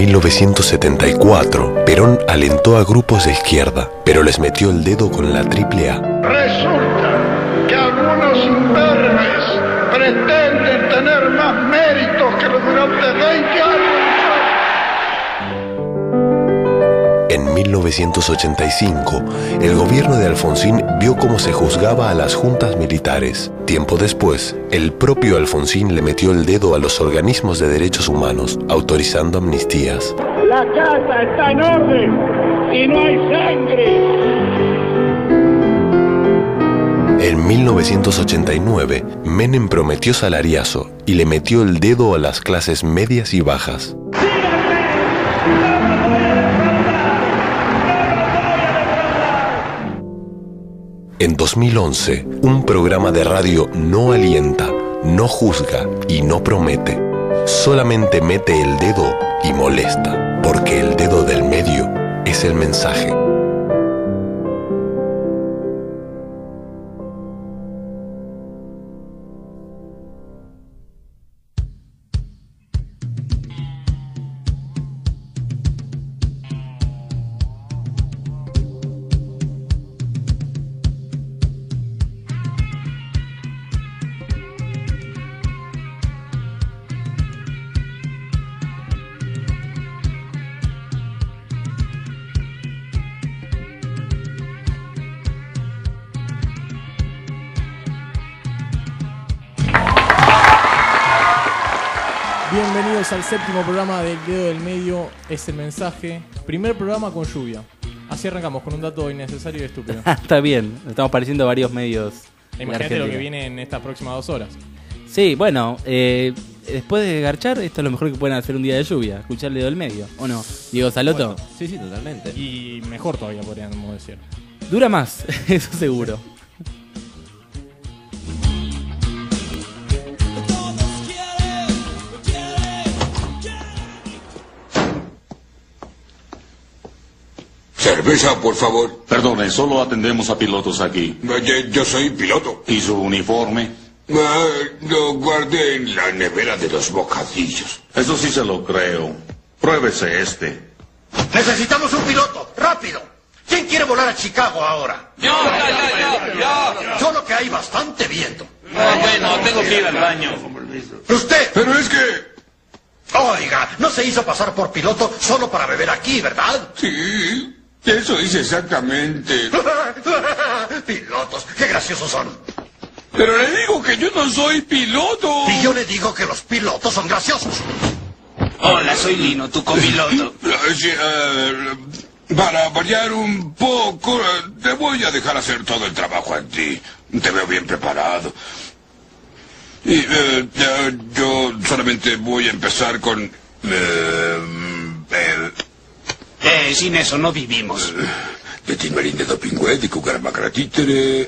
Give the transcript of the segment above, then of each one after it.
1974, Perón alentó a grupos de izquierda, pero les metió el dedo con la AAA. Resulta que algunos imberbes pretenden tener más méritos que los durante 20 años. En 1985, el gobierno de Alfonsín vio cómo se juzgaba a las juntas militares. Tiempo después, el propio Alfonsín le metió el dedo a los organismos de derechos humanos, autorizando amnistías. La casa está en orden y no hay sangre. En 1989, Menem prometió salariazo y le metió el dedo a las clases medias y bajas. En 2011, un programa de radio no alienta, no juzga y no promete. Solamente mete el dedo y molesta, porque el dedo del medio es el mensaje. Bienvenidos al séptimo programa del Dedo del Medio, es el mensaje. Primer programa con lluvia. Así arrancamos con un dato innecesario y estúpido. Está bien, estamos pareciendo varios medios. Imagínate lo que viene en estas próximas 2 horas. Sí, bueno, después de garchar, esto es lo mejor que pueden hacer un día de lluvia, escuchar el Dedo del Medio, ¿o no? Diego Saloto. Bueno, sí, totalmente. Y mejor todavía podríamos decir. Dura más, eso seguro. Cerveza, por favor. Perdone, solo atendemos a pilotos aquí. Yo soy piloto. ¿Y su uniforme? Lo guardé en la nevera de los bocadillos. Eso sí se lo creo. Pruébese este. ¡Necesitamos un piloto! ¡Rápido! ¿Quién quiere volar a Chicago ahora? Yo. Solo que hay bastante viento. Bueno, tengo que ir al baño. ¡Usted! Pero es que... Oiga, no se hizo pasar por piloto solo para beber aquí, ¿verdad? Sí, eso hice exactamente. Pilotos, qué graciosos son. Pero le digo que yo no soy piloto. Y yo le digo que los pilotos son graciosos. Hola, soy Lino, tu copiloto. Sí, para variar un poco, te voy a dejar hacer todo el trabajo a ti. Te veo bien preparado. Y yo solamente voy a empezar con... sin eso no vivimos. De Timerín de Dopingüe, de Cucaramacra Títere.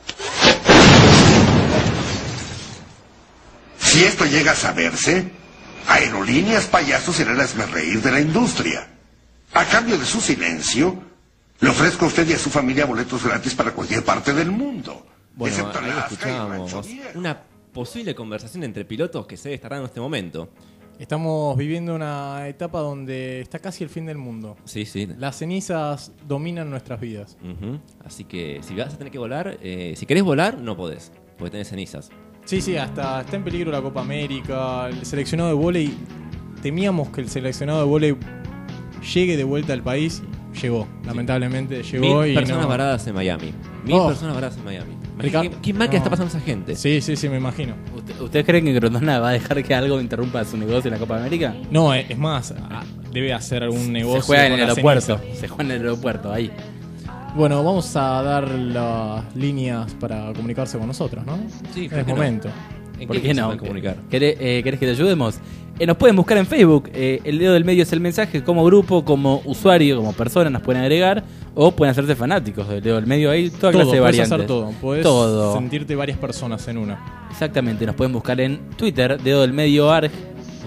Si esto llega a saberse, Aerolíneas Payasos será el hazmerreír de la industria. A cambio de su silencio, le ofrezco a usted y a su familia boletos gratis para cualquier parte del mundo. Bueno, excepto ahí Alaska y escuchábamos Rancho Viejo. una posible conversación entre pilotos que se estará en este momento. Estamos viviendo una etapa donde está casi el fin del mundo. Sí. Las cenizas dominan nuestras vidas. Así que si vas a tener que volar, si querés volar, no podés, porque tenés cenizas. Sí, hasta está en peligro la Copa América, el seleccionado de vóley. Temíamos que el seleccionado de vóley llegue de vuelta al país. Llegó, lamentablemente llegó. 1000 y personas no... varadas en Miami. 1000 personas varadas en Miami. ¿Qué mal que está pasando esa gente? Sí, me imagino. ¿Ustedes creen que Grondona va a dejar que algo interrumpa su negocio en la Copa América? No, es más, debe hacer un negocio. Se juega en con el la aeropuerto. ceniza. Se juega en el aeropuerto, ahí. Bueno, vamos a dar las líneas para comunicarse con nosotros, ¿no? Sí, es momento. ¿Por qué no? Comunicar? ¿Querés que te ayudemos? Nos pueden buscar en Facebook. El Dedo del Medio es el mensaje. Como grupo, como usuario, como persona nos pueden agregar. O pueden hacerse fanáticos del Dedo del Medio. Hay toda clase de variantes. Podés todo. sentirte varias personas en una. Exactamente. Nos pueden buscar en Twitter, Dedo del Medio ARG.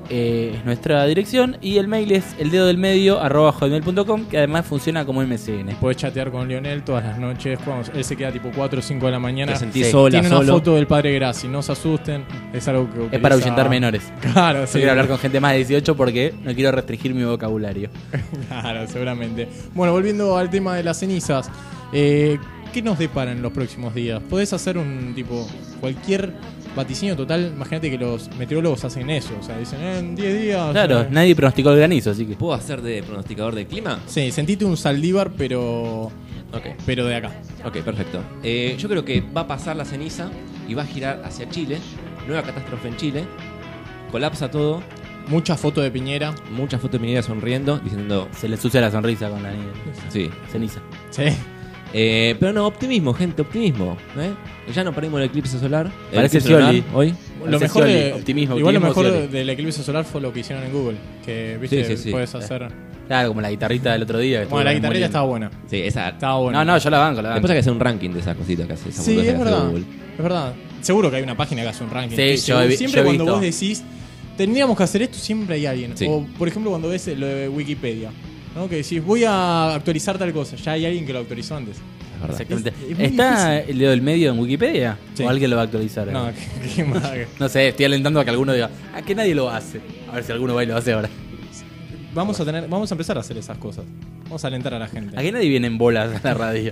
es nuestra dirección. Y el mail es eldedodelmedio@hotmail.com, que además funciona como MSN. Podés chatear con Lionel todas las noches. Cuando él se queda tipo 4 o 5 de la mañana. Te sentís Sí. sola, Tiene una solo. foto del padre Graci. No se asusten. Es algo que Es para utiliza- ahuyentar menores. Claro, Yo sí. quiero hablar con gente más de 18 porque no quiero restringir mi vocabulario. Claro, seguramente. Bueno, volviendo al tema de las cenizas. ¿Qué nos depara en los próximos días? ¿Podés hacer un tipo cualquier vaticinio total? Imagínate que los meteorólogos hacen eso. O sea, dicen, en 10 días... Claro, nadie pronosticó el granizo, así que. ¿Puedo hacer de pronosticador de clima? Sí, sentite un Saldívar, pero Ok, de acá. ok, perfecto. Yo creo que va a pasar la ceniza y va a girar hacia Chile. Nueva catástrofe en Chile. Colapsa todo. Mucha foto de Piñera. Muchas fotos de Piñera sonriendo, diciendo... Se le ensucia la sonrisa con la nieve. Sí. Ceniza. Sí. Pero no, optimismo, gente, optimismo. Ya no perdimos el eclipse solar. Parece eclipse lunar Scioli. hoy. Lo Parece mejor, Scioli, optimismo, igual lo optimismo, mejor Scioli. del eclipse solar fue lo que hicieron en Google. Que, viste, Sí, sí, sí. puedes hacer... Claro, como la guitarrita del otro día. que Bueno, la estuvo muy guitarrita linda. estaba buena. Sí, esa. Estaba buena. No, yo la banco, la banco. Después hay que hacer un ranking de esas cositas que hace. esa Sí, burbuja es que hace verdad. Google. Es verdad. Seguro que hay una página que hace un ranking. Sí, Y yo he siempre visto. cuando vos decís, tendríamos que hacer esto, siempre hay alguien. Sí. O, por ejemplo, cuando ves lo de Wikipedia, ¿no? Que decís, voy a actualizar tal cosa. Ya hay alguien que lo actualizó antes. Es verdad. Exactamente. Es muy ¿Está difícil. el dedo del medio en Wikipedia? Sí. ¿O alguien lo va a actualizar? No, qué mal. No sé, estoy alentando a que alguno diga, ¿a que nadie lo hace? A ver si alguno va y lo hace ahora. Vamos a empezar a hacer esas cosas. Vamos a alentar a la gente. ¿A que nadie viene en bolas a la radio?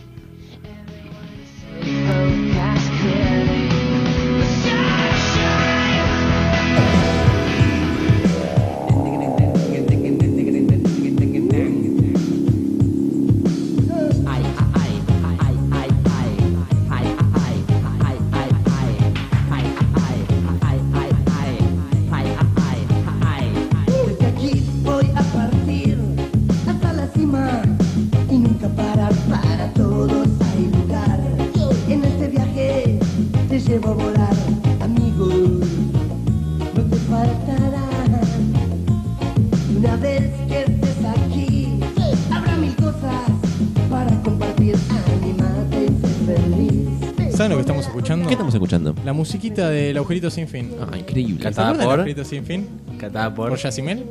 Desde aquí voy a partir hasta la cima y nunca parar, para todos hay lugar. En este viaje te llevo a volar, amigo, no te faltará. Y una vez que estés aquí, habrá mil cosas para compartir. Anímate y sé feliz. ¿Saben lo que estamos escuchando? ¿Qué estamos escuchando? La musiquita del Agujerito Sin Fin. Ah, increíble. ¿Se Cantada acuerdan del por- Agujerito Sin Fin? Cantada por... ¿Por Yacimel?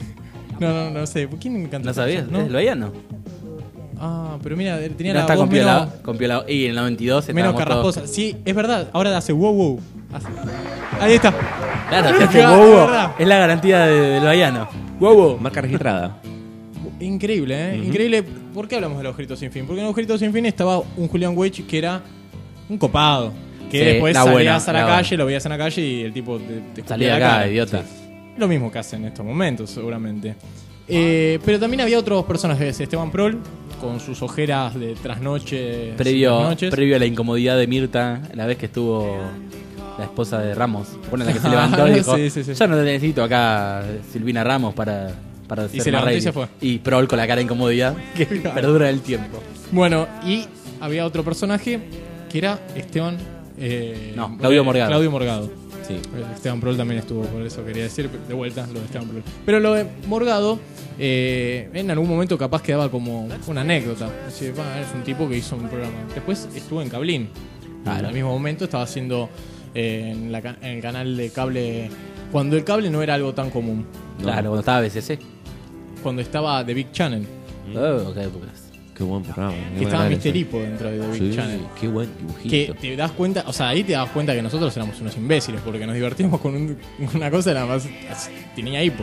No sé. ¿Quién canta? ¿No sabías? ¿No? ¿Es Loiano? Ah, pero mira, tenía No la está voz menos, con Piola. Y en el 92 menos estábamos todos- carrasposa. Sí, es verdad. Ahora hace wow wow. Ahí está. Claro, se hace Claro, bobo. es verdad. Es la garantía de Loiano. Bobo. Marca registrada. Increíble, ¿eh? Ujú. Increíble. ¿Por qué hablamos del Agujerito Sin Fin? Porque en el Agujerito Sin Fin estaba un Julián Weich que era un copado. Que Sí, después la salías buena, a la la calle, buena. lo veías en la calle y el tipo te escupía Salí de la acá, cara. idiota. Lo mismo que hace en estos momentos, seguramente. Pero también había otros personajes. Esteban Prol, con sus ojeras de trasnoche. Previo a la incomodidad de Mirta, la vez que estuvo la esposa de Ramos. Bueno, la que se levantó y dijo, Sí, sí, sí. yo no te necesito acá, Silvina Ramos, para Y ser se más levantó y rey". se fue. Y Prol con la cara de incomodidad, que perdura el tiempo. Bueno, y había otro personaje que era Esteban. No, Claudio Morgado. Claudio Morgado. Sí. Esteban Prol también estuvo, por eso quería decir de vuelta lo de Esteban Prol. Pero lo de Morgado, en algún momento capaz quedaba como una anécdota. Es decir, es un tipo que hizo un programa. Después estuvo en Cablín. En el mismo momento estaba haciendo en el canal de cable. Cuando el cable no era algo tan común. Claro, cuando estaba BCC. Cuando estaba The Big Channel. Oh, qué épocas. Qué buen programa. Que estaba Mr. Hippo dentro de The Big Sí, Channel. qué buen dibujito. Que te das cuenta, o sea, ahí te das cuenta que nosotros éramos unos imbéciles porque nos divertíamos con una cosa nada más. Tenía hipo.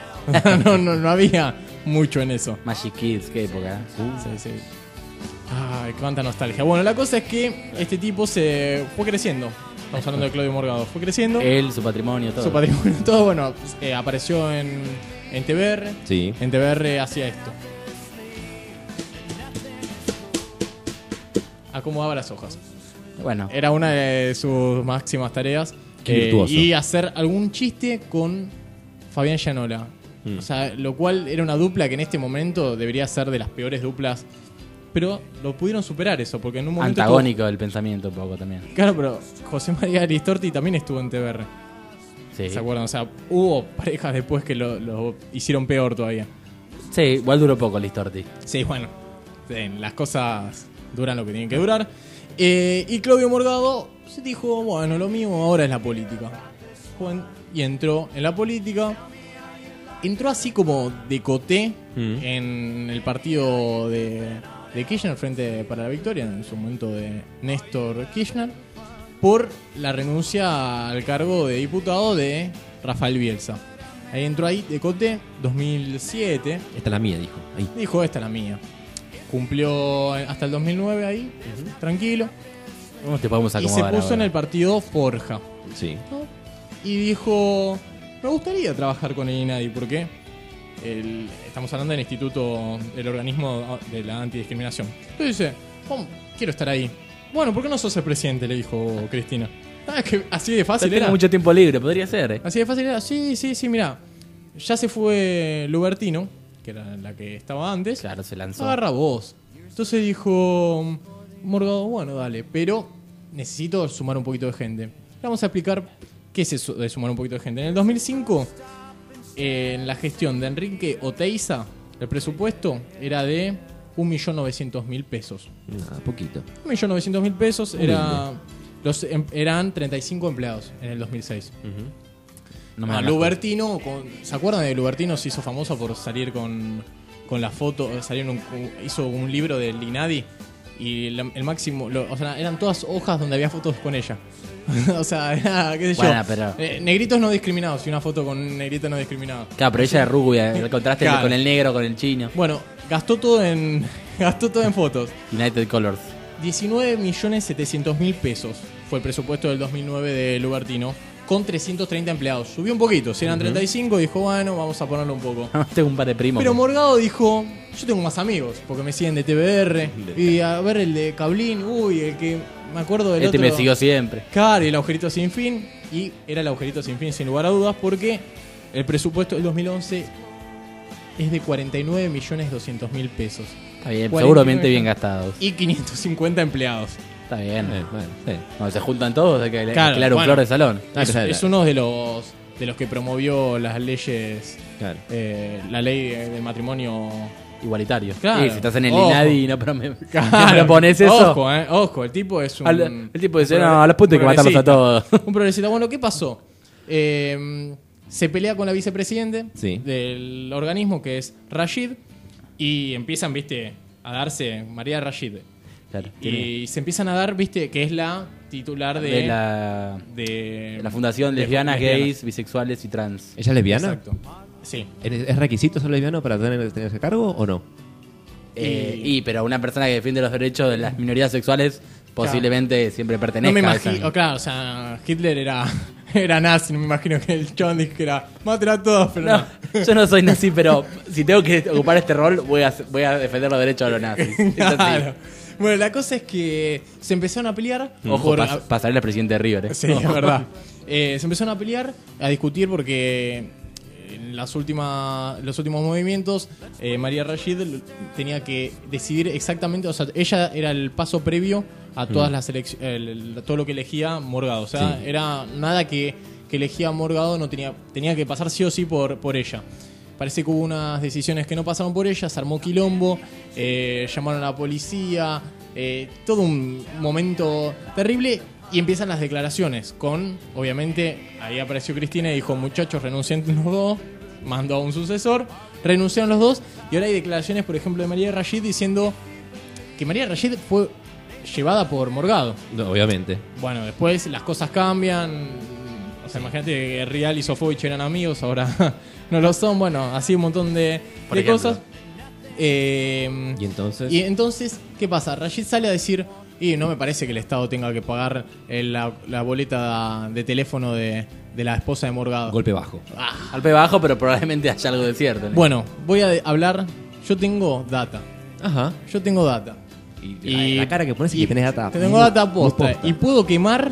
no había mucho en eso. Magic Kids, qué época. Sí. Ay, cuánta nostalgia. Bueno, la cosa es que este tipo se fue creciendo. Estamos hablando de Claudio Morgado. Fue creciendo. Él, su patrimonio, todo. Su patrimonio, todo. Bueno, apareció en TBR. Sí. En TBR hacía esto. Acomodaba las hojas. Bueno, Era una de sus máximas tareas. Qué virtuoso. Y hacer algún chiste con Fabián Llanola. O sea, lo cual era una dupla que en este momento debería ser de las peores duplas. Pero lo pudieron superar eso, porque en un momento... antagónico del pensamiento un poco también. Claro, pero José María Aristorti también estuvo en TBR. Sí. ¿Se acuerdan? O sea, hubo parejas después que lo hicieron peor todavía. Sí, igual duró poco Listorti. Sí, bueno. Las cosas duran lo que tienen que durar. Y Claudio Morgado se dijo, bueno, lo mío ahora es la política. y entró en la política. Entró así como de coté en el partido de Kirchner, Frente para la Victoria, en su momento de Néstor Kirchner, por la renuncia al cargo de diputado de Rafael Bielsa. Ahí entró ahí de coté, 2007. Esta es la mía, dijo. Ahí. Dijo, esta es la mía. Cumplió hasta el 2009 ahí, tranquilo. ¿Cómo te podemos Y se acomodar puso ahora? en el partido Forja. Sí. ¿No? Y dijo, me gustaría trabajar con el INADI, porque estamos hablando del instituto, el organismo de la antidiscriminación. Entonces dice, quiero estar ahí. Bueno, ¿por qué no sos el presidente? Le dijo Cristina. Ah, es que así de fácil Tengo era. mucho tiempo libre, podría ser, ¿eh? Así de fácil era. Sí, mirá. Ya se fue Lubertino, que era la que estaba antes. Claro, se lanzó. Agarra vos. Entonces dijo Morgado, bueno, dale, pero necesito sumar un poquito de gente. Vamos a explicar qué es eso de sumar un poquito de gente. En el 2005, en la gestión de Enrique Oteiza, el presupuesto era de 1.900.000 pesos. Nada, poquito. 1.900.000 pesos eran 35 empleados en el 2006. No me dan las Lubertino, ¿se acuerdan de Lubertino? Se hizo famoso por salir con la foto, hizo un libro del INADI y el máximo, o sea, eran todas hojas donde había fotos con ella. O sea, era, qué sé Bueno, yo, pero- negritos no discriminados, y una foto con un negrito no discriminado. Claro, pero ella es rubia, el contraste Claro. con el negro, con el chino. Bueno, gastó todo en fotos. United Colors. 19.700.000 pesos fue el presupuesto del 2009 de Lubertino, con 330 empleados. Subió un poquito, si eran 35, dijo, bueno, vamos a ponerlo un poco. Tengo un par de primos. Pero Morgado dijo, yo tengo más amigos, porque me siguen de TBR, y a ver el de Cablín, uy, el que me acuerdo del Este otro. me siguió siempre. Claro, y el agujerito sin fin, y era el agujerito sin fin sin lugar a dudas, porque el presupuesto del 2011 es de 49.200.000 pesos. Está bien, 49 seguramente bien gastados. Y 550 empleados. Está bien. Bueno, sí. Cuando se juntan todos, hay que Claro, alquilar un bueno. flor de salón. Es uno de los que promovió las leyes, Claro. la ley del matrimonio Igualitario. Claro. Sí, si estás en el Ojo. INADI y no Claro. no pones eso. Ojo, el tipo es un... El tipo dice, no, a los putos hay que matarlos a todos. Un progresista. Bueno, ¿qué pasó? Se pelea con la vicepresidente Sí. del organismo, que es Rashid, y empiezan, viste, a darse María Rashid. Claro, Y se empiezan a dar, viste, que es la titular de la Fundación de Lesbianas, lesbianas. Gays, Bisexuales y Trans. ¿Ella es lesbiana? Exacto. Sí. ¿Es requisito ser lesbiano para tener ese cargo o no? Pero una persona que defiende los derechos de las minorías sexuales posiblemente siempre No pertenezca me a esa. imagino, claro, o sea, Hitler era nazi, no me imagino que el chabón dijera, mátela a todos, pero no. No, yo no soy nazi, pero si tengo que ocupar este rol, voy a defender los derechos de los nazis. Es así. Claro. Bueno, la cosa es que se empezaron a pelear. Ojo, pasarle al presidente de River. Sí, es verdad. Se empezaron a pelear, a discutir porque en los últimos movimientos María Rashid tenía que decidir exactamente, o sea, ella era el paso previo a todas las elecciones, todo lo que elegía Morgado. O sea, era nada que elegía Morgado, no tenía que pasar sí o sí por ella. Parece que hubo unas decisiones que no pasaron por ella, se armó quilombo, llamaron a la policía, todo un momento terrible, y empiezan las declaraciones con, obviamente, ahí apareció Cristina y dijo, muchachos, renuncian los dos, mandó a un sucesor, renunciaron los dos, y ahora hay declaraciones, por ejemplo, de María Rashid diciendo que María Rashid fue llevada por Morgado. No, obviamente. Bueno, después las cosas cambian. O sea, imagínate que Rial y Sofovich eran amigos, ahora no lo son. Bueno, así un montón de cosas. ¿Y entonces? Y entonces, ¿qué pasa? Rashid sale a decir, y no me parece que el Estado tenga que pagar la boleta de teléfono de la esposa de Morgado. Golpe bajo. Golpe bajo, pero probablemente haya algo de cierto. ¿no? Bueno, voy a hablar. Yo tengo data. Ajá. Yo tengo data. Y la cara que pones y que tenés data. Tengo data posta. Y puedo quemar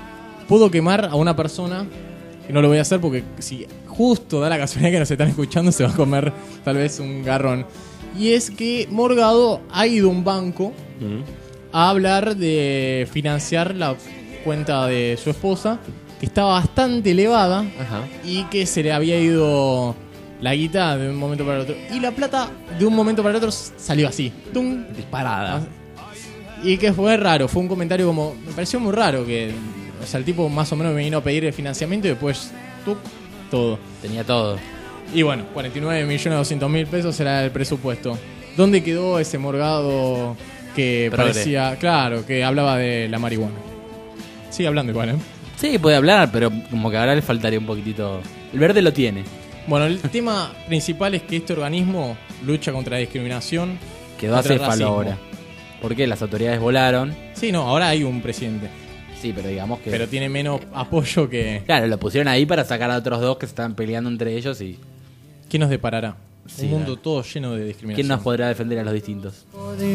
a una persona, que no lo voy a hacer porque si justo da la casualidad que nos están escuchando, se va a comer tal vez un garrón. Y es que Morgado ha ido a un banco a hablar de financiar la cuenta de su esposa, que estaba bastante elevada. Ajá. Y que se le había ido la guita de un momento para el otro. Y la plata de un momento para el otro salió así. ¡Tum! Disparada. Y que fue raro, fue un comentario como... Me pareció muy raro que... O sea, el tipo más o menos me vino a pedir el financiamiento y después tuc, todo. Tenía todo. Y bueno, 49.200.000 pesos era el presupuesto. ¿Dónde quedó ese Morgado que Progre. parecía, claro, que hablaba de la marihuana? Sigue hablando igual, ¿eh? Sí, puede hablar, pero como que ahora le faltaría un poquitito. El verde lo tiene. Bueno, el tema principal es que este organismo lucha contra la discriminación. Quedó contra el acéfalo racismo. ahora. Porque las autoridades volaron. Sí, no, ahora hay un presidente. Sí, pero digamos que... Pero tiene menos apoyo que... Claro, lo pusieron ahí para sacar a otros dos que se estaban peleando entre ellos y... ¿Qué nos deparará? Sí, un mundo claro. todo lleno de discriminación. ¿Quién nos podrá defender a los distintos?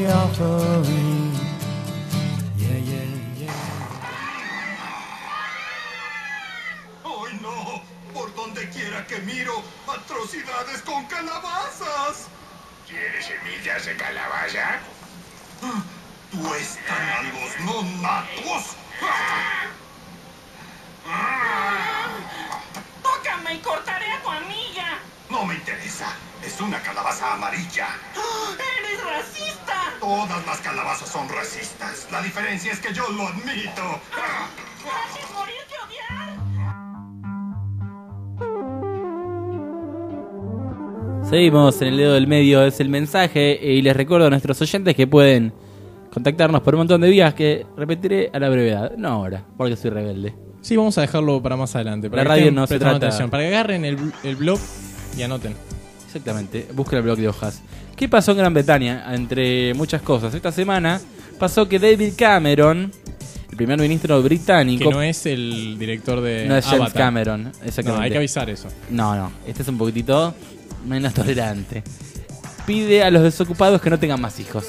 ¡Ay, no! Por donde quiera que miro, atrocidades con calabazas. ¿Quieres semillas de calabaza? Tuestan a los no natos. ¡Tócame y cortaré a tu amiga! No me interesa. Es una calabaza amarilla. ¡Eres racista! Todas las calabazas son racistas. La diferencia es que yo lo admito. ¡Haces morirte odiar! Seguimos en el dedo del medio, es el mensaje. Y les recuerdo a nuestros oyentes que pueden contactarnos por un montón de vías que repetiré a la brevedad. No ahora, porque soy rebelde. Sí, vamos a dejarlo para más adelante. Para La que radio estén no se prestando trata- atención, para que agarren el blog y anoten. Exactamente, busca el blog de hojas. ¿Qué pasó en Gran Bretaña? Entre muchas cosas. Esta semana pasó que David Cameron, el primer ministro británico... Que no es el director de No es James Avatar. Cameron, exactamente. No, hay que avisar eso. No, este es un poquitito menos tolerante. Pide a los desocupados que no tengan más hijos.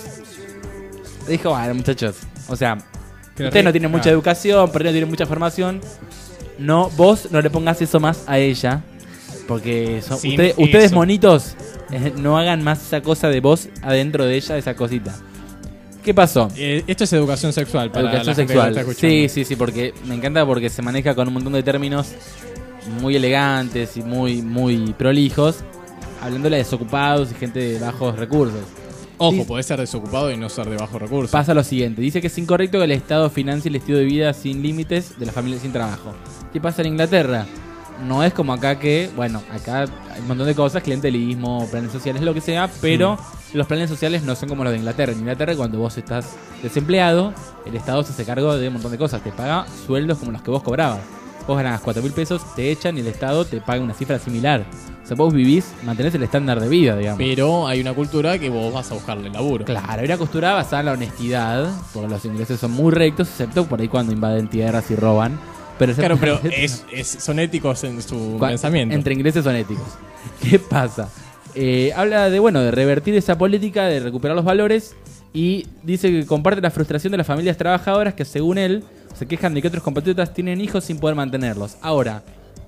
Dijo, bueno, muchachos, o sea, ustedes no tienen mucha educación, pero no tienen mucha formación. No, vos no le pongas eso más a ella. Porque Sin ustedes eso. monitos, no hagan más esa cosa de vos adentro de ella, esa cosita. ¿Qué pasó? Esto es educación sexual para Educación la gente que lo sexual. está escuchando. Sí, porque me encanta porque se maneja con un montón de términos muy elegantes y muy prolijos, hablándole de desocupados y gente de bajos recursos. Ojo, podés ser desocupado y no ser de bajos recursos. Pasa lo siguiente, dice que es incorrecto que el Estado financie el estilo de vida sin límites de las familias sin trabajo. ¿Qué pasa en Inglaterra? No es como acá que, bueno, acá hay un montón de cosas, clientelismo, planes sociales, lo que sea, pero los planes sociales no son como los de Inglaterra. En Inglaterra, cuando vos estás desempleado, el Estado se hace cargo de un montón de cosas, te paga sueldos como los que vos cobrabas. Vos ganás 4.000 pesos, te echan y el Estado te paga una cifra similar. O sea, vos vivís, mantenés el estándar de vida, digamos. Pero hay una cultura que vos vas a buscarle laburo. Claro, hay una costura basada en la honestidad, porque los ingleses son muy rectos, excepto por ahí cuando invaden tierras y roban. Pero Claro, pero son éticos en su pensamiento. Entre ingleses son éticos. ¿Qué pasa? Habla de revertir esa política, de recuperar los valores, y dice que comparte la frustración de las familias trabajadoras que, según él, se quejan de que otros compatriotas tienen hijos sin poder mantenerlos. Ahora,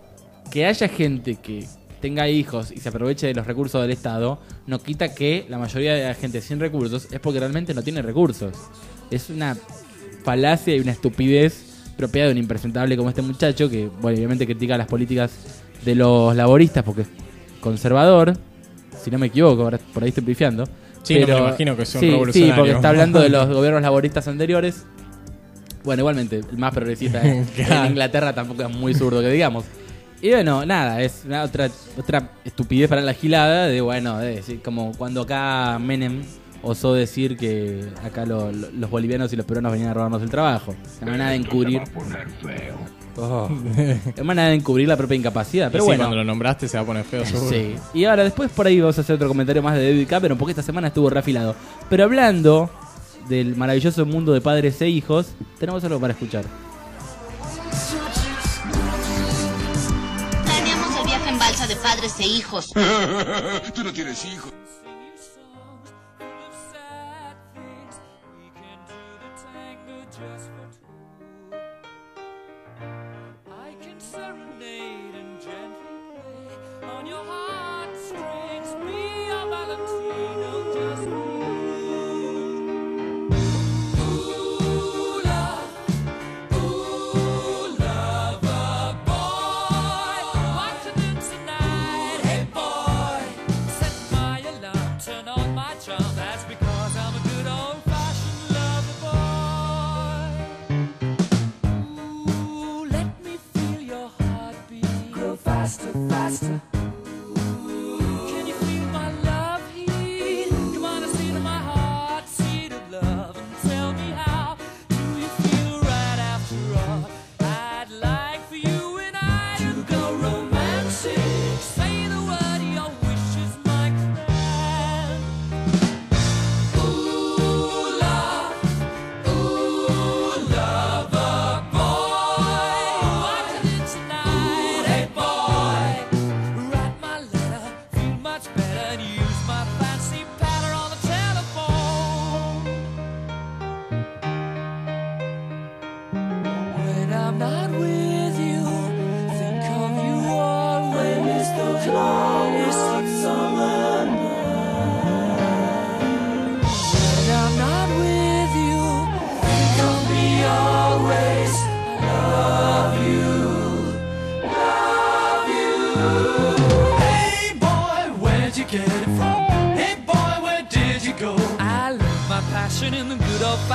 que haya gente que tenga hijos y se aproveche de los recursos del Estado, no quita que la mayoría de la gente sin recursos es porque realmente no tiene recursos. Es una falacia y una estupidez propia de un impresentable como este muchacho, que obviamente critica las políticas de los laboristas porque es conservador, si no me equivoco, ahora por ahí estoy pifiando. Sí, no me lo imagino que sea un Sí, revolucionario. porque está hablando de los gobiernos laboristas anteriores. Bueno, igualmente, el más progresista en Inglaterra tampoco es muy zurdo que digamos. Y bueno, nada, es una otra estupidez para la gilada de, decir, como cuando acá Menem osó decir que acá los bolivianos y los peruanos venían a robarnos el trabajo. No hay nada de encubrir. No hay nada de encubrir la propia incapacidad. Pero Y sí, bueno, cuando lo nombraste se va a poner feo seguro. sí. Y ahora después por ahí vamos a hacer otro comentario más de David Cameron, porque esta semana estuvo reafilado. Pero hablando del maravilloso mundo de padres e hijos, tenemos algo para escuchar. Planeamos el viaje en balsa de padres e hijos. Tú no tienes hijos.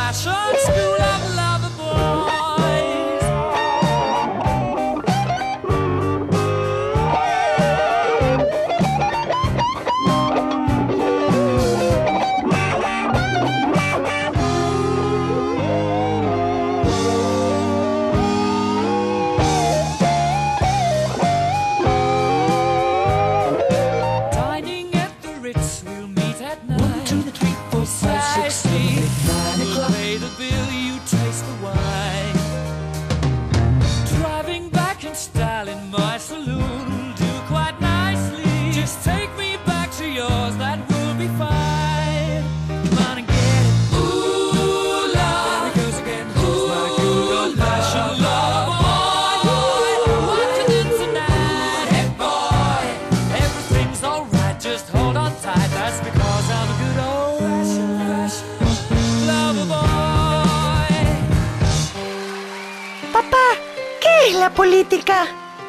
fashion school of lover boys. Dining at the Ritz, we'll meet at 9. 1, 2, 3, 4, 5, 6, 7, 8, 9 o'clock. Pay the bill, you taste the wine. Driving back in style in my saloon will do quite nicely. Just take me back to yours, that will be fine. Come on and get it. Ooh, love. There it goes again. Ooh, my good old-fashioned love. Boy, what you did tonight? Hey, boy, everything's alright. Just hold on tight. That's because I'm a good old-fashioned lover boy. Papá, ¿qué es la política?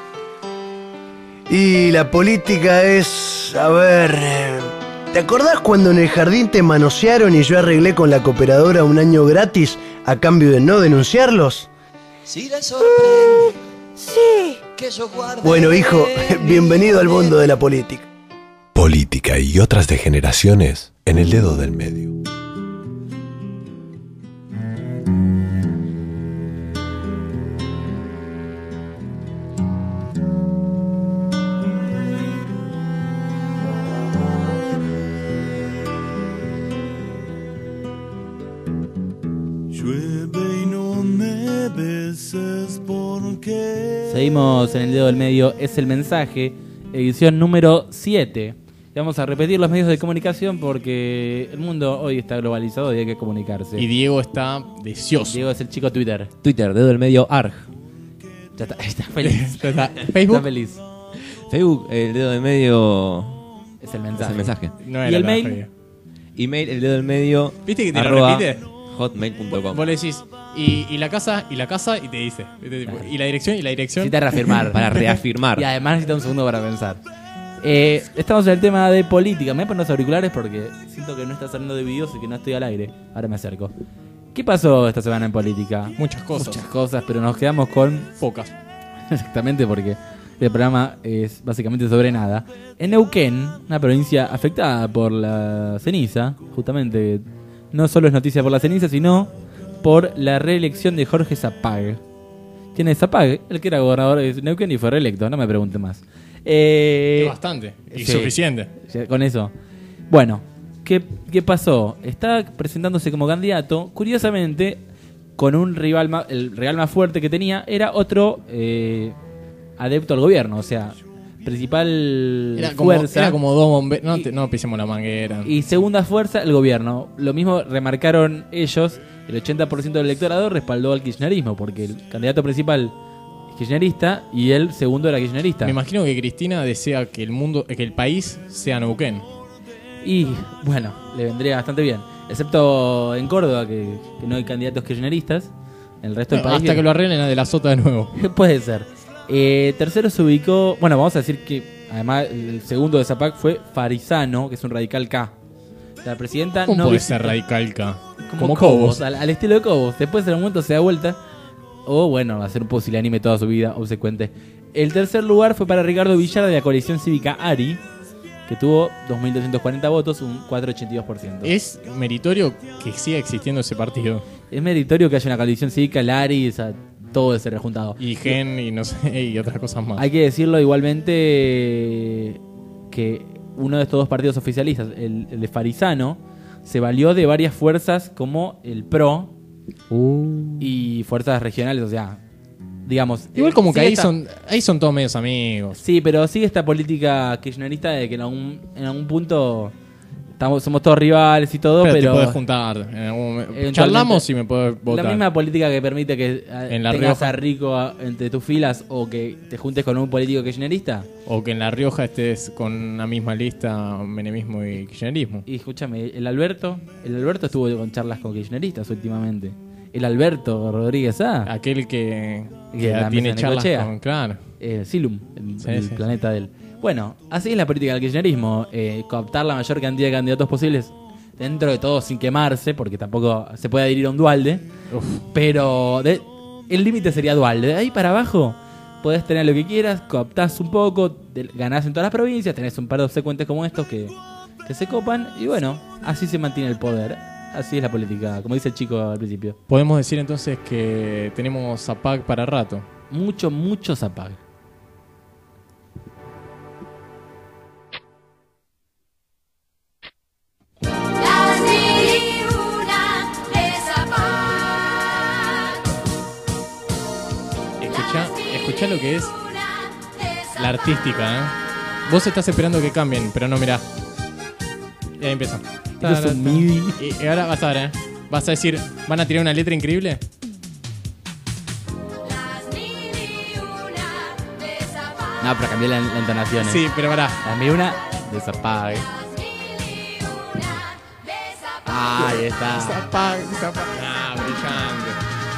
Y la política es... A ver... ¿te acordás cuando en el jardín te manosearon y yo arreglé con la cooperadora un año gratis a cambio de no denunciarlos? Si le sorprende Sí. que yo guarde. Bueno, hijo, bienvenido al mundo de la política. Política y otras degeneraciones en el dedo del medio. Llueve y no me beses porque... Seguimos en el dedo del medio, es el mensaje, edición número 7. Y vamos a repetir los medios de comunicación porque el mundo hoy está globalizado y hay que comunicarse. Y Diego está deseoso. Diego es el chico Twitter. Twitter, dedo del medio, ARG. Ya está feliz. Ya está. Facebook. Está feliz. Facebook, el dedo del medio Es el mensaje. es el mensaje. No ¿Y era el la mail? previa. Email, el dedo del medio. ¿Viste que te lo arroba repite? hotmail.com. Vos le decís, y la casa, y te dice. Y la dirección, Necesita reafirmar. Para reafirmar. Y además necesita un segundo para pensar. Estamos en el tema de política. Me voy a poner los auriculares porque siento que no está saliendo de videos y que no estoy al aire. Ahora me acerco. ¿Qué pasó esta semana en política? Muchas cosas. Muchas cosas, pero nos quedamos con... Pocas. Exactamente, porque el programa es básicamente sobre nada. En Neuquén, una provincia afectada por la ceniza, justamente, no solo es noticia por la ceniza, sino por la reelección de Jorge Zapag. ¿Quién es Zapag? El que era gobernador de Neuquén y fue reelecto, no me pregunte más. Es bastante. Y sí, suficiente. con eso. Bueno, ¿qué pasó? Está presentándose como candidato, curiosamente, con un rival, el rival más fuerte que tenía era otro adepto al gobierno, o sea, principal fuerza. Era como dos bomberos. No pisemos la manguera. Y segunda fuerza, el gobierno. Lo mismo remarcaron ellos, el 80% del electorado respaldó al kirchnerismo, porque el candidato principal es kirchnerista y el segundo era kirchnerista. Me imagino que Cristina desea que el país sea Neuquén. Y bueno, le vendría bastante bien. Excepto en Córdoba, que no hay candidatos kirchneristas. En el resto del país. Hasta que lo arreglen a De la Sota de nuevo. Puede ser. Tercero se ubicó. Bueno, vamos a decir que además el segundo de Zapag fue Farisano, que es un radical K. La presidenta ¿Cómo no puede visita- ser radical K? Como Cobos, al estilo de Cobos. Después en un momento se da vuelta. O bueno, va a ser un pusilánime toda su vida, obsecuente. El tercer lugar fue para Ricardo Villar de la coalición cívica ARI, que tuvo 2.240 votos, un 4,82%. Es meritorio que siga existiendo ese partido. Es meritorio que haya una coalición cívica, el ARI, o sea, todo ese rejuntado. Y Gen y no sé, y otras cosas más. Hay que decirlo igualmente que uno de estos dos partidos oficialistas, el de Farisano, se valió de varias fuerzas como el PRO y fuerzas regionales, o sea, digamos... Igual como que sigue ahí son todos medios amigos. Sí, pero sigue esta política kirchnerista de que en algún punto somos todos rivales y todo, pero... te podés juntar. En algún momento. Eventualmente- Charlamos y me podés votar. La misma política que permite que En La tengas Rioja. a Rico entre tus filas o que te juntes con un político kirchnerista. O que en La Rioja estés con una misma lista, menemismo y kirchnerismo. Y escúchame, el Alberto estuvo con charlas con kirchneristas últimamente. El Alberto Rodríguez A. Aquel que la tiene mesa charlas Necochea. con... Claro. Silum, el planeta de él. Bueno, así es la política del kirchnerismo. Cooptar la mayor cantidad de candidatos posibles dentro de todo sin quemarse, porque tampoco se puede adherir a un Dualde. Pero el límite sería Dualde. De ahí para abajo podés tener lo que quieras, cooptás un poco, ganás en todas las provincias, tenés un par de obsecuentes como estos que se copan, y bueno, así se mantiene el poder. Así es la política, como dice el chico al principio. Podemos decir entonces que tenemos Zapag para rato. Mucho Zapag. Las mil y una de Zapag. Escuchá lo que es la artística, ¿eh? Vos estás esperando que cambien, pero no, mirá. Y ahí empieza. Esto es un MIDI. Y ahora vas a ver, ¿eh? Vas a decir, ¿van a tirar una letra increíble? No, pero cambié la entonación. Sí, pero pará. Las mil y una de Zapag. Ahí está. Zapag. Ah, brillante.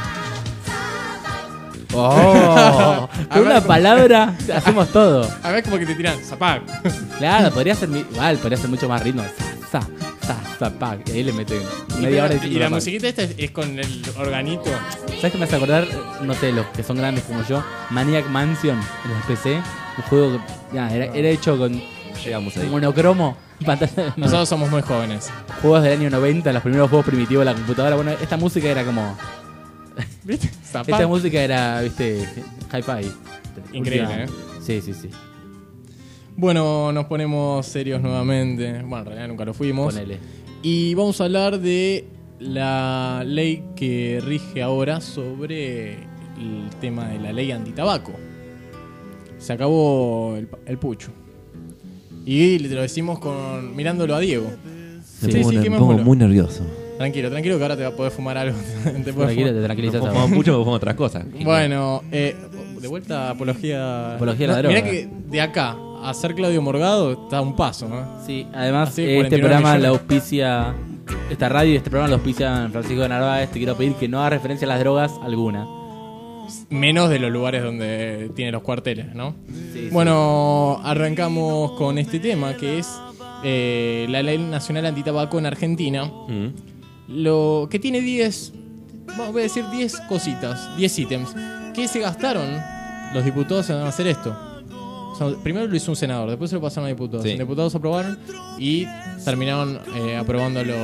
Oh, con una palabra hacemos todo. A ver, como que te tiran Zapag. Claro, podría ser igual, podría ser mucho más ritmo. Zapag. Y ahí le meten media hora y la musiquita esta es con el organito. ¿Sabes qué me hace acordar? No sé, los que son grandes como yo, Maniac Mansion en el PC. Un juego que era hecho con monocromo. Nosotros somos muy jóvenes. Juegos del año 90, los primeros juegos primitivos de la computadora. Bueno, esta música era como... ¿Viste? Esta música era, viste, hi-fi. Increíble, ¿eh? Sí. Bueno, nos ponemos serios nuevamente. Bueno, en realidad nunca lo fuimos. Ponele. Y vamos a hablar de la ley que rige ahora sobre el tema de la ley antitabaco. Se acabó el pucho. Y te lo decimos mirándolo a Diego. Me pongo muy nervioso. Tranquilo, que ahora te va a poder fumar algo. Te tranquilizas. No fumo mucho, me fumo otras cosas. Bueno, de vuelta apología de la droga. Mirá que de acá a ser Claudio Morgado está un paso, ¿no? Sí, además Así, este programa la auspicia, esta radio y este programa la auspicia Francisco de Narváez. Te quiero pedir que no haga referencia a las drogas alguna. Menos de los lugares donde tiene los cuarteles, ¿no? Sí, bueno, arrancamos con este tema que es la Ley Nacional Antitabaco en Argentina. Lo que tiene 10, voy a decir 10 cositas, 10 ítems. ¿Qué se gastaron los diputados en hacer esto? O sea, primero lo hizo un senador, después se lo pasaron a diputados. Sí. Los diputados aprobaron y terminaron aprobándolo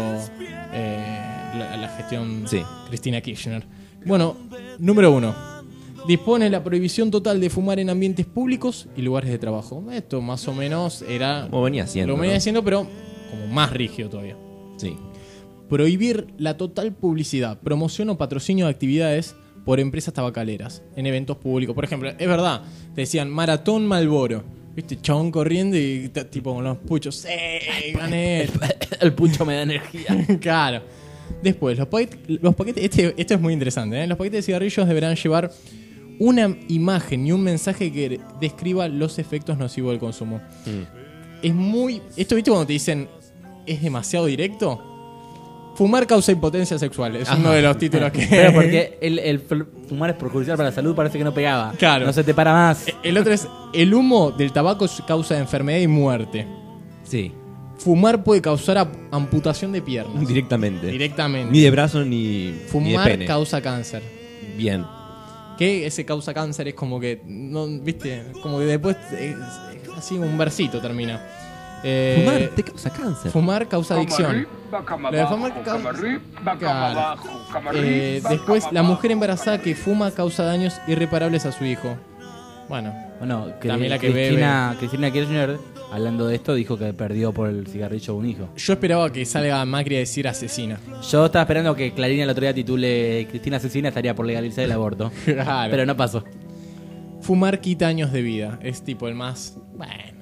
la gestión Cristina Kirchner. Bueno, número 1. Dispone la prohibición total de fumar en ambientes públicos y lugares de trabajo. Esto más o menos era... Como venía haciendo. Lo venía haciendo, pero como más rígido todavía. Sí. Prohibir la total publicidad, promoción o patrocinio de actividades por empresas tabacaleras en eventos públicos. Por ejemplo, es verdad, te decían Maratón Malboro. ¿Viste? Chabón corriendo y tipo con los puchos. ¡Sí! ¡Gané! El pucho me da energía. Claro. Después, los paquetes esto es muy interesante, ¿eh? Los paquetes de cigarrillos deberán llevar una imagen y un mensaje que describa los efectos nocivos del consumo. Es muy... Esto, ¿viste cuando te dicen es demasiado directo? Fumar causa impotencia sexual. Es uno de los títulos que... Pero porque el fumar es perjudicial para la salud, parece que no pegaba. Claro. No se te para más. El otro es, el humo del tabaco causa enfermedad y muerte. Sí. Fumar puede causar amputación de piernas. Directamente. Directamente. Ni de brazo ni Fumar de pene. causa cáncer. Bien. Que ese causa cáncer es como que, no, ¿viste? Como que después, así un versito termina. Fumar te causa cáncer. Fumar causa adicción. Lo de fumar causa... después, la mujer embarazada que fuma causa daños irreparables a su hijo. Bueno, también la que Cristina Kirchner, hablando de esto, dijo que perdió por el cigarrillo un hijo. Yo esperaba que salga Macri a decir asesina. Yo estaba esperando que Clarín el otro día titule Cristina asesina, estaría por legalizar el aborto. Claro. Pero no pasó. Fumar quita años de vida. Es tipo el más... Bueno,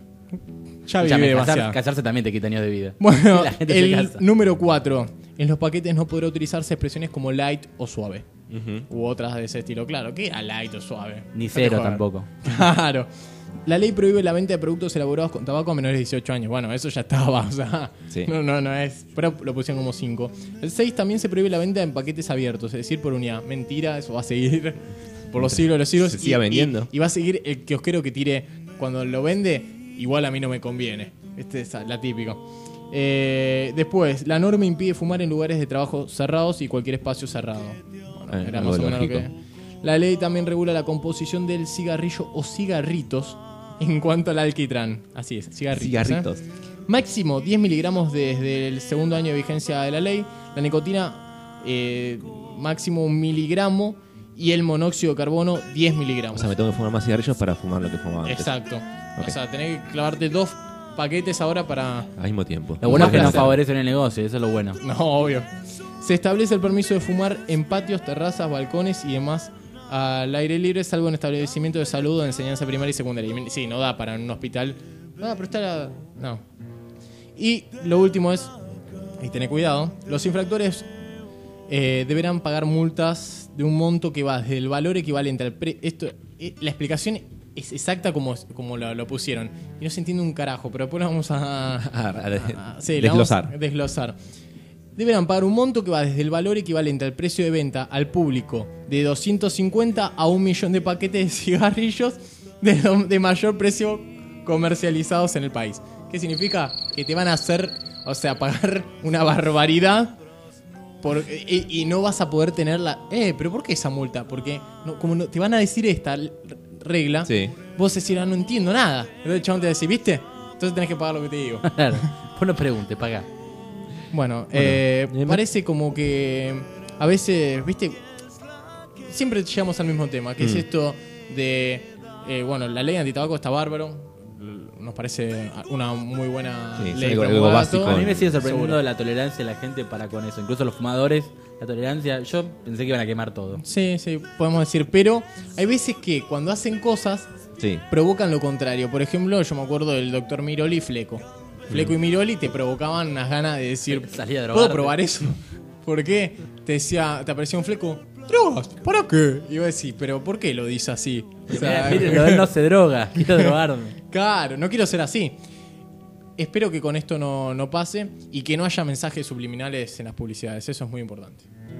ya viví Escuchame, demasiado. casarse también te quita años de vida. Bueno, La gente se el casa. número 4. En los paquetes no podrá utilizarse expresiones como light o suave. U otras de ese estilo. Claro, ¿qué era light o suave? Ni No te cero jodas. tampoco. Claro. La ley prohíbe la venta de productos elaborados con tabaco a menores de 18 años. Bueno, eso ya estaba, o sea, no es. Pero lo pusieron como 5. El 6 también se prohíbe la venta en paquetes abiertos, es decir, por unidad. Mentira, eso va a seguir por los siglos de los siglos. Se siga vendiendo. Y va a seguir el kiosquero que tire, cuando lo vende, igual a mí no me conviene. Esta es la típica. Después, la norma impide fumar en lugares de trabajo cerrados y cualquier espacio cerrado. Bueno, era algo más o menos lo lógico. que... La ley también regula la composición del cigarrillo o cigarritos en cuanto al alquitrán. Así es, cigarritos. Máximo 10 miligramos desde el segundo año de vigencia de la ley. La nicotina, máximo 1 miligramo. Y el monóxido de carbono, 10 miligramos. O sea, me tengo que fumar más cigarrillos para fumar lo que fumaba antes. Exacto. Ok. O sea, tenés que clavarte 2 paquetes ahora para... Al mismo tiempo. Lo bueno es que nos Placer. favorecen el negocio, eso es lo bueno. No, obvio. Se establece el permiso de fumar en patios, terrazas, balcones y demás al aire libre, salvo en establecimientos de salud o de enseñanza primaria y secundaria. Y sí, no da para un hospital. No, pero está... No. Y lo último es, y tené cuidado, los infractores deberán pagar multas de un monto que va desde el valor equivalente al la explicación es exacta como lo pusieron. Y no se entiende un carajo, pero después lo vamos sí, le vamos a desglosar. Deberán pagar un monto que va desde el valor equivalente al precio de venta al público de 250 a 1 millón de paquetes de cigarrillos de mayor precio comercializados en el país. ¿Qué significa? Que te van a hacer, o sea, pagar una barbaridad y no vas a poder tenerla. ¿Pero por qué esa multa? Porque como te van a decir esta regla, sí, vos decís, no entiendo nada. Entonces el chabón te va a decir, ¿viste? Entonces tenés que pagar lo que te digo. Claro, vos no preguntes, pagá. Bueno, parece como que a veces, ¿viste? Siempre llegamos al mismo tema, que es esto de, la ley antitabaco está bárbaro. Nos parece una muy buena ley. Algo básico. A mí me sigue sorprendiendo la tolerancia de la gente para con eso. Incluso los fumadores, la tolerancia. Yo pensé que iban a quemar todo. Sí, podemos decir. Pero hay veces que cuando hacen cosas, provocan lo contrario. Por ejemplo, yo me acuerdo del doctor Miroli y Fleco. Fleco y Miroli te provocaban unas ganas de decir, ¿puedo probar eso? ¿Por qué? Te aparecía un fleco, ¿drogas? ¿Para qué? Y vos decís, ¿pero por qué lo dice así? O sea, él no se droga, quiero drogarme. Claro, no quiero ser así. Espero que con esto no pase y que no haya mensajes subliminales en las publicidades. Eso es muy importante.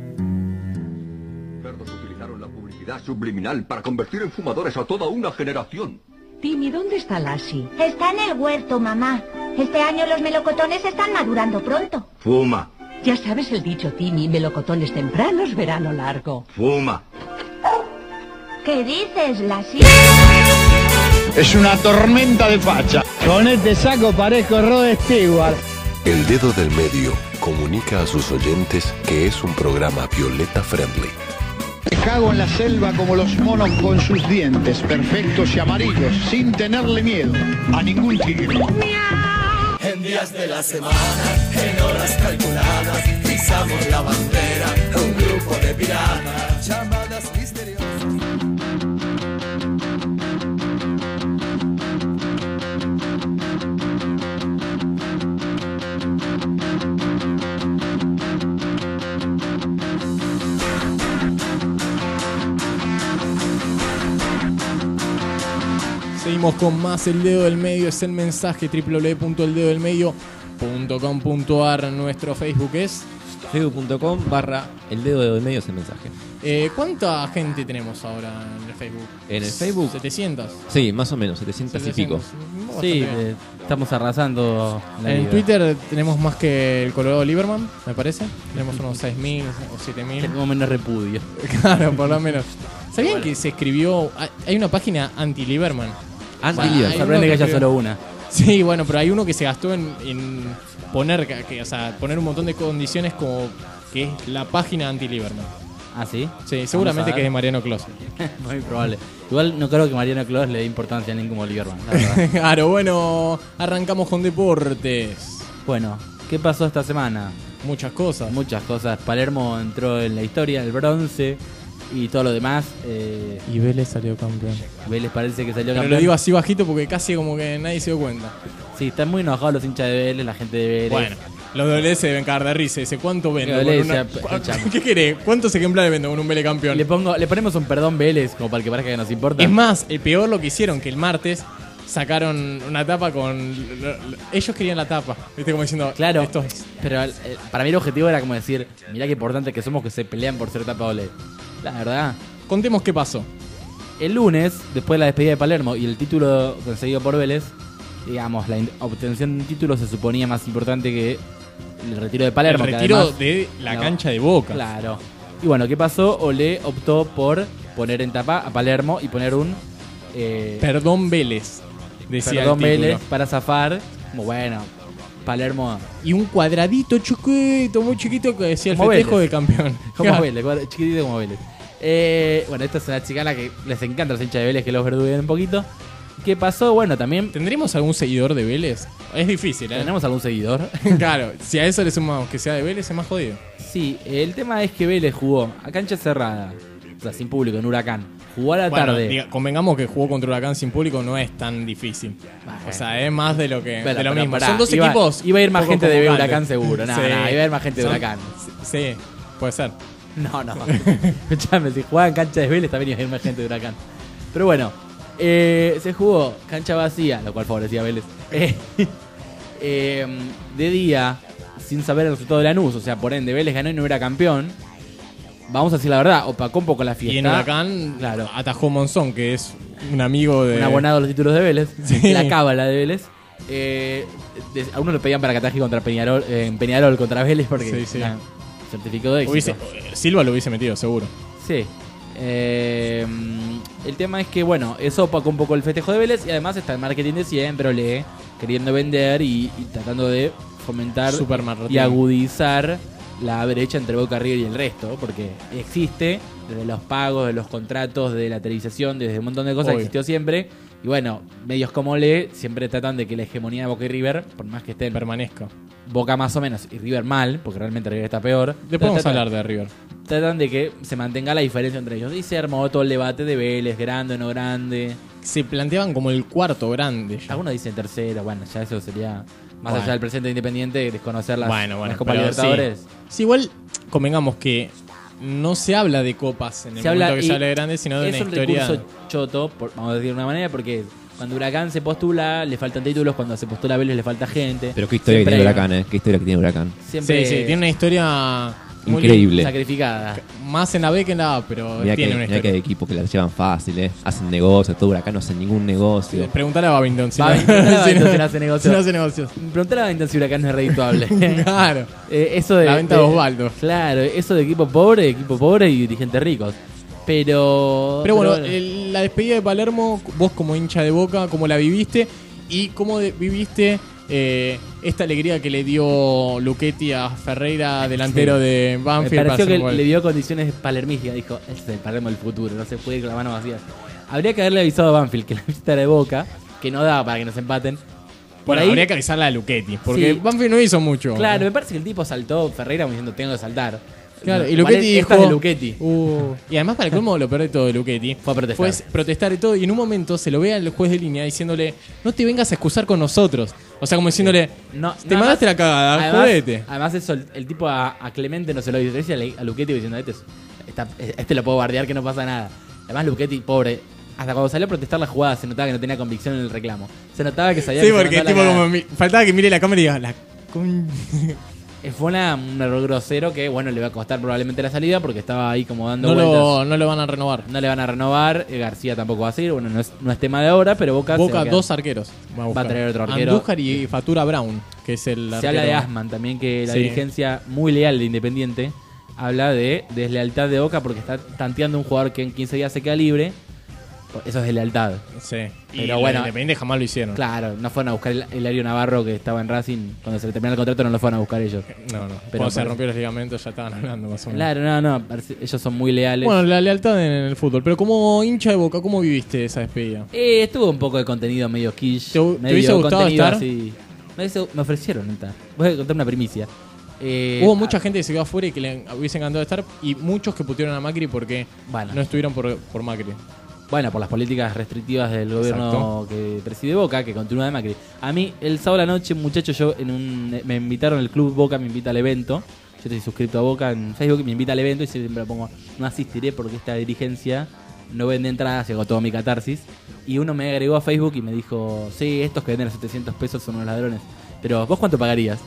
Cerdos utilizaron la publicidad subliminal para convertir en fumadores a toda una generación. Timmy, ¿dónde está Lassie? Está en el huerto, mamá. Este año los melocotones están madurando pronto. Fuma. Ya sabes el dicho, Timmy, melocotones tempranos, verano largo. Fuma. ¿Qué dices, Lassie? Es una tormenta de facha. Con este saco parezco Rod Stewart. El Dedo del Medio comunica a sus oyentes que es un programa Violeta Friendly. Me cago en la selva como los monos con sus dientes, perfectos y amarillos, sin tenerle miedo a ningún tigre. En días de la semana, en horas calculadas, izamos la bandera, un grupo de piratas, llamadas misteriosas. Seguimos con más El Dedo del Medio, es el mensaje www.eldedodelmedio.com.ar. Nuestro Facebook es facebook.com/El Dedo del Medio es el mensaje. ¿Cuánta gente tenemos ahora en el Facebook? ¿En el Facebook? 700. Sí, más o menos, 700 y pico. Sí, estamos arrasando la En vida. Twitter tenemos más que el Colorado Lieberman, me parece. Tenemos unos 6.000 o 7.000. Tenemos menos repudio. Claro, por lo menos. ¿Sabían que se escribió? Hay una página anti-Lieberman. Anti-Lieberman. Sorprende que haya solo una. Sí, bueno, pero hay uno que se gastó en poner un montón de condiciones como que es la página anti-Lieberman. ¿Ah, sí? Sí, seguramente que es de Mariano Clos. Muy probable. Igual no creo que Mariano Clos le dé importancia a ningún Lieberman, la verdad. Claro, bueno, arrancamos con deportes. Bueno, ¿qué pasó esta semana? Muchas cosas. Muchas cosas. Palermo entró en la historia, el bronce y todo lo demás. Y Vélez salió campeón. Vélez parece que salió Pero campeón. lo digo así bajito porque casi como que nadie se dio cuenta. Sí, están muy enojados los hinchas de Vélez, la gente de Vélez. Bueno, los de Vélez se deben cagar de risa. Dice, ¿cuánto vendo? Vélez, ¿Qué querés? ¿Cuántos ejemplares vendo con un Vélez campeón? Le ponemos un perdón Vélez, como para que parezca que nos importa. Es más, el peor lo que hicieron, que el martes sacaron una tapa con... Ellos querían la tapa. ¿Viste? Como diciendo, claro, esto es... pero para mí el objetivo era como decir, mirá qué importante que somos que se pelean por ser tapa doble. La verdad. Contemos qué pasó. El lunes, después de la despedida de Palermo y el título conseguido por Vélez, digamos, la obtención de un título se suponía más importante que el retiro de Palermo. El que retiro además, de la cancha de Boca. Claro. Y bueno, ¿qué pasó? Olé optó por poner en tapa a Palermo y poner un... Perdón Vélez, decía Perdón el título. Vélez para zafar. Como bueno, Palermo... Y un cuadradito chiquito, muy chiquito, que decía el Como festejo Vélez. de campeón. Como Claro. Vélez, chiquitito como Vélez. Bueno, esta es una chicana que les encanta a los hinchas de Vélez que los verduguen un poquito. ¿Qué pasó? Bueno, también... ¿Tendremos algún seguidor de Vélez? Es difícil, ¿eh? ¿Tenemos algún seguidor? Claro, si a eso le sumamos que sea de Vélez, es más jodido. Sí, el tema es que Vélez jugó a cancha cerrada, o sea, sin público, en Huracán. Jugó a la Bueno, tarde. convengamos que jugó contra Huracán sin público no es tan difícil. O sea, es más de lo que Bueno, de lo pero mismo. pará, Son dos iba- equipos. iba a ir más poco gente de convocantes. Huracán seguro. No, no, iba a ir más gente de Huracán. Sí, puede ser. No. Escuchame, si jugaba en cancha de Vélez también iba a ir más gente de Huracán. Pero bueno, se jugó cancha vacía, lo cual favorecía a Vélez. De día, sin saber el resultado de Lanús, o sea, por ende, Vélez ganó y no era campeón. Vamos a decir la verdad, opacó un poco la fiesta. Y en Huracán claro, atajó Monzón, que es un amigo de... un abonado a los títulos de Vélez, Sí. la cábala de Vélez. Algunos lo pedían para que ataje contra Peñarol, en Peñarol contra Vélez porque Sí. certificado de éxito. Silva lo hubiese metido, seguro. Sí. El tema es que, bueno, eso opacó un poco el festejo de Vélez y además está el marketing de siempre, Olé, queriendo vender y tratando de fomentar Supermarketing. y agudizar la brecha entre Boca, River y el resto, porque existe desde los pagos, de los contratos, de la televisación, desde un montón de cosas, Obvio. existió siempre. Y bueno, medios como Olé siempre tratan de que la hegemonía de Boca y River, por más que estén permanezca. Boca más o menos y River mal, porque realmente River está peor. Después vamos a Tratan- hablar de River. Tratan de que se mantenga la diferencia entre ellos. Y se armó todo el debate de Vélez, grande, no grande. Se planteaban como el cuarto grande. Ya. Algunos dicen tercera, bueno, ya eso sería más Bueno. allá del presente de Independiente, desconocer las, Bueno, las Copas pero Libertadores. Sí, igual convengamos que no se habla de copas en el Se momento habla, que y se habla de grandes, sino de es una un historia. recurso choto, vamos a decir de una manera, porque cuando Huracán se postula, le faltan títulos, cuando se postula Vélez le falta gente. Pero qué historia Siempre- que tiene Huracán, ¿eh? Qué historia que tiene Huracán. Siempre Sí, tiene una historia muy Increíble. sacrificada. Más en la B que en la A, pero Mirá tiene que, una mirá que historia. hay equipos que la llevan fácil, ¿eh? Hacen negocios, todo Huracán no hace ningún negocio. Preguntale a Babington si Babington, no, si no hace negocios. si no hace negocios. Preguntale a Babington si Huracán no es redituable. Claro. Eso de, La venta de Osvaldo. Claro, eso de equipo pobre y dirigentes ricos. Pero Pero bueno, la despedida de Palermo, vos como hincha de Boca, ¿cómo la viviste? ¿Y cómo viviste esta alegría que le dio Luchetti a Ferreira, delantero Sí. de me Banfield? para pareció hacer que un gol? le dio condiciones palermísticas. Dijo, este es el Palermo del futuro, no se puede ir con las manos vacías. Habría que haberle avisado a Banfield que la visita era de Boca, que no daba para que nos empaten. Bueno, ahí- habría que avisarle a Luchetti, porque Sí. Banfield no hizo mucho. Claro, me parece que el tipo saltó Ferreira como diciendo, tengo que saltar. Claro, No, y Luchetti esta dijo... es de Luchetti. Y además, para el colmo, lo peor de todo de Luchetti Fue a protestar. fue protestar y todo. Y en un momento se lo ve al juez de línea diciéndole: no te vengas a excusar con nosotros. O sea, como diciéndole: No, te nada mandaste más- la cagada, además, jodete. Además, eso, el tipo a Clemente no se lo dice. Le dice a Luchetti diciendo, este lo puedo bardear que no pasa nada. Además, Luchetti, pobre, hasta cuando salió a protestar la jugada se notaba que no tenía convicción en el reclamo. Se notaba que sabía Sí, que se porque mandaba tipo la como cagada. faltaba que mire la cámara y diga: la con... Fue un error grosero que, bueno, le va a costar probablemente la salida porque estaba ahí como dando no, vueltas. no lo van a renovar. No le van a renovar. García tampoco va a seguir. Bueno, no es tema de ahora, pero Boca se va a Boca, quedar. dos arqueros. Va a traer otro arquero. Andújar y Fatura Brown, que es el Se arquero. habla de Asman también, que la Sí. dirigencia muy leal de Independiente habla de deslealtad de Boca porque está tanteando un jugador que en 15 días se queda libre. Eso es deslealtad. Sí. Y Pero los bueno, Independiente jamás lo hicieron. Claro, no fueron a buscar el Hilario Navarro que estaba en Racing. Cuando se le terminó el contrato no lo fueron a buscar ellos. No. Pero Cuando se parece- rompió los ligamentos ya estaban hablando más o menos. Claro, no, ellos son muy leales. Bueno, la lealtad en el fútbol. Pero como hincha de Boca, ¿cómo viviste esa despedida? Estuvo un poco de contenido medio quiche. ¿Te medio hubiese gustado contenido estar? así. Me ofrecieron estar. Voy a contar una primicia. Hubo mucha gente que se quedó afuera y que le hubiese encantado estar. Y muchos que putearon a Macri porque Bueno. no estuvieron por Macri. Bueno, por las políticas restrictivas del gobierno Exacto. que preside Boca, que continúa de Macri. A mí, el sábado a la noche, muchachos, me invitaron, el Club Boca me invita al evento. Yo estoy suscrito a Boca en Facebook y me invita al evento y siempre lo pongo, no asistiré porque esta dirigencia no vende entradas, llegó todo mi catarsis. Y uno me agregó a Facebook y me dijo, sí, estos que venden a 700 pesos son unos ladrones. Pero, ¿vos cuánto pagarías?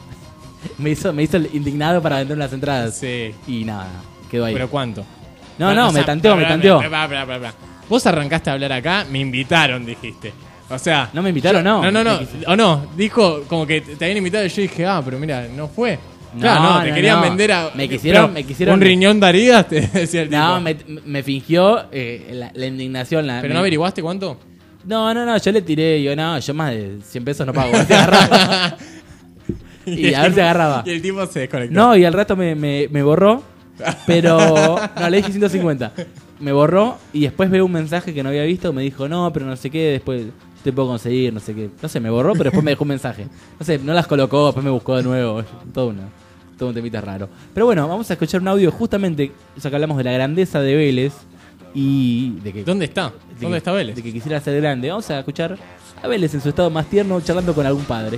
me hizo el indignado para vender las entradas. Sí. Y nada, quedó ahí. ¿Pero cuánto? No, me tanteó. Vos arrancaste a hablar acá, me invitaron, dijiste. O sea... ¿No me invitaron? No. No. O no, dijo como que te habían invitado y yo dije, pero mira, no fue. Claro, te querían vender a... Me quisieron... ¿Un riñón darías? Te decía el tipo. No, me fingió la indignación. ¿Pero no averiguaste cuánto? No, yo le tiré, yo más de 100 pesos no pago. Se agarraba. Y a ver si agarraba. Y el tipo se desconectó. No, y al rato me borró, pero... No, le dije 150. Me borró y después veo un mensaje que no había visto, me dijo, no, pero no sé qué, después te puedo conseguir, no sé qué. No sé, me borró, pero después me dejó un mensaje. No sé, no las colocó, después me buscó de nuevo. Todo un temita raro. Pero bueno, vamos a escuchar un audio justamente, ya que hablamos de la grandeza de Vélez y de que... ¿Dónde está? ¿Dónde está Vélez? De que quisiera ser grande. Vamos a escuchar a Vélez en su estado más tierno charlando con algún padre.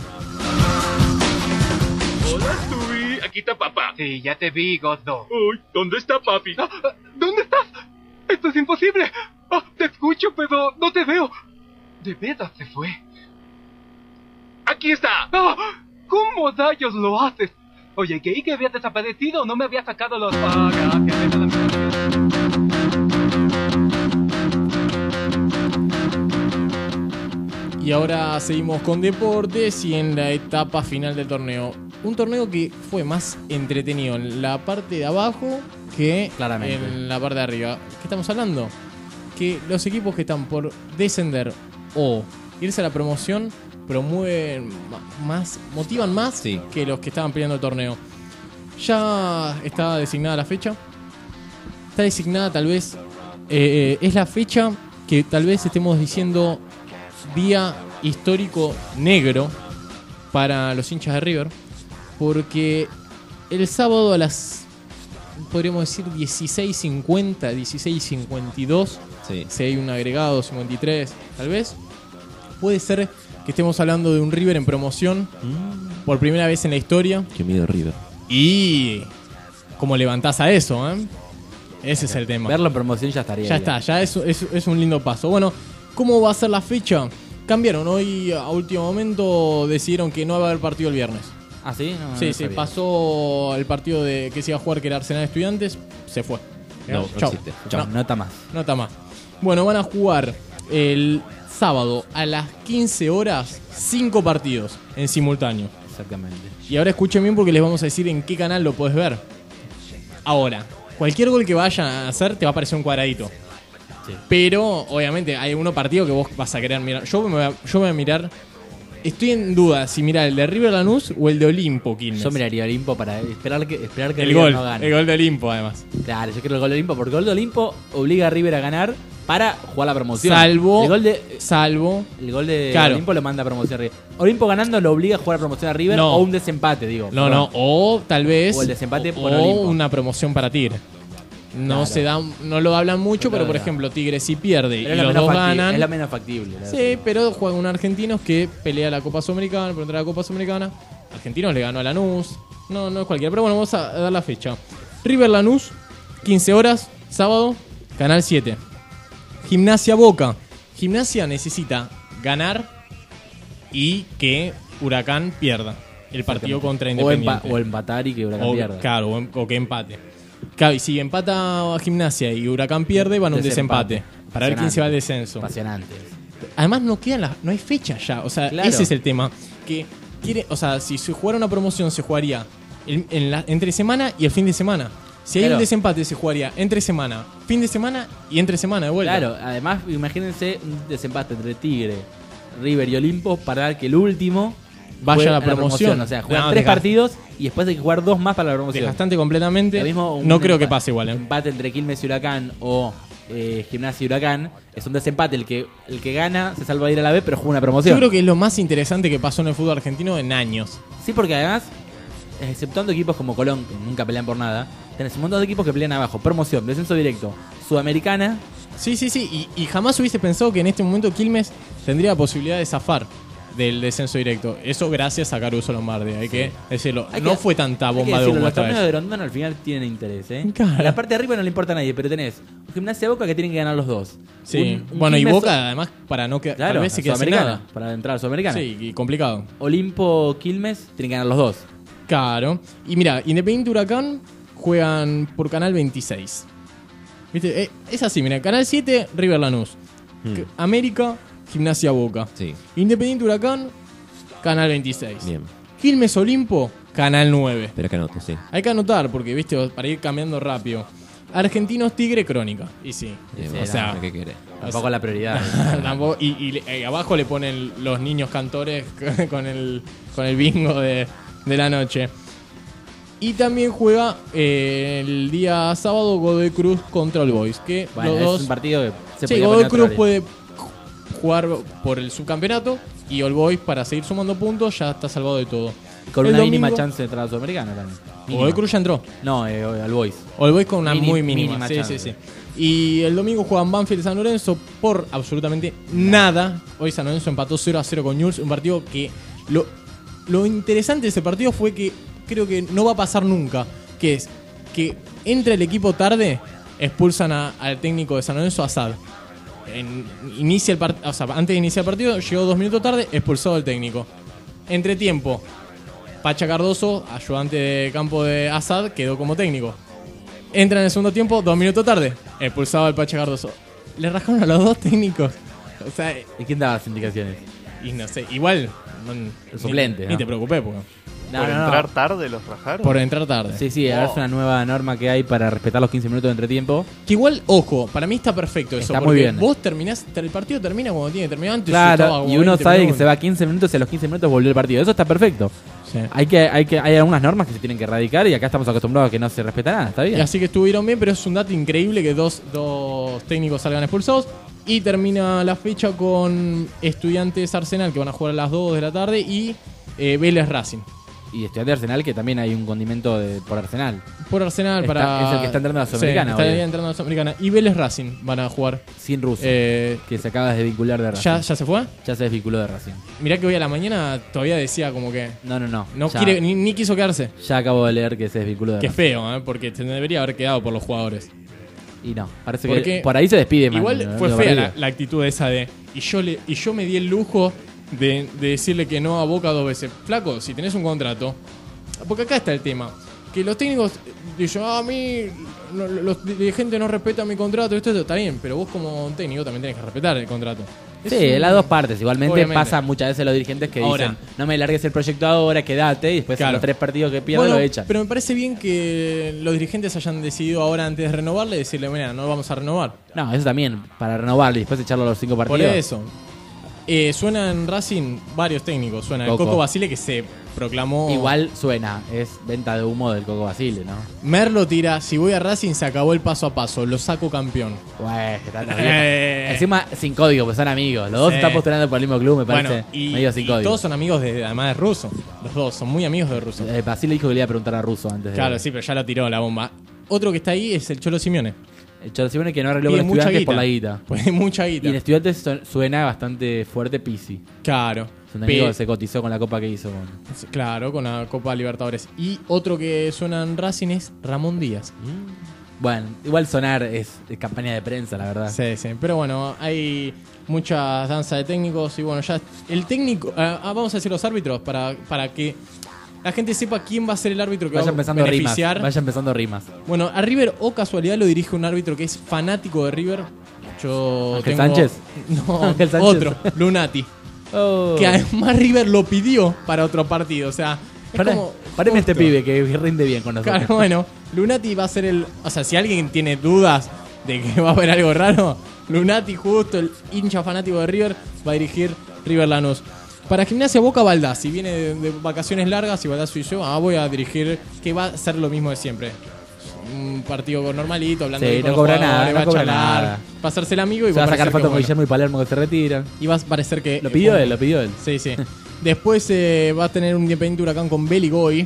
Hola, Stewie. Aquí está papá. Sí, ya te vi, Goddo. Uy, ¿dónde está papi? ¿Dónde estás? Esto es imposible. Te escucho, pero no te veo. De veras se fue. Aquí está. ¿Cómo rayos lo haces? Oye, creí que había desaparecido. No me había sacado los... Y ahora seguimos con deportes y en la etapa final del torneo. Un torneo que fue más entretenido en la parte de abajo que en la parte de arriba. ¿Qué estamos hablando? Que los equipos que están por descender o irse a la promoción promueven más, motivan más que los que estaban peleando el torneo. Ya está designada la fecha. Está designada tal vez... es la fecha que tal vez estemos diciendo día histórico negro para los hinchas de River. Porque el sábado a las, podríamos decir, 16:50, 16:52, si hay un agregado, 53, tal vez, puede ser que estemos hablando de un River en promoción por primera vez en la historia. Qué miedo River. Y cómo levantás a eso, ¿eh? Ese es el tema. Verlo en promoción ya estaría. Ya está, ya es un lindo paso. Bueno, ¿cómo va a ser la fecha? Cambiaron, hoy a último momento decidieron que no va a haber partido el viernes. ¿Ah, sí? Sí, pasó el partido que se iba a jugar, que era Arsenal Estudiantes, se fue. No existe. Chau, no está más. No está más. Bueno, van a jugar el sábado a las 15 horas 5 partidos en simultáneo. Exactamente. Y ahora escuchen bien porque les vamos a decir en qué canal lo podés ver. Ahora, cualquier gol que vayan a hacer te va a aparecer un cuadradito. Sí. Pero, obviamente, hay algunos partidos que vos vas a querer mirar. Yo me voy a mirar... Estoy en duda si mirar el de River Lanús o el de Olimpo Quilmes. Yo miraría Olimpo para esperar que el River gol, no gane. El gol de Olimpo, además. Claro, yo quiero el gol de Olimpo porque el gol de Olimpo obliga a River a ganar para jugar la promoción. Salvo el gol de claro. Olimpo lo manda a promoción a River. Olimpo ganando lo obliga a jugar a promoción a River o un desempate, digo. No, o tal vez o el desempate por o Olimpo. Una promoción para Tigre. No se dan, no lo hablan mucho, pero por ejemplo, Tigre si pierde pero y los dos ganan. Es la menos factible. Sí, pero juegan un argentinos que pelea la Copa Sudamericana, por entrar a la Copa Sudamericana. Argentinos le ganó a Lanús. No es cualquiera, pero bueno, vamos a dar la fecha. River Lanús, 15 horas, sábado, Canal 7. Gimnasia Boca. Gimnasia necesita ganar y que Huracán pierda el partido contra Independiente. O empatar y que Huracán pierda. Claro, o que empate. Claro, y si empata Gimnasia y Huracán pierde, van a un desempate. Para ver quién se va al descenso. Apasionante. Además, no hay fecha ya. O sea, ese es el tema. Que o sea, si se jugara una promoción, se jugaría entre semana y el fin de semana. Si hay un desempate, se jugaría entre semana, fin de semana y entre semana de vuelta. Claro, además, imagínense un desempate entre Tigre, River y Olimpo para que el último vaya a la promoción. O sea, juegan 3 partidos y después hay que jugar 2 más para la promoción. Desgastante completamente. No creo que pase igual. Empate entre Quilmes y Huracán o Gimnasia y Huracán es un desempate. El que gana se salva de ir a la B, pero juega una promoción. Yo creo que es lo más interesante que pasó en el fútbol argentino en años. Sí, porque además, exceptuando equipos como Colón, que nunca pelean por nada, tenés un montón de equipos que pelean abajo. Promoción, descenso directo, Sudamericana. Sí. Y jamás hubiese pensado que en este momento Quilmes tendría la posibilidad de zafar del descenso directo. Eso gracias a Caruso Lombardi. Hay que decirlo. No fue tanta bomba de humo los esta torneos vez. de Rondón al final tienen interés, ¿eh? Claro. A la parte de arriba no le importa a nadie, pero tenés un Gimnasia Boca que tienen que ganar los dos. Sí. Bueno, y Boca además para no quedar. Claro, tal vez se queda sin nada. Para entrar a Sudamericana. Sí, y complicado. Olimpo Quilmes tienen que ganar los dos. Claro. Y mira, Independiente Huracán juegan por Canal 26. ¿Viste? Es así, mira, Canal 7, River Lanús. América, Gimnasia Boca. Sí. Independiente Huracán, Canal 26. Bien. Quilmes Olimpo, Canal 9. Espera que anoto, sí. Hay que anotar, porque, viste, para ir cambiando rápido. Argentinos Tigre, Crónica. Y sí. O sea, ¿qué querés? Tampoco la prioridad. tampoco- y abajo le ponen los niños cantores con el bingo de la noche. Y también juega el día sábado Godoy Cruz contra All Boys. Que Bueno, los es dos. un partido que se Sí, podría Godoy poner Cruz otro puede jugar por el subcampeonato. Y All Boys, para seguir sumando puntos, ya está salvado de todo. con El una mínima domingo- chance de entrar a Sudamericana también. Godoy Cruz ya entró. No, al Boys. All Boys con una muy Mínima mínima. Sí, chance. sí, sí. Y el domingo juegan Banfield y San Lorenzo por absolutamente nada. Hoy San Lorenzo empató 0-0 con Newell's. Un partido que lo interesante de ese partido fue que creo que no va a pasar nunca. Que es que entra el equipo tarde, expulsan al técnico de San Lorenzo, Assad. Inicia el o sea, antes de iniciar el partido, llegó 2 minutos tarde, expulsado el técnico. Entretiempo, Pacha Cardoso, ayudante de campo de Assad, quedó como técnico. Entra en el segundo tiempo, 2 minutos tarde, expulsado al Pacha Cardoso. Le rajaron a los dos técnicos. O sea, ¿Y quién daba las indicaciones? y no sé, igual. El suplente, Ni ¿no? te preocupes, porque. ¿Por entrar tarde los rajaron? Por entrar tarde. Sí, sí, ahora es una nueva norma que hay para respetar los 15 minutos de entretiempo. Que igual, ojo, para mí está perfecto eso. Está muy porque bien. Vos terminás, el partido termina cuando tiene que terminar. Antes Claro, estaba como y uno 20 sabe que minutos. se va 15 minutos y a los 15 minutos volvió el partido. Eso está perfecto. Sí. Hay algunas normas que se tienen que erradicar y acá estamos acostumbrados a que no se respeta nada, está bien. Y así que estuvieron bien, pero es un dato increíble que dos técnicos salgan expulsados. Y termina la fecha con Estudiantes Arsenal, que van a jugar a las 2 de la tarde, y Vélez Racing. Y Estudiante Arsenal, que también hay un condimento por Arsenal. Por Arsenal Es el que está entrando a la Sudamericana. Sí, está hoy. entrando a la Sudamericana. Y Vélez Racing van a jugar. Sin Russo, Eh, que se acaba de desvincular de Racing. ¿Ya se fue? Ya se desvinculó de Racing. Mirá que hoy a la mañana todavía decía como que No. no Ya- quiere, ni quiso quedarse. Ya acabo de leer que se desvinculó de Qué Racing. feo, porque se debería haber quedado por los jugadores. Y no, parece Porque que por ahí se despide. Igual man, fue lo fea barriga. la actitud esa de. Y yo me di el lujo de decirle que no a Boca 2 veces. Flaco, si tenés un contrato. Porque acá está el tema. Que los técnicos dicen, a mí los dirigentes no respetan mi contrato. Esto está bien, pero vos como técnico también tenés que respetar el contrato. Sí, Es un- las dos partes. Igualmente Obviamente. pasa muchas veces los dirigentes que Ahora. dicen, no me largues el proyecto ahora, quédate, y después en Claro. los 3 partidos que pierdan Bueno, lo echan. pero me parece bien que los dirigentes hayan decidido ahora antes de renovarle decirle, mira, no vamos a renovar. No, eso también, para renovar y después echarlo a los 5 partidos. Por eso. Suena en Racing varios técnicos. Suena el Coco. Coco Basile, que se proclamó. Igual suena, es venta de humo del Coco Basile, ¿no? Merlo tira, si voy a Racing se acabó el paso a paso, lo saco campeón. Bueno, encima sin código, pues son amigos. Los dos Sí. están postulando por el mismo club, me parece Bueno, y medio sin código. todos son amigos además de Russo. Los dos son muy amigos de Russo. Basile dijo que le iba a preguntar a Russo antes de... Claro, sí, pero ya lo tiró la bomba. Otro que está ahí es el Cholo Simeone. El Cholo Simeone que no arregló Pide con mucha Estudiantes guita. por la guita. Pide mucha guita. Y en Estudiantes suena bastante fuerte Pizzi. Claro. Es un amigo que se cotizó con la copa que hizo. Claro, con la Copa Libertadores. Y otro que suena en Racing es Ramón Díaz. Bueno, igual sonar es campaña de prensa, la verdad. Sí, sí. Pero bueno, hay muchas danzas de técnicos y bueno, ya el técnico... vamos a decir los árbitros para que la gente sepa quién va a ser el árbitro que Vayan va a pensando rimas. beneficiar. Vayan pensando rimas. Bueno, a River o casualidad lo dirige un árbitro que es fanático de River. Yo ¿Ángel tengo... Sánchez? No, Ángel Sánchez. otro, Lunati. Oh. Que además River lo pidió para otro partido. O sea, es como... Pareme este justo. pibe que rinde bien con nosotros. Claro, bueno, Lunati va a ser el... O sea, si alguien tiene dudas de que va a haber algo raro, Lunati, justo el hincha fanático de River, va a dirigir River Lanús. Para Gimnasia Boca, Baldassi viene de vacaciones largas y Baldassi y yo voy a dirigir, que va a ser lo mismo de siempre. Un partido normalito, hablando Sí, ahí con no los cobra jugadores, nada, va no a cobra charlar, nada. va a hacerse el amigo y Se va a sacar parecer fotos que con bueno. Guillermo y Palermo que se retiran. Y va a parecer que... Lo pidió él. Sí, sí. Después va a tener un Independiente Huracán con Beligoy.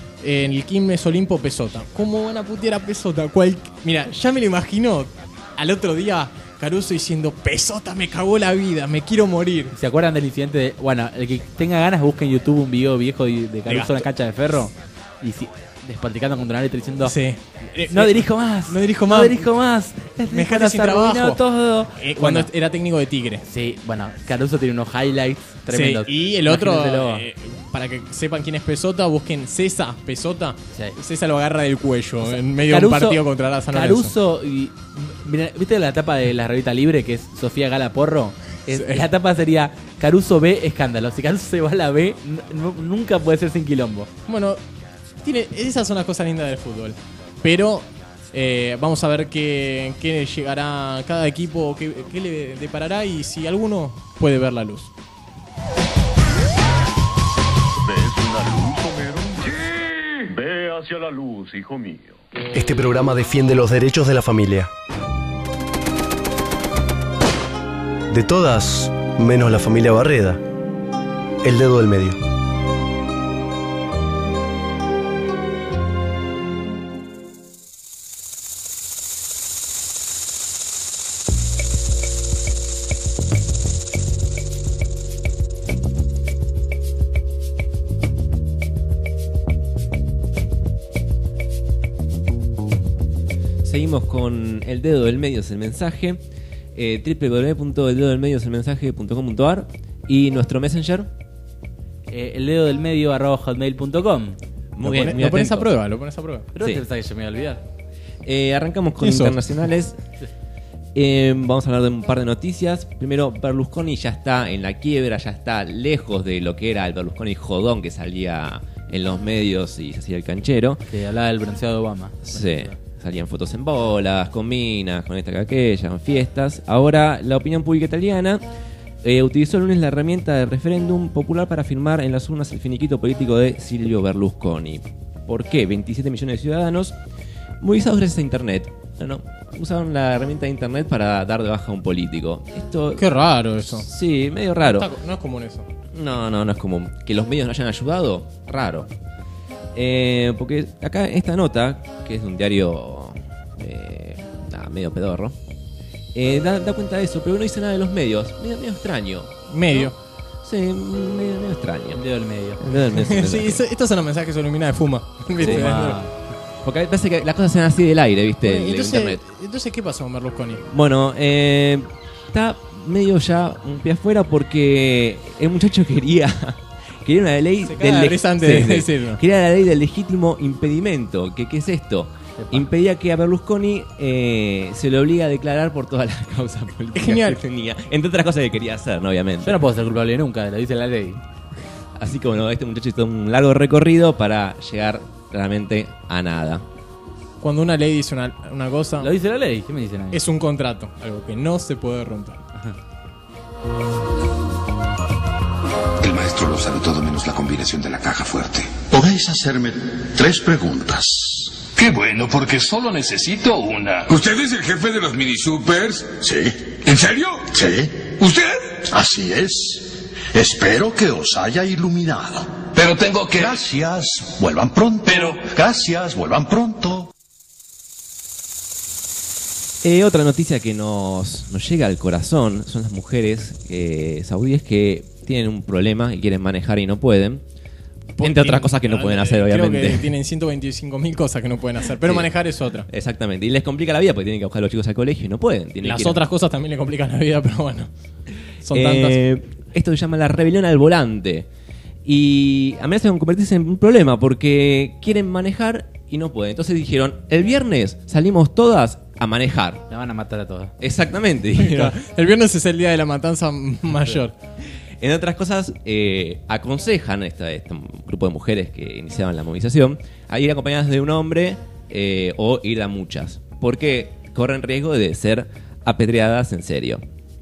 En el Quilmes Olimpo Pesota. ¿Cómo van a putear a Pesota? Mira, ya me lo imagino al otro día Caruso diciendo, Pesota me cagó la vida, me quiero morir. ¿Se acuerdan del incidente de... Bueno, el que tenga ganas busque en YouTube un video viejo de Caruso en la Gastón. cancha de Ferro y despoliticando contra una letra diciendo Sí. no dirijo más. No dirijo No más. dirijo más. Me dejaste sin trabajo. todo. Cuando Bueno, era técnico de Tigre. sí, bueno, Caruso tiene unos highlights tremendos. Sí, y el otro, Imagínenselo. para que sepan quién es Pesota, busquen César Pesota. Sí. César lo agarra del cuello en medio de Caruso- un partido contra la San Lorenzo. Caruso y... Mira, ¿viste la etapa de la revista Libre que es Sofía Gala Porro? La tapa sería Caruso B, escándalo. Si Caruso se va a la B, nunca puede ser sin quilombo. Bueno, esas son las cosas lindas del fútbol. Pero vamos a ver qué llegará a cada equipo, qué le deparará y si alguno puede ver la luz. ¿Ves una luz, Homero? Sí. Ve hacia la luz, hijo mío. Este programa defiende los derechos de la familia. De todas, menos la familia Barreda. El dedo del medio. Seguimos con El Dedo del Medio es el mensaje, www.eldedodelmedioselmensaje.com.ar y nuestro messenger eldedodelmedio@hotmail.com. Muy bien, Lo pones a prueba. Pero Sí. te pensás que yo me voy a olvidar. Arrancamos con internacionales. Vamos a hablar de un par de noticias. Primero, Berlusconi ya está en la quiebra, ya está lejos de lo que era el Berlusconi jodón que salía en los medios y se hacía el canchero. Que hablaba del bronceado de Obama. Sí, salían fotos en bolas, con minas, con esta que aquella, con fiestas. Ahora la opinión pública italiana utilizó el lunes la herramienta de referéndum popular para firmar en las urnas el finiquito político de Silvio Berlusconi. ¿Por qué? 27 millones de ciudadanos movilizados gracias a internet. Usaron la herramienta de internet para dar de baja a un político. Qué raro eso. Sí, medio raro. No es común eso. No es común. Que los medios no hayan ayudado, raro. Porque acá esta nota, que es de un diario medio pedorro, da cuenta de eso, pero no dice nada de los medios. Medio extraño. Medio. ¿No? Sí, medio extraño. El dedo del medio. El dedo del medio. Sí, estos son los mensajes subliminales de Fuma. ¿Viste? Sí. Porque parece que las cosas se dan así del aire, ¿viste? Bueno, El internet. Entonces, ¿qué pasó con Berlusconi? Bueno, está medio ya un pie afuera porque el muchacho quería una ley quería la ley del legítimo impedimento. ¿Qué es esto? Impedía que a Berlusconi se le obliga a declarar por todas las causas políticas que tenía. Entre otras cosas que quería hacer, ¿no? Obviamente. Yo no puedo ser culpable nunca, lo dice la ley. Así que bueno, este muchacho hizo un largo recorrido para llegar realmente a nada. Cuando una ley dice una cosa... ¿Lo dice la ley? ¿Qué me dice la ley? Es un contrato, algo que no se puede romper. Ajá. El maestro lo sabe todo menos la combinación de la caja fuerte. Podéis hacerme 3 preguntas. Qué bueno, porque solo necesito una. ¿Usted es el jefe de los mini supers? Sí. ¿En serio? Sí. ¿Usted? Así es. Espero que os haya iluminado. Pero tengo que... Gracias. Vuelvan pronto. Gracias. Vuelvan pronto. Otra noticia que nos llega al corazón son las mujeres saudíes que tienen un problema y quieren manejar y no pueden. Entre otras cosas que no pueden hacer, obviamente. Creo que tienen 125.000 cosas que no pueden hacer, pero sí, manejar es otra. Exactamente, y les complica la vida porque tienen que buscar a los chicos al colegio y no pueden. Las otras cosas también les complican la vida, pero bueno, son tantas. Esto se llama la rebelión al volante. Y amenaza con convertirse en un problema porque quieren manejar y no pueden. Entonces dijeron, el viernes salimos todas a manejar. La van a matar a todas. Exactamente. Dijeron. El viernes es el día de la matanza mayor. En otras cosas, aconsejan este grupo de mujeres que iniciaban la movilización a ir acompañadas de un hombre o ir a muchas, porque corren riesgo de ser apedreadas en serio.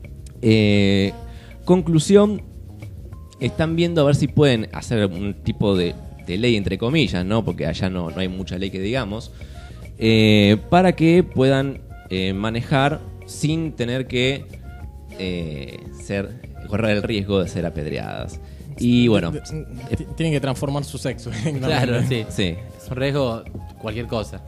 Conclusión, están viendo a ver si pueden hacer un tipo de ley, entre comillas, ¿no? Porque allá no hay mucha ley que digamos, para que puedan manejar sin tener que correr el riesgo de ser apedreadas. Y bueno, tienen que transformar su sexo. Claro, sí. Sí. Es un riesgo cualquier cosa.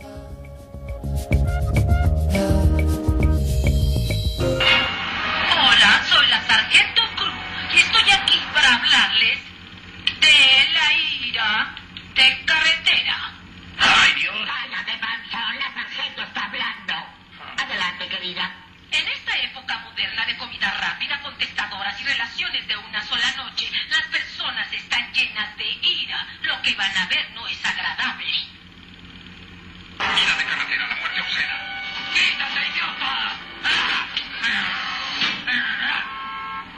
Hola, soy la Sargento Cruz y estoy aquí para hablarles de la ira de carretera. ¡Ay, Dios! ¡Cállate, panzón! La Sargento está hablando. Adelante, querida. En esta época moderna de comida rápida, contestadoras y relaciones de una sola noche, las personas están llenas de ira. Lo que van a ver no es agradable. Ira de carretera, la muerte obscena. ¡Quítate, idiota!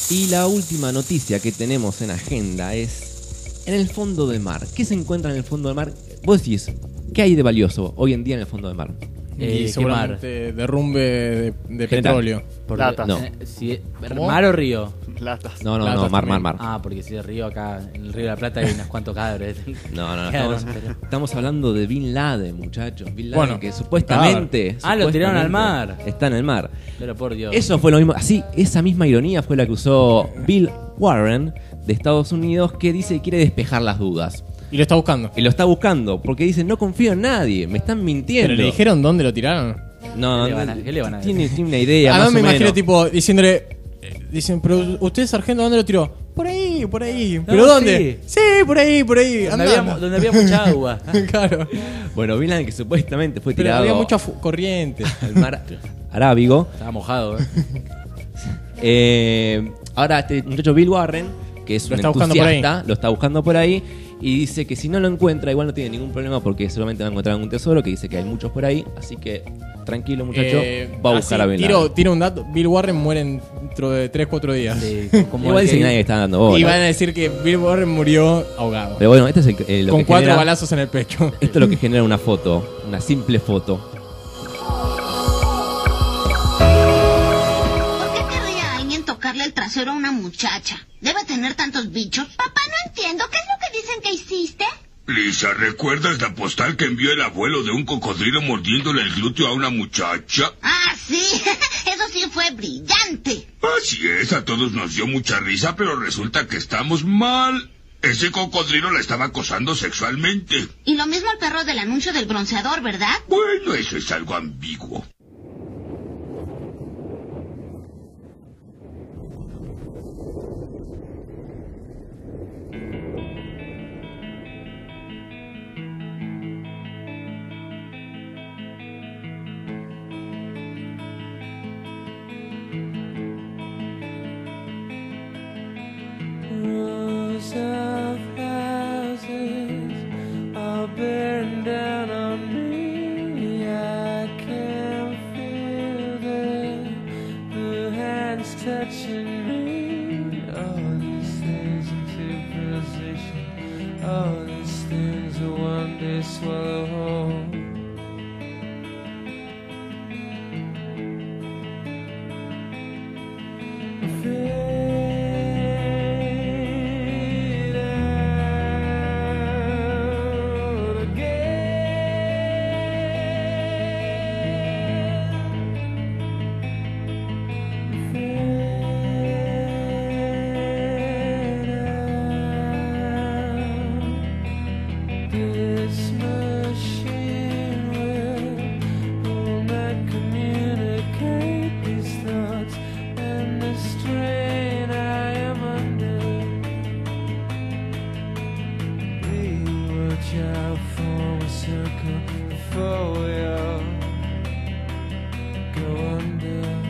Y la última noticia que tenemos en agenda es en el fondo del mar. ¿Qué se encuentra en el fondo del mar? Vos decís, ¿qué hay de valioso hoy en día en el fondo del mar? Y seguramente derrumbe de petróleo. Latas. No. ¿Mar o río? Latas. No, Latas mar. también. Porque si de río acá, en el río de la Plata hay unos cuantos cadáveres. No, Claro, estamos hablando de Bin Laden, muchachos. Bin Laden, Bueno, que supuestamente lo tiraron al mar. Está en el mar. Pero por Dios. Eso fue lo mismo. Así, esa misma ironía fue la que usó Bill Warren de Estados Unidos, que dice que quiere despejar las dudas. Y lo está buscando. Y lo está buscando, porque dice, no confío en nadie, me están mintiendo. ¿Pero le dijeron dónde lo tiraron? No, ¿Qué le van a decir? tiene una idea. Además más me o imagino menos. tipo diciéndole... Dicen, pero usted, sargento, ¿dónde lo tiró? Por ahí. ¿Pero No, dónde? Sí, por ahí. Donde había mucha agua. Claro. Bueno, Bin Laden, que supuestamente fue Pero tirado había mucha corriente. al mar Arábigo. Estaba mojado, Ahora este muchacho Bill Warren, que es Lo un está buscando por entusiasta, lo está buscando por ahí. Y dice que si no lo encuentra, igual no tiene ningún problema, porque seguramente va a encontrar algún tesoro, que dice que hay muchos por ahí. Así que tranquilo, muchacho, va a buscar a Bin Laden. Tiro un dato. Bill Warren muere dentro de 3-4 días. Igual dice que nadie está dando bola. Y van a decir que Bill Warren murió ahogado. Pero bueno, este es lo Con que 4 genera, balazos en el pecho. esto es lo que genera una foto, una simple foto. ¿Por qué querría alguien tocarle el trasero a una muchacha? Debe tener tantos bichos. Papá, no entiendo. ¿Qué es lo que dicen que hiciste? Lisa, ¿recuerdas la postal que envió el abuelo de un cocodrilo mordiéndole el glúteo a una muchacha? Ah, sí. Eso sí fue brillante. Así es, a todos nos dio mucha risa, pero resulta que estamos mal. Ese cocodrilo la estaba acosando sexualmente. Y lo mismo el perro del anuncio del bronceador, ¿verdad? Bueno, eso es algo ambiguo. Rows of houses all burned down on me. I can feel the hands touching me. All these things into position. All these things are one day swallow whole. This machine will not communicate these thoughts and the strain I am under. We watch out for a circle before we all go under.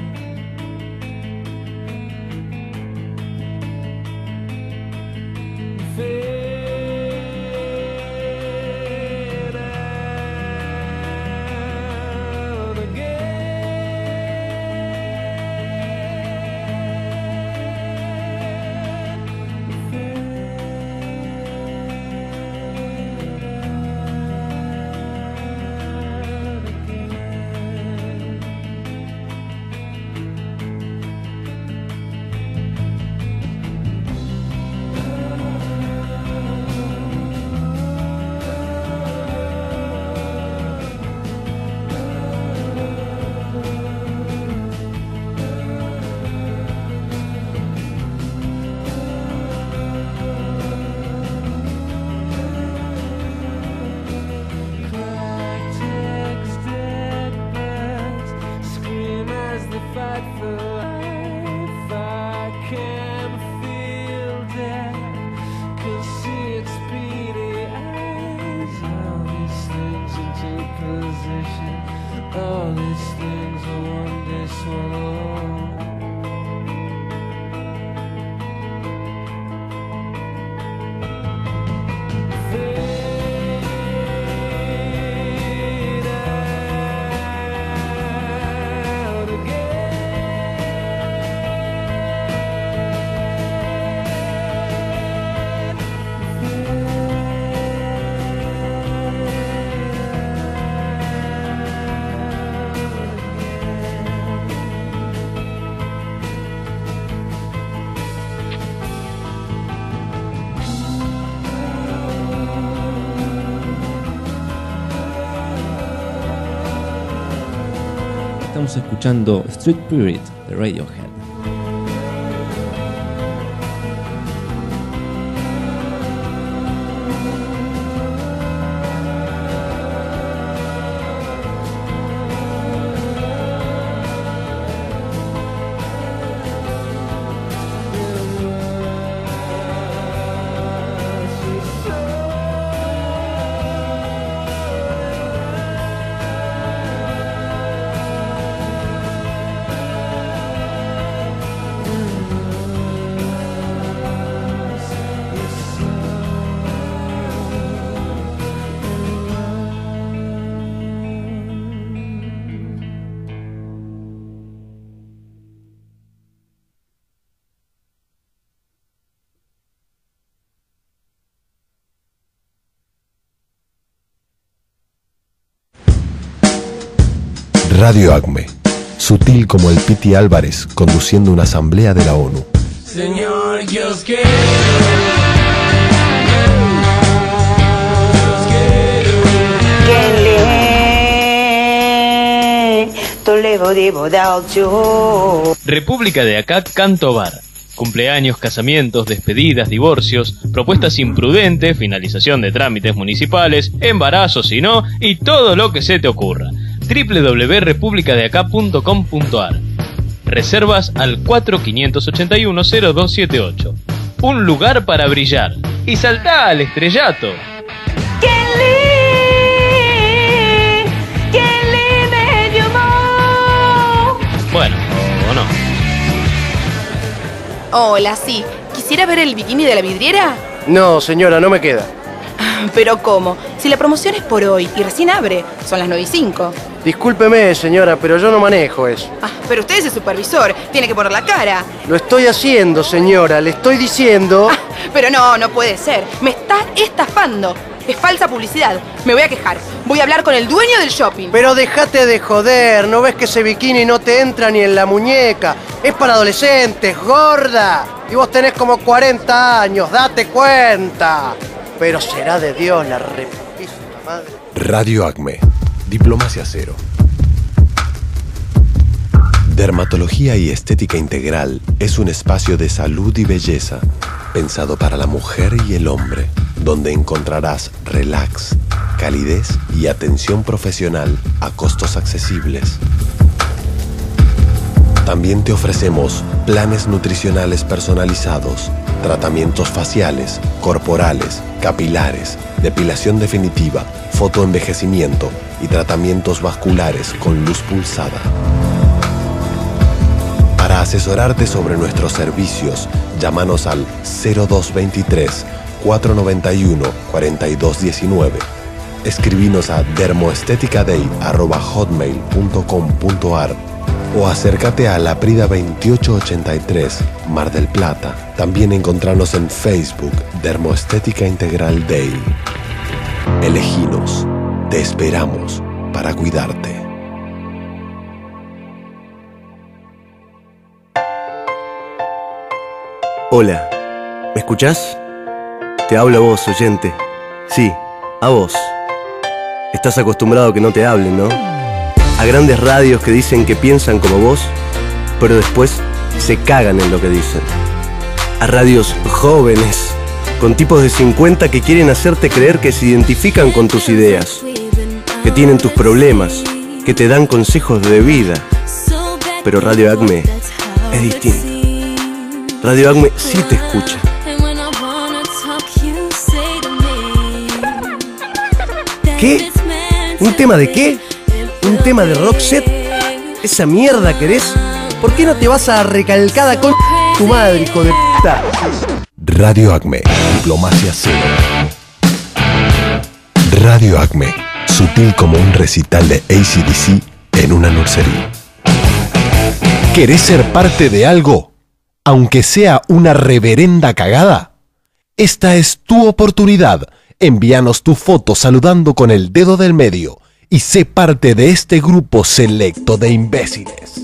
All these things will one day swallow. Fade out again. Estamos escuchando Street Spirit de Radiohead. Radio ACME, sutil como el Piti Álvarez conduciendo una asamblea de la ONU. Señor, yo quiero. República de Acá, Canto Bar. Cumpleaños, casamientos, despedidas, divorcios, propuestas imprudentes, finalización de trámites municipales, embarazos y no, y todo lo que se te ocurra. www.republicadeacá.com.ar. Reservas al 4581-0278. Un lugar para brillar. Y saltá al estrellato. Bueno, o no. Hola, sí. ¿Quisiera ver el bikini de la vidriera? No, señora, no me queda. ¿Pero cómo? Si la promoción es por hoy y recién abre, son las 9:05. Discúlpeme, señora, pero yo no manejo eso. Pero usted es el supervisor, tiene que poner la cara. Lo estoy haciendo, señora, le estoy diciendo... Pero no puede ser. Me está estafando. Es falsa publicidad. Me voy a quejar. Voy a hablar con el dueño del shopping. Pero déjate de joder, ¿no ves que ese bikini no te entra ni en la muñeca? Es para adolescentes, gorda. Y vos tenés como 40 años, date cuenta. Pero será de Dios la repetista madre. Radio ACME, Diplomacia Cero. Dermatología y estética integral es un espacio de salud y belleza pensado para la mujer y el hombre, donde encontrarás relax, calidez y atención profesional a costos accesibles. También te ofrecemos planes nutricionales personalizados, tratamientos faciales, corporales, capilares, depilación definitiva, fotoenvejecimiento y tratamientos vasculares con luz pulsada. Para asesorarte sobre nuestros servicios, llámanos al 0223-491-4219. Escribinos a dermoestéticaday@hotmail.com.ar o acércate a La Prida 2883, Mar del Plata. También encontranos en Facebook, Dermoestética Integral Day. Eleginos, te esperamos para cuidarte. Hola, ¿me escuchás? Te hablo a vos, oyente. Sí, a vos. Estás acostumbrado a que no te hablen, ¿no? A grandes radios que dicen que piensan como vos, pero después se cagan en lo que dicen. A radios jóvenes, con tipos de 50 que quieren hacerte creer que se identifican con tus ideas, que tienen tus problemas, que te dan consejos de vida. Pero Radio ACME es distinto. Radio ACME sí te escucha. ¿Qué? ¿Un tema de qué? ¿Un tema de Roxette? ¿Esa mierda querés? ¿Por qué no te vas a recalcada con tu madre, hijo de puta? Radio ACME, Diplomacia Cero. Radio ACME, sutil como un recital de AC/DC en una nursery. ¿Querés ser parte de algo, aunque sea una reverenda cagada? Esta es tu oportunidad. Envíanos tu foto saludando con el dedo del medio y sé parte de este grupo selecto de imbéciles.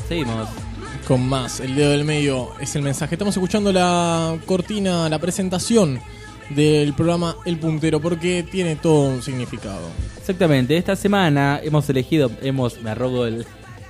Seguimos. Con más, el dedo del medio es el mensaje. Estamos escuchando la cortina, la presentación del programa El Puntero, porque tiene todo un significado. Exactamente, esta semana hemos elegido, me arrogo el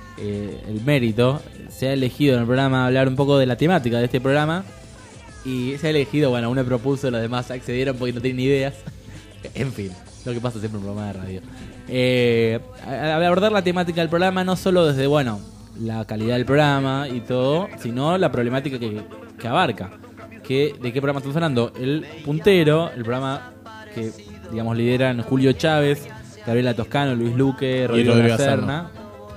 mérito, se ha elegido en el programa hablar un poco de la temática de este programa. Y se ha elegido, bueno, uno propuso, los demás accedieron porque no tienen ni ideas. En fin, lo que pasa siempre en un programa de radio. Abordar la temática del programa no solo desde, bueno, la calidad del programa y todo, sino la problemática que abarca. ¿De qué programa estamos hablando? El Puntero, el programa que, digamos, lideran Julio Chávez, Gabriela Toscano, Luis Luque, Rodrigo Serna.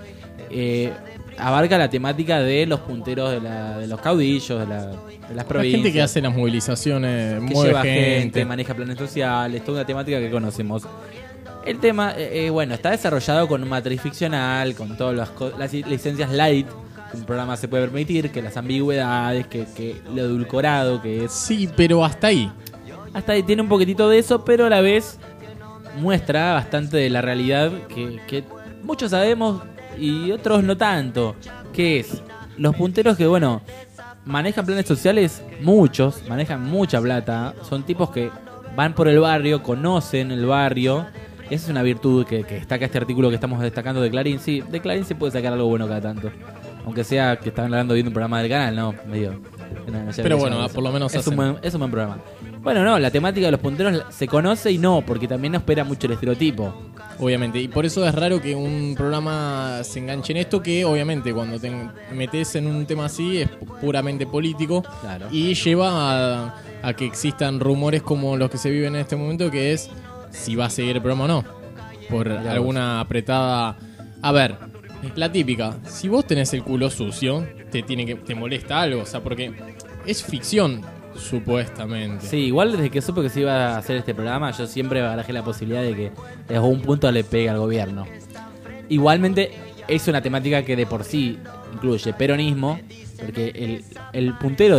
Abarca la temática de los punteros de los caudillos, de las provincias. La gente que hace las movilizaciones, que mueve lleva gente, maneja planes sociales, toda una temática que conocemos. El tema, bueno, está desarrollado con un matriz ficcional, con todas las licencias light que un programa se puede permitir, que las ambigüedades, que lo edulcorado que es. Sí, pero hasta ahí. Hasta ahí tiene un poquitito de eso, pero a la vez muestra bastante de la realidad que muchos sabemos y otros no tanto. Que es, los punteros que, bueno, manejan planes sociales, muchos, manejan mucha plata, son tipos que van por el barrio, conocen el barrio. Esa es una virtud que destaca este artículo que estamos destacando de Clarín. Sí, de Clarín se puede sacar algo bueno cada tanto. Aunque sea que estaban hablando viendo un programa del canal, ¿no? Medio. Pero bueno, por lo menos es un buen programa. Bueno, no, la temática de los punteros se conoce y no, porque también no espera mucho el estereotipo. Obviamente, y por eso es raro que un programa se enganche en esto, que obviamente cuando te metes en un tema así es puramente político. Claro. Y lleva a que existan rumores como los que se viven en este momento, que es si va a seguir el programa o no, por alguna apretada. A ver, la típica, si vos tenés el culo sucio, te molesta algo, o sea, porque es ficción, supuestamente. Sí, igual desde que supe que se iba a hacer este programa, yo siempre barajé la posibilidad de que en algún punto le pegue al gobierno. Igualmente es una temática que de por sí incluye peronismo, porque el puntero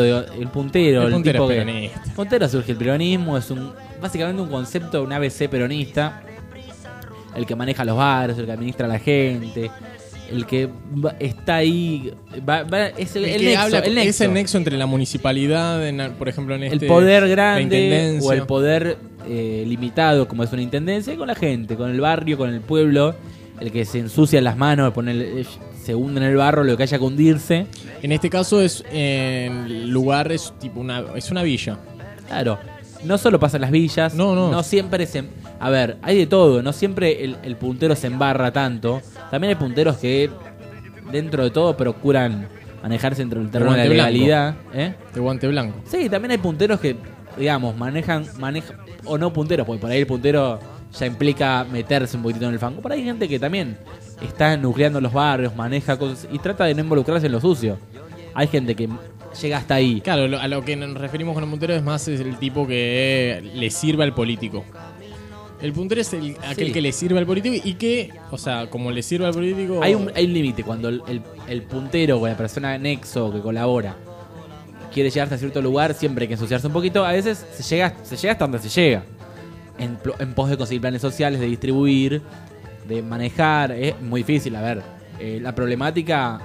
tipo que puntero surge el peronismo, es básicamente un concepto, un ABC peronista, el que maneja los bares, el que administra a la gente, el que está ahí, es el nexo, es el nexo entre la municipalidad, por ejemplo, en el poder grande o el poder limitado, como es una intendencia, con la gente, con el barrio, con el pueblo, el que se ensucia las manos, se hunde en el barro, lo que haya que hundirse. En este caso el lugar es tipo es una villa. Claro, no solo pasa en las villas, no siempre a ver, hay de todo, no siempre el puntero se embarra tanto. También hay punteros que dentro de todo procuran manejarse dentro del terreno de la legalidad. De guante blanco. Sí, también hay punteros que, digamos, manejan o no punteros, porque por ahí el puntero ya implica meterse un poquitito en el fango. Por ahí hay gente que también está nucleando los barrios, maneja cosas y trata de no involucrarse en lo sucio. Hay gente que llega hasta ahí. Claro, a lo que nos referimos con el puntero es más el tipo que le sirve al político. El puntero es aquel que le sirve al político y que, o sea, como le sirve al político... Hay un límite cuando el puntero o la persona nexo que colabora quiere llegar hasta cierto lugar, siempre hay que ensuciarse un poquito. A veces se llega hasta donde se llega. En pos de conseguir planes sociales, de distribuir, de manejar. Es muy difícil, a ver. La problemática...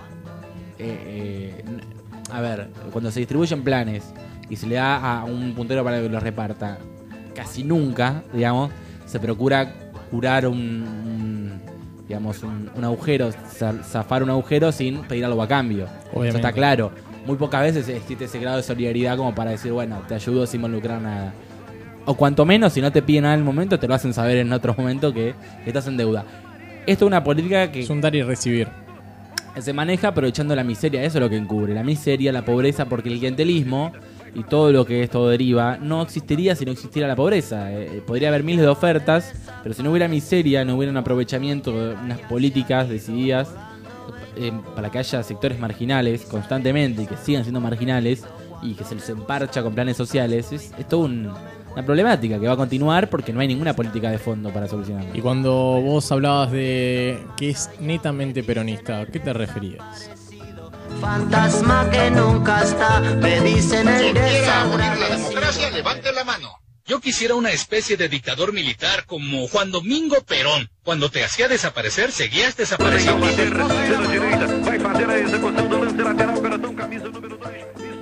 a ver, cuando se distribuyen planes y se le da a un puntero para que los reparta, casi nunca, digamos, se procura curar un agujero, zafar un agujero sin pedir algo a cambio. Obviamente. Eso está claro. Muy pocas veces existe ese grado de solidaridad como para decir, bueno, te ayudo sin involucrar nada. O cuanto menos, si no te piden nada en el momento, te lo hacen saber en otros momentos que estás en deuda. Esto es una política que... es un dar y recibir. Se maneja aprovechando la miseria, eso es lo que encubre. La miseria, la pobreza, porque el clientelismo y todo lo que esto deriva no existiría si no existiera la pobreza. Podría haber miles de ofertas, pero si no hubiera miseria, no hubiera un aprovechamiento de unas políticas decididas para que haya sectores marginales constantemente y que sigan siendo marginales y que se les emparcha con planes sociales, es toda una problemática que va a continuar porque no hay ninguna política de fondo para solucionarla. Y cuando vos hablabas de que es netamente peronista, ¿a qué te referías? Fantasma que nunca está, me dicen el abolir la democracia, levante la mano. Yo quisiera una especie de dictador militar como Juan Domingo Perón. Cuando te hacía desaparecer, seguías desapareciendo.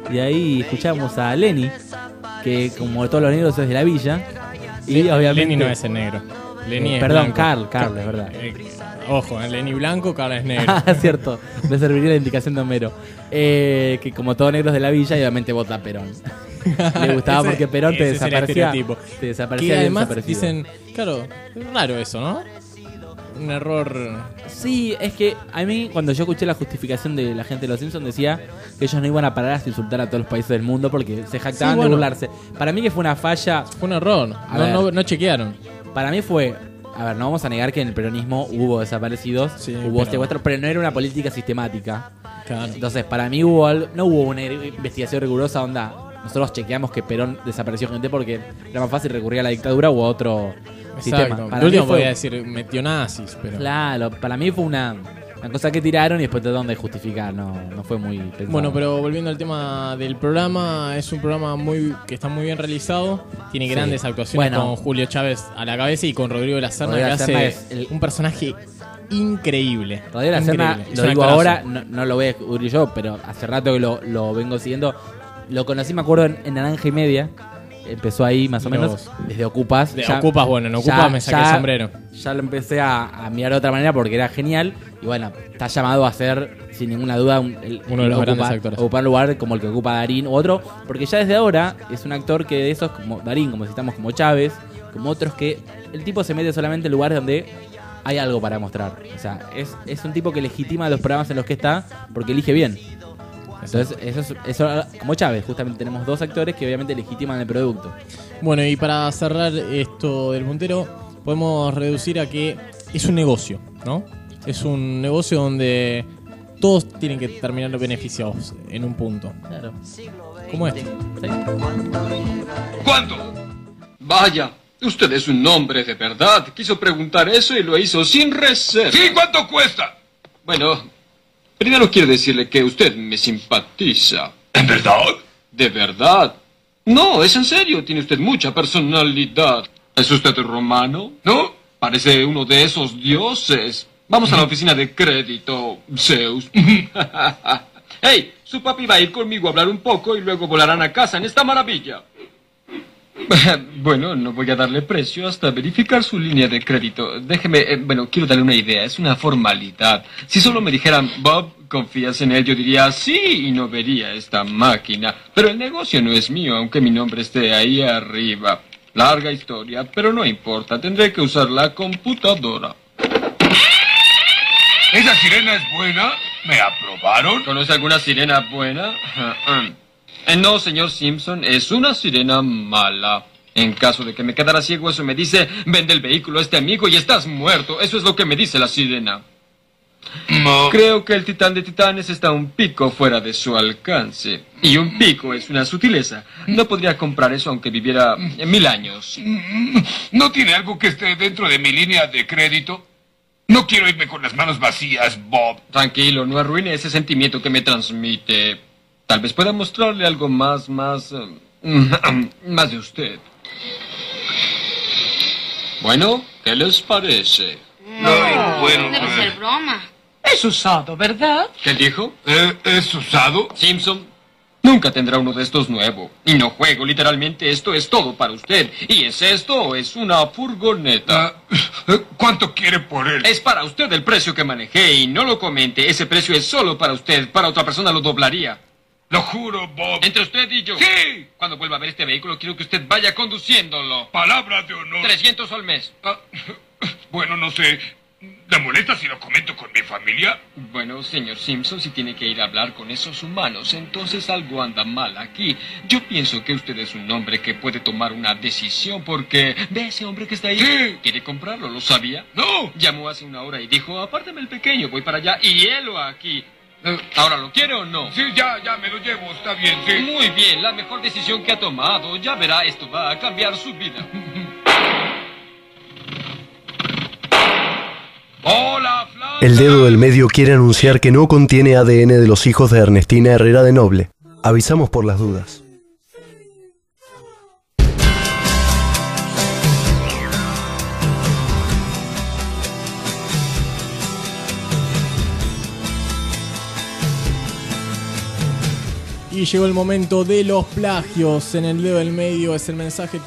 Y ahí escuchamos a Lenny, que como todos los negros es de la villa. Y obviamente Lenny no es el negro. Lenny es perdón, blanco. Carl, es verdad. Ojo, Lenny blanco, Carl es negro. Ah, cierto, me serviría la indicación de Homero. Que como todos negros de la villa, obviamente vota a Perón. Le gustaba porque Perón te ese es el desaparecía. estereotipo. Te desaparecía Que bien además desaparecido. dicen, claro, es raro eso, ¿no? Un error. Sí, es que a mí cuando yo escuché la justificación de la gente de los Simpsons decía que ellos no iban a parar hasta insultar a todos los países del mundo porque se jactaban Sí, bueno. de burlarse. Para mí que fue una falla. Fue un error. No chequearon. Para mí fue... A ver, no vamos a negar que en el peronismo hubo desaparecidos, hubo secuestros, pero no era una política sistemática. Claro. Entonces, para mí no hubo una investigación rigurosa, onda. Nosotros chequeamos que Perón desapareció gente porque era más fácil recurrir a la dictadura u a otro sistema. Exacto. Para Lo mí último fue- podía decir, metió nazis, pero... Claro, para mí fue una cosa que tiraron y después trataron de justificar, no fue muy pensado. Bueno, pero volviendo al tema del programa, es un programa que está muy bien realizado, tiene Sí. grandes actuaciones Bueno. con Julio Chávez a la cabeza y con Rodrigo de la Serna, Rodrigo que de la Serna hace un personaje increíble. Rodrigo de la Serna, Increíble. Es lo un digo actorazo. ahora, no lo voy a descubrir yo, pero hace rato que lo vengo siguiendo. Lo conocí, me acuerdo, en Naranja y Media. Empezó ahí más o Mirá menos, vos. desde Ocupas. De Ocupas, bueno, en Ocupas me saqué el sombrero. Ya lo empecé a mirar de otra manera porque era genial. Y bueno, está llamado a ser, sin ninguna duda, Uno de los grandes actores. ocupar lugar como el que ocupa Darín u otro. Porque ya desde ahora es un actor que de esos, como Darín, como citamos, como Chávez, como otros, que el tipo se mete solamente en lugares donde hay algo para mostrar. O sea, es un tipo que legitima los programas en los que está porque elige bien. Entonces, eso como Chávez, justamente tenemos dos actores que obviamente legitiman el producto. Bueno, y para cerrar esto del puntero, podemos reducir a que es un negocio, ¿no? Es un negocio donde todos tienen que terminar beneficiados en un punto. Claro. Como este. ¿Cuánto? Vaya, usted es un hombre de verdad. Quiso preguntar eso y lo hizo sin reserva. Sí, ¿cuánto cuesta? Bueno, primero quiero decirle que usted me simpatiza. ¿En verdad? ¿De verdad? No, es en serio. Tiene usted mucha personalidad. ¿Es usted romano? ¿No? Parece uno de esos dioses. Vamos a la oficina de crédito, Zeus. Hey, su papi va a ir conmigo a hablar un poco y luego volarán a casa en esta maravilla. Bueno, no voy a darle precio hasta verificar su línea de crédito. Déjeme, quiero darle una idea. Es una formalidad. Si solo me dijeran, Bob, ¿confías en él? Yo diría sí y no vería esta máquina. Pero el negocio no es mío, aunque mi nombre esté ahí arriba. Larga historia, pero no importa. Tendré que usar la computadora. ¿Esa sirena es buena? ¿Me aprobaron? ¿Conoce alguna sirena buena? No, señor Simpson, es una sirena mala. En caso de que me quedara ciego, eso me dice, vende el vehículo a este amigo y estás muerto. Eso es lo que me dice la sirena. No. Creo que el titán de titanes está un pico fuera de su alcance. Y un pico es una sutileza. No podría comprar eso aunque viviera 1000 años. ¿No tiene algo que esté dentro de mi línea de crédito? No quiero irme con las manos vacías, Bob. Tranquilo, no arruine ese sentimiento que me transmite. Tal vez pueda mostrarle algo más de usted. Bueno, ¿qué les parece? Bueno, Debe ser broma. Es usado, ¿verdad? ¿Qué dijo? ¿Es usado? Simpson, nunca tendrá uno de estos nuevo. Y no juego, literalmente esto es todo para usted. ¿Y es esto o es una furgoneta? ¿Cuánto quiere por él? Es para usted el precio que manejé y no lo comente. Ese precio es solo para usted. Para otra persona lo doblaría. Lo juro, Bob. Entre usted y yo. ¡Sí! Cuando vuelva a ver este vehículo, quiero que usted vaya conduciéndolo. Palabra de honor. 300 al mes. Bueno, no sé. ¿Le molesta si lo comento con mi familia? Bueno, señor Simpson, si tiene que ir a hablar con esos humanos, entonces algo anda mal aquí. Yo pienso que usted es un hombre que puede tomar una decisión porque... ¿Ve a ese hombre que está ahí? Sí. ¿Quiere comprarlo? ¿Lo sabía? No. Llamó hace una hora y dijo, apártame el pequeño, voy para allá y helo aquí. ¿Ahora lo quiere o no? Sí, ya me lo llevo, está bien, sí. Muy bien, la mejor decisión que ha tomado. Ya verá, esto va a cambiar su vida. Hola, Flavia. El dedo del medio quiere anunciar que no contiene ADN de los hijos de Ernestina Herrera de Noble. Avisamos por las dudas. Y Y llegó el momento de los plagios en El Dedo del Medio. Es el mensaje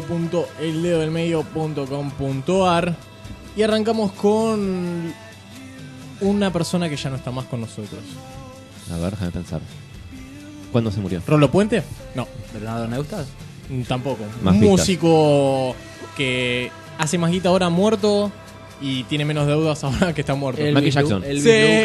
www.eldedodelmedio.com.ar. Y arrancamos con una persona que ya no está más con nosotros. A ver, déjame pensar. ¿Cuándo se murió? ¿Rolo Puente? No. ¿Bernardo Neustadt? Tampoco. Más Un pistas. músico que hace más guita ahora muerto y tiene menos deudas ahora que está muerto. Michael Jackson. Sí.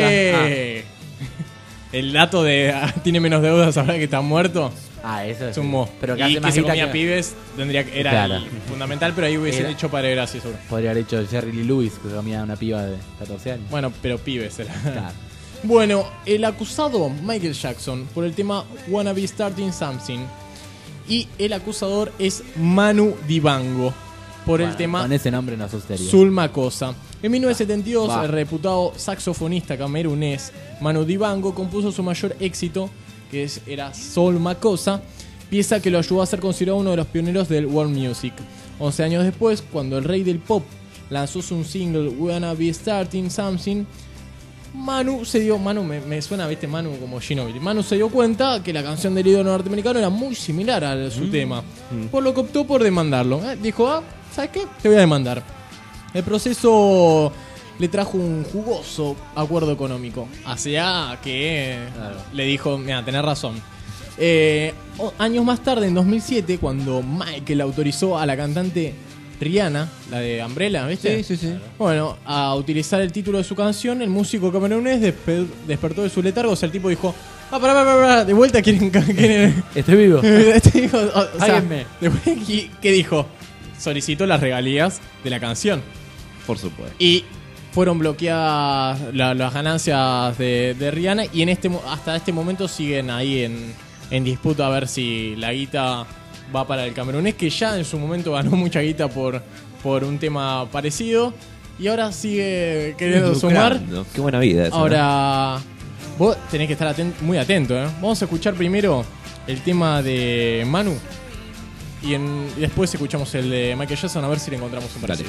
El dato de tiene menos deudas ahora que está muerto. Eso es. Sumó. Pero que y hace que más se guita comía que- pibes era Claro. el fundamental, pero ahí hubiese hecho para gracia seguro. Podría haber hecho Jerry Lee Lewis, que comía una piba de 14 años. Bueno, pero pibes era. Claro. Bueno, el acusado Michael Jackson por el tema Wanna Be Starting Something. Y el acusador es Manu Dibango por el Bueno, tema con ese nombre no sos serio. Zulma Cosa. En 1972, Va. el reputado saxofonista camerunés Manu Dibango compuso su mayor éxito, que era Zulma Cosa, pieza que lo ayudó a ser considerado uno de los pioneros del world music. 11 años después, cuando el rey del pop lanzó su single Wanna Be Starting Something, Manu se dio, me suena, viste, Manu como Ginobili. Manu se dio cuenta que la canción del ídolo norteamericano era muy similar a su tema, por lo que optó por demandarlo. Dijo, ¿sabes qué? Te voy a demandar. El proceso le trajo un jugoso acuerdo económico, hacia que le dijo, mira, tenés razón. Años más tarde, en 2007, cuando Michael autorizó a la cantante Rihanna, la de Umbrella, ¿viste? Sí. Bueno, a utilizar el título de su canción, el músico camerunés despertó de su letargo. O sea, el tipo dijo, pará, de vuelta quieren Estoy vivo. Dijo, o sea, Háganme. después, ¿qué dijo? Solicitó las regalías de la canción. Por supuesto. Y fueron bloqueadas las ganancias de Rihanna. Y hasta este momento siguen ahí en disputa a ver si la guita va para el camerunés, que ya en su momento ganó mucha guita por un tema parecido. Y ahora sigue queriendo sumar. Qué buena vida esa, Ahora, vos tenés que estar muy atento, ¿eh? Vamos a escuchar primero el tema de Manu. Y después escuchamos el de Michael Jackson, a ver si le encontramos un parecido.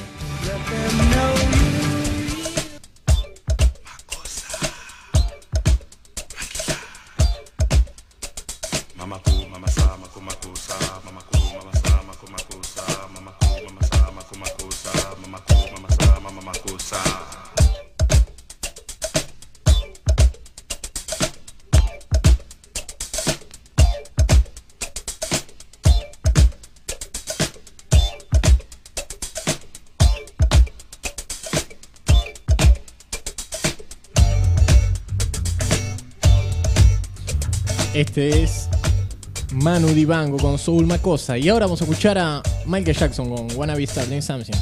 Este es Manu Dibango con Zulma Cosa. Y ahora vamos a escuchar a Michael Jackson con Wanna Be Starting Something.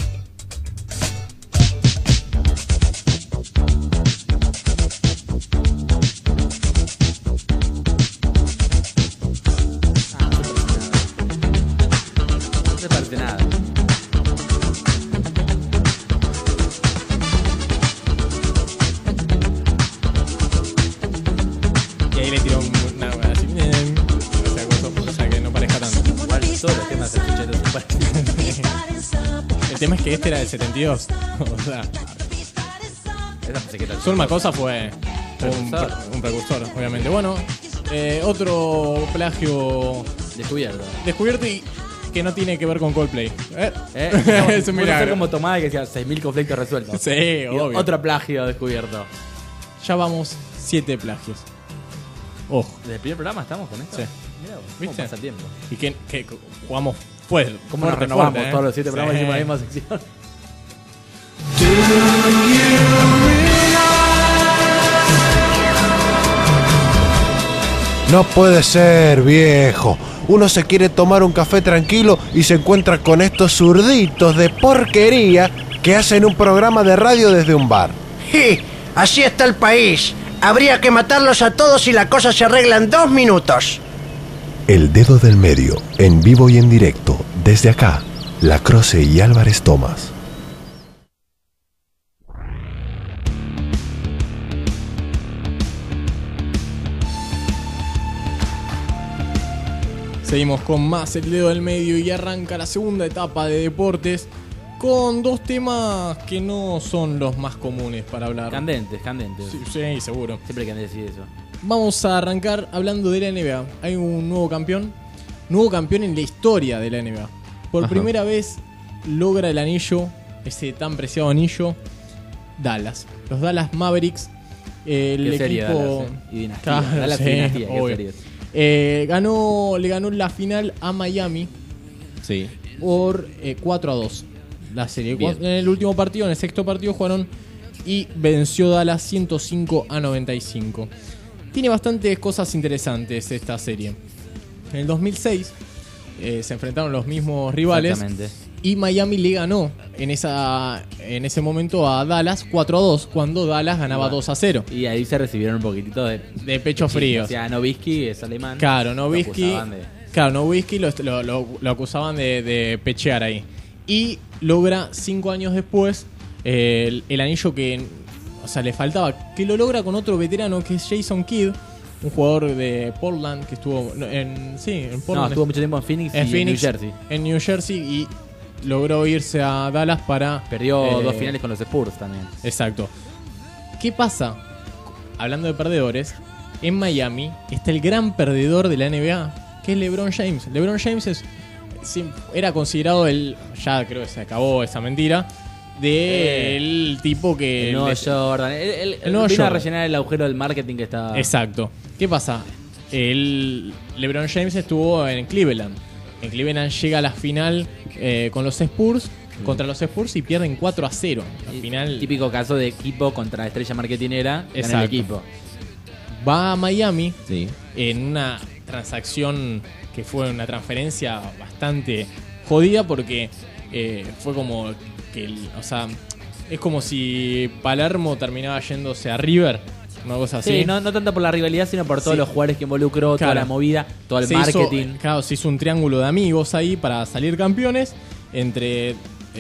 No se parte nada. Y ahí le tiró una así. O sea, que no parezca tanto. Igual todos los temas se escuchan en El tema es que este era del 72. O sea, Esa pensé que era el- Zulma Cosa fue Precursor. un precursor, obviamente. Bueno, otro plagio descubierto y que no tiene que ver con Coldplay. Es un Puede ser milagro. como Tomada que decía 6.000 conflictos resueltos. Sí, Y obvio. Otro plagio descubierto. Ya vamos 7 plagios. Ojo. ¿Desde el primer programa estamos con esto? Sí. Mirá vos, ¿cómo ¿Viste? pasa el tiempo? Y que jugamos fuerte. ¿Cómo nos renovamos todos los 7 programas y hicimos la misma sección? No puede ser, viejo. Uno se quiere tomar un café tranquilo y se encuentra con estos zurditos de porquería que hacen un programa de radio desde un bar. ¡Sí! Así está el país. Habría que matarlos a todos y la cosa se arregla en 2 minutos. El Dedo del Medio, en vivo y en directo, desde acá, La Croce y Álvarez Tomás. Seguimos con más El Dedo del Medio y arranca la segunda etapa de deportes con 2 temas que no son los más comunes para hablar. Candentes. Sí, seguro. Siempre hay que decir eso. vamos a arrancar hablando de la NBA. Hay un nuevo campeón en la historia de la NBA. Por Ajá. primera vez logra el anillo, ese tan preciado anillo, Dallas. Los Dallas Mavericks. El Qué serie equipo. Dallas, y dinastía. Claro, Dallas y sí, dinastía, qué obvio. series. Le ganó la final a Miami Sí. por 4-2. La serie. Bien. En el último partido, en el sexto partido, jugaron y venció Dallas 105-95. Tiene bastantes cosas interesantes esta serie. En el 2006 se enfrentaron los mismos rivales. Exactamente. Y Miami le ganó en ese momento a Dallas 4-2, cuando Dallas ganaba 2-0. Y ahí se recibieron un poquitito de pecho frío. O sea, Nowitzki es alemán. Claro, Lo Nowitzki acusaban de- lo acusaban de pechear ahí. Y logra 5 años después el anillo que, o sea, le faltaba, que lo logra con otro veterano que es Jason Kidd, un jugador de Portland que estuvo en Portland. No, estuvo mucho tiempo en Phoenix y en New Jersey. En New Jersey y logró irse a Dallas para... Perdió 2 finales con los Spurs también. Exacto. ¿Qué pasa? Hablando de perdedores, en Miami está el gran perdedor de la NBA, que es LeBron James. LeBron James era considerado ya creo que se acabó esa mentira, del tipo que... El nuevo Jordan. Él nuevo vino a Jordan. rellenar el agujero del marketing que estaba... Exacto. ¿Qué pasa? LeBron James estuvo en Cleveland. En Cleveland llega a la final con los Spurs, contra los Spurs, y pierden 4-0. La final... Típico caso de equipo contra estrella marketinera. Gana el Exacto. equipo. Va a Miami Sí. en una transacción que fue una transferencia bastante jodida, porque fue como que, o sea, es como si Palermo terminaba yéndose a River, una cosa así. Sí, no tanto por la rivalidad, sino por todos Sí. los jugadores que involucró, toda Claro. la movida, todo el Se marketing. se hizo un triángulo de amigos ahí para salir campeones entre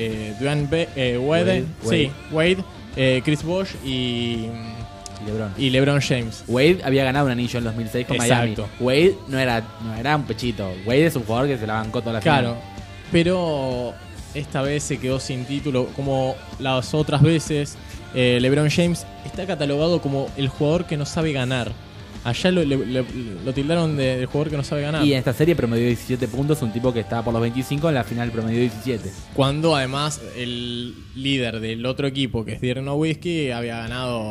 Wade, Chris Bosh y LeBron James. Wade había ganado un anillo en 2006 con Miami. Exacto. Wade no era un pechito. Wade es un jugador que se la bancó toda la Claro, final. pero esta vez se quedó sin título, como las otras veces. LeBron James está catalogado como el jugador que no sabe ganar. Allá lo tildaron del jugador que no sabe ganar. Y en esta serie promedió 17 puntos, un tipo que estaba por los 25, en la final promedió 17. Cuando además el líder del otro equipo, que es Dirk Nowitzki, había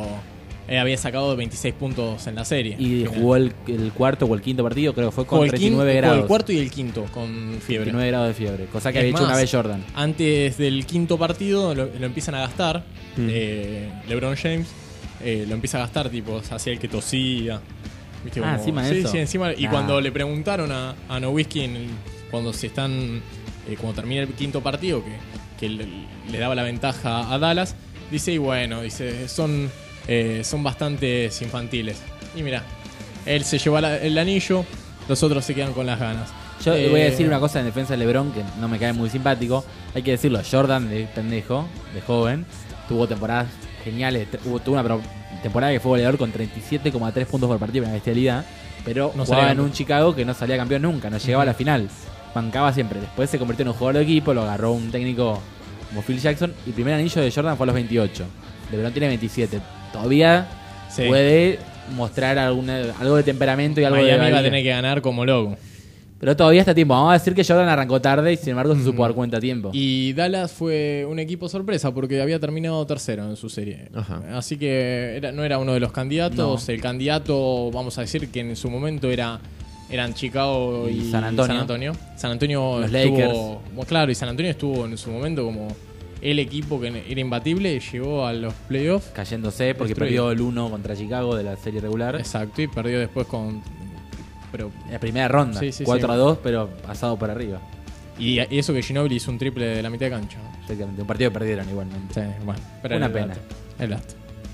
sacado 26 puntos en la serie. Y jugó el cuarto o el quinto partido, creo que fue con Jugó 39 jugó grados. el cuarto y el quinto con fiebre. 39 grados de fiebre, cosa que Es había hecho más, una vez Jordan. Antes del quinto partido lo empiezan a gastar. LeBron James lo empieza a gastar, tipo, hacía el que tosía. ¿Viste? Como- Encima de sí, eso. sí, encima. Y Nah. cuando le preguntaron a Nowitzki cuando termina el quinto partido, que le daba la ventaja a Dallas, dice, y bueno, dice, son bastante infantiles. Y mira, él se llevó el anillo, los otros se quedan con las ganas. Yo voy a decir una cosa en defensa de LeBron que no me cae muy simpático. Hay que decirlo, Jordan de pendejo, de joven, tuvo temporadas geniales. Tuvo una temporada que fue goleador con 37,3 puntos por partido, una bestialidad. Pero No jugaba salía en un campeón. Chicago que no salía campeón nunca, no llegaba a la final. Bancaba siempre. Después se convirtió en un jugador de equipo, lo agarró un técnico como Phil Jackson. Y el primer anillo de Jordan fue a los 28. LeBron tiene 27. Todavía Sí. puede mostrar algo de temperamento y algo de Miami va a valía. tener que ganar como loco. Pero todavía está a tiempo. Vamos a decir que Jordan arrancó tarde y sin embargo se supo dar cuenta a tiempo. Y Dallas fue un equipo sorpresa porque había terminado tercero en su serie. Ajá. Así que no era uno de los candidatos. No. El candidato, vamos a decir que en su momento eran Chicago y San Antonio. San Antonio Los estuvo, claro, y San Antonio estuvo en su momento como el equipo que era imbatible y llegó a los playoffs. Cayéndose porque Destruido. perdió el 1 contra Chicago de la serie regular. Exacto, y perdió después pero En la primera ronda. Sí, sí, 4-2, pero pasado por arriba. y eso que Ginobili hizo un triple de la mitad de cancha. Exactamente. Un partido que perdieron igualmente. Sí, bueno, pero Una el pena. dato, el dato.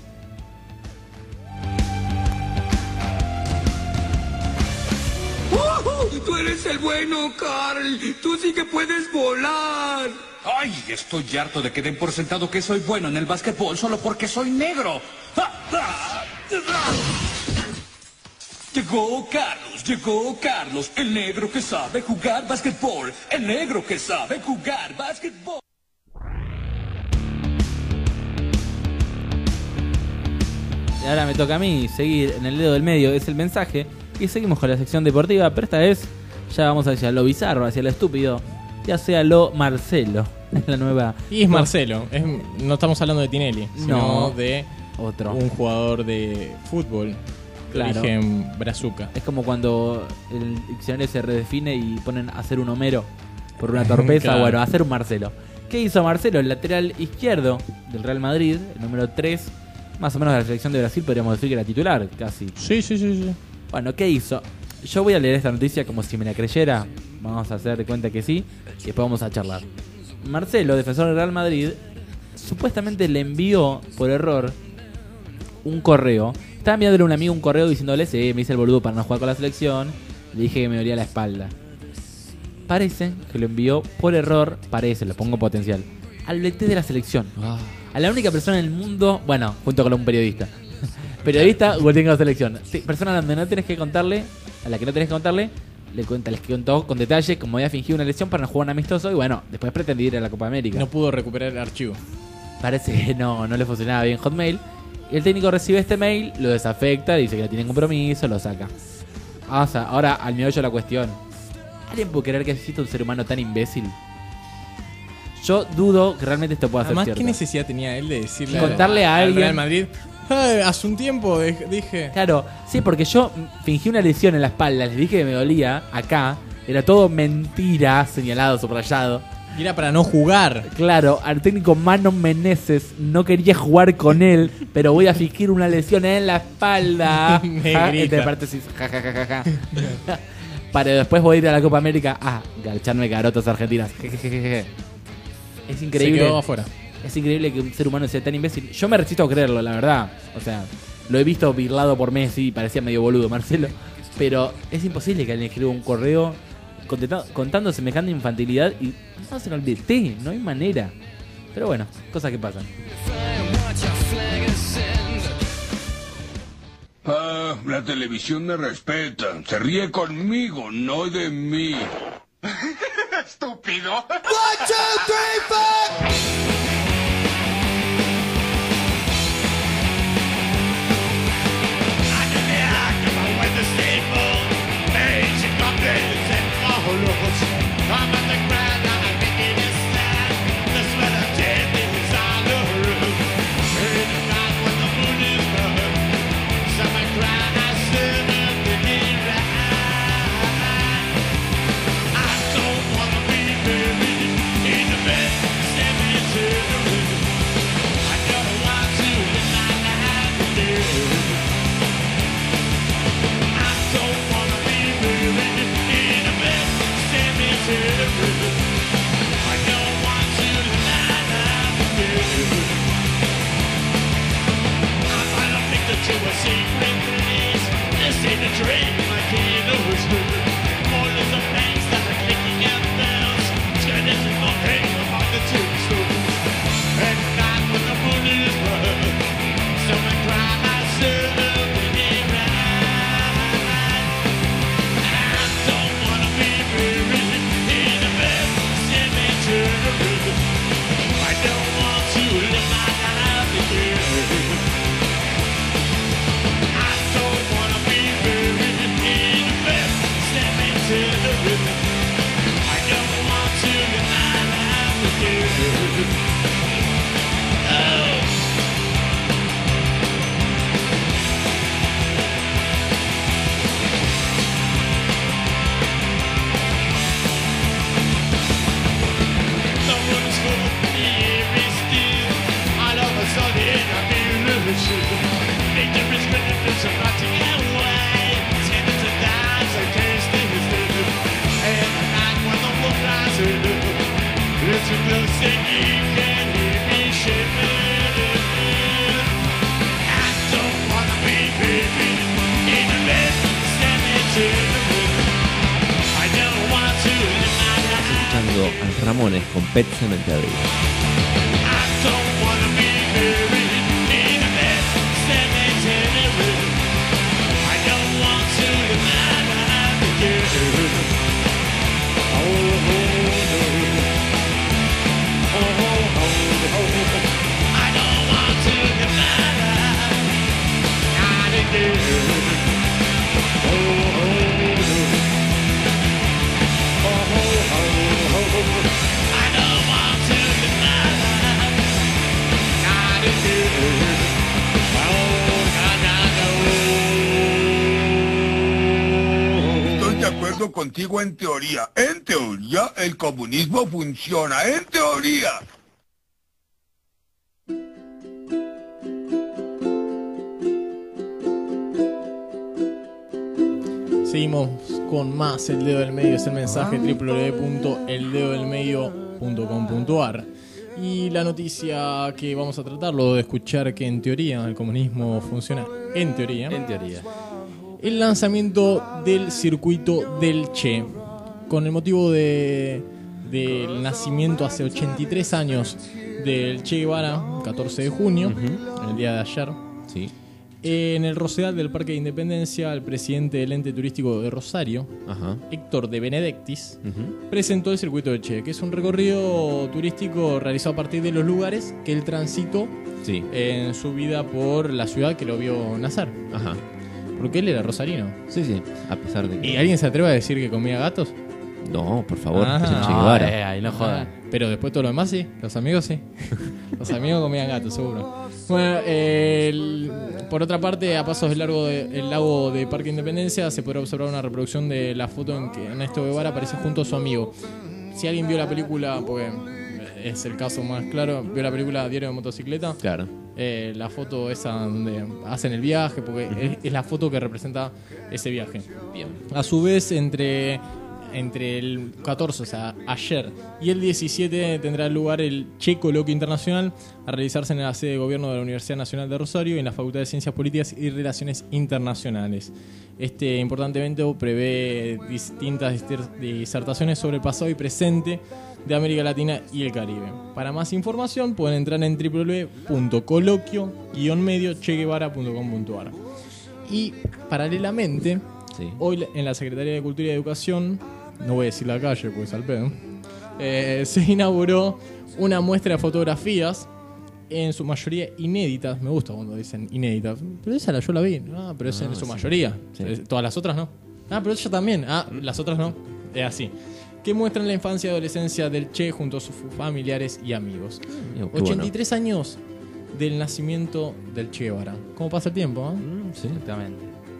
Tú eres el bueno, Carl. Tú sí que puedes volar. Ay, estoy harto de que den por sentado que soy bueno en el básquetbol solo porque soy negro. Llegó Carlos, el negro que sabe jugar básquetbol. El negro que sabe jugar ahora me toca a mí seguir en el dedo del medio, es el mensaje. Y seguimos con la sección deportiva, pero esta vez ya vamos hacia lo bizarro, hacia lo estúpido. Ya sea lo Marcelo, la nueva. Y es Marcelo, no estamos hablando de Tinelli, sino No, de otro. un jugador de fútbol de Claro. origen brazuca. Es como cuando el diccionario se redefine y ponen hacer un Homero por una torpeza. Claro. Bueno, hacer un Marcelo. ¿Qué hizo Marcelo? El lateral izquierdo del Real Madrid, el número 3, más o menos de la selección de Brasil, podríamos decir que era titular, casi. Sí. Bueno, ¿qué hizo? Yo voy a leer esta noticia como si me la creyera. Vamos a hacer de cuenta que sí, y después vamos a charlar. Marcelo, defensor del Real Madrid, supuestamente le envió por error un correo. Estaba enviándole a un amigo un correo diciéndole: sí, me hice el boludo para no jugar con la selección. Le dije que me dolía la espalda. Parece que lo envió por error, lo pongo potencial, al DT de la selección. A la única persona en el mundo, bueno, junto con un periodista. Periodista, o tengo la selección. Sí, persona a la que no tenés que contarle, a la que no tenés que contarle, les contó con detalle cómo había fingido una lesión para no jugar un amistoso. Y bueno, después pretendía ir a la Copa América. No pudo recuperar el archivo. Parece que no le funcionaba bien Hotmail. Y el técnico recibe este mail, lo desafecta, dice que no tiene compromiso, lo saca. Ahora al meollo de la cuestión. ¿Alguien puede creer que existe un ser humano tan imbécil? Yo dudo que realmente esto pueda ser Además, cierto. ¿qué necesidad tenía él de decirle Contarle a al alguien- Real Madrid? Hace un tiempo dije... Claro, sí, porque yo fingí una lesión en la espalda, les dije que me dolía, acá, era todo mentira, señalado, subrayado. Y era para no jugar. Claro, al técnico Mano Meneses no quería jugar con él, pero voy a fingir una lesión en la espalda. Me Ja, grita. entre paréntesis, ja, ja, ja, ja, ja. Para después voy a ir a la Copa América a garcharme garotas argentinas. Jejejeje. Es increíble. Se quedó afuera. Es increíble que un ser humano sea tan imbécil. Yo me resisto a creerlo, la verdad. O sea, lo he visto birlado por Messi, parecía medio boludo Marcelo. Pero es imposible que alguien escriba un correo contando semejante infantilidad y no se lo DT, no hay manera. Pero bueno, cosas que pasan. Ah, la televisión me respeta. Se ríe conmigo, no de mí. ¡Estúpido! 1, 2, 3, 4. Escuchando a Ramones con Pet Sematary. Estoy de acuerdo contigo en teoría. En teoría, el comunismo funciona. En teoría. Seguimos con más El Dedo del Medio. Es el mensaje www.eldedodelmedio.com.ar. Y la noticia que vamos a tratar, luego de escuchar que en teoría el comunismo funciona, en teoría, el lanzamiento del circuito del Che, con el motivo del nacimiento hace 83 años del Che Guevara, 14 de junio, el día de ayer. Sí. En el Rosedal del Parque de Independencia, el presidente del ente turístico de Rosario, Héctor de Benedictis, presentó el circuito del Che, que es un recorrido turístico realizado a partir de los lugares que él transitó en su vida por la ciudad que lo vio nacer. Porque él era rosarino. Sí, sí, a pesar de que... ¿Y alguien se atreve a decir que comía gatos? No, por favor, es el Che Guevara. Ahí no jodan. Pero después todo lo demás sí, los amigos sí. Los amigos comían gatos, seguro. Bueno, por otra parte, a pasos del lago de Parque Independencia se podrá observar una reproducción de la foto en que Ernesto Guevara aparece junto a su amigo. Si alguien vio la película, porque es el caso más claro, vio la película Diario de Motocicleta, claro. La foto esa donde hacen el viaje, porque es la foto que representa ese viaje. Bien. A su vez, entre el 14, o sea, ayer, y el 17 tendrá lugar el Che Coloquio Internacional, a realizarse en la sede de gobierno de la Universidad Nacional de Rosario y en la Facultad de Ciencias Políticas y Relaciones Internacionales. Este importante evento prevé distintas disertaciones sobre el pasado y presente de América Latina y el Caribe. Para más información pueden entrar en www.coloquio-mediocheguevara.com.ar. Y paralelamente, hoy en la Secretaría de Cultura y Educación, no voy a decir la calle porque es al pedo, se inauguró una muestra de fotografías, en su mayoría inéditas. Me gusta cuando dicen inéditas, pero esa yo la vi. Pero es en su mayoría. Todas las otras no. Pero ella también. Las otras no. Es así. Que muestran la infancia y adolescencia del Che junto a sus familiares y amigos. 83 años del nacimiento del Che Guevara. ¿Cómo pasa el tiempo? Sí, exactamente.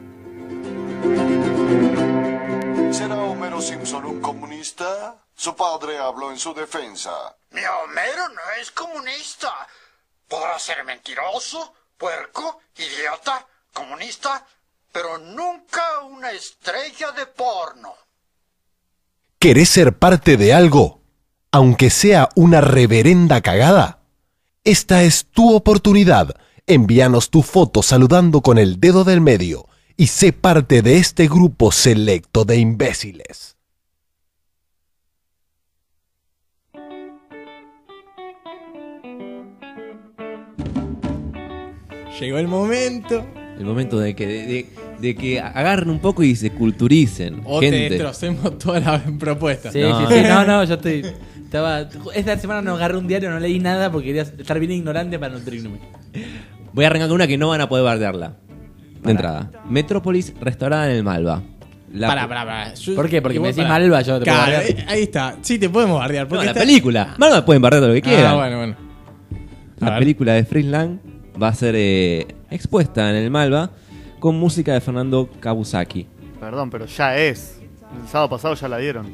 ¿Será Homero Simpson un comunista? Su padre habló en su defensa. Mi Homero no es comunista. Podrá ser mentiroso, puerco, idiota, comunista, pero nunca una estrella de porno. ¿Querés ser parte de algo, aunque sea una reverenda cagada? Esta es tu oportunidad. Envíanos tu foto saludando con el dedo del medio y sé parte de este grupo selecto de imbéciles. Llegó el momento. El momento de que agarren un poco y se culturicen. O gente. te destrocemos toda la propuesta. Sí, yo esta semana no agarré un diario, no leí nada porque quería estar bien ignorante para nutrirme. Voy a arrancar con una que no van a poder bardearla. De entrada. Metrópolis restaurada en el Malva. Pará. ¿Por qué? Porque me decís Malva, yo te puedo bardear. Ahí está. Sí, te podemos bardear. No, la película. Malva pueden bardear todo lo que quieran. Bueno. La película de Friesland va a ser expuesta en el Malva con música de Fernando Kabusaki. Perdón, pero ya es. El sábado pasado ya la dieron.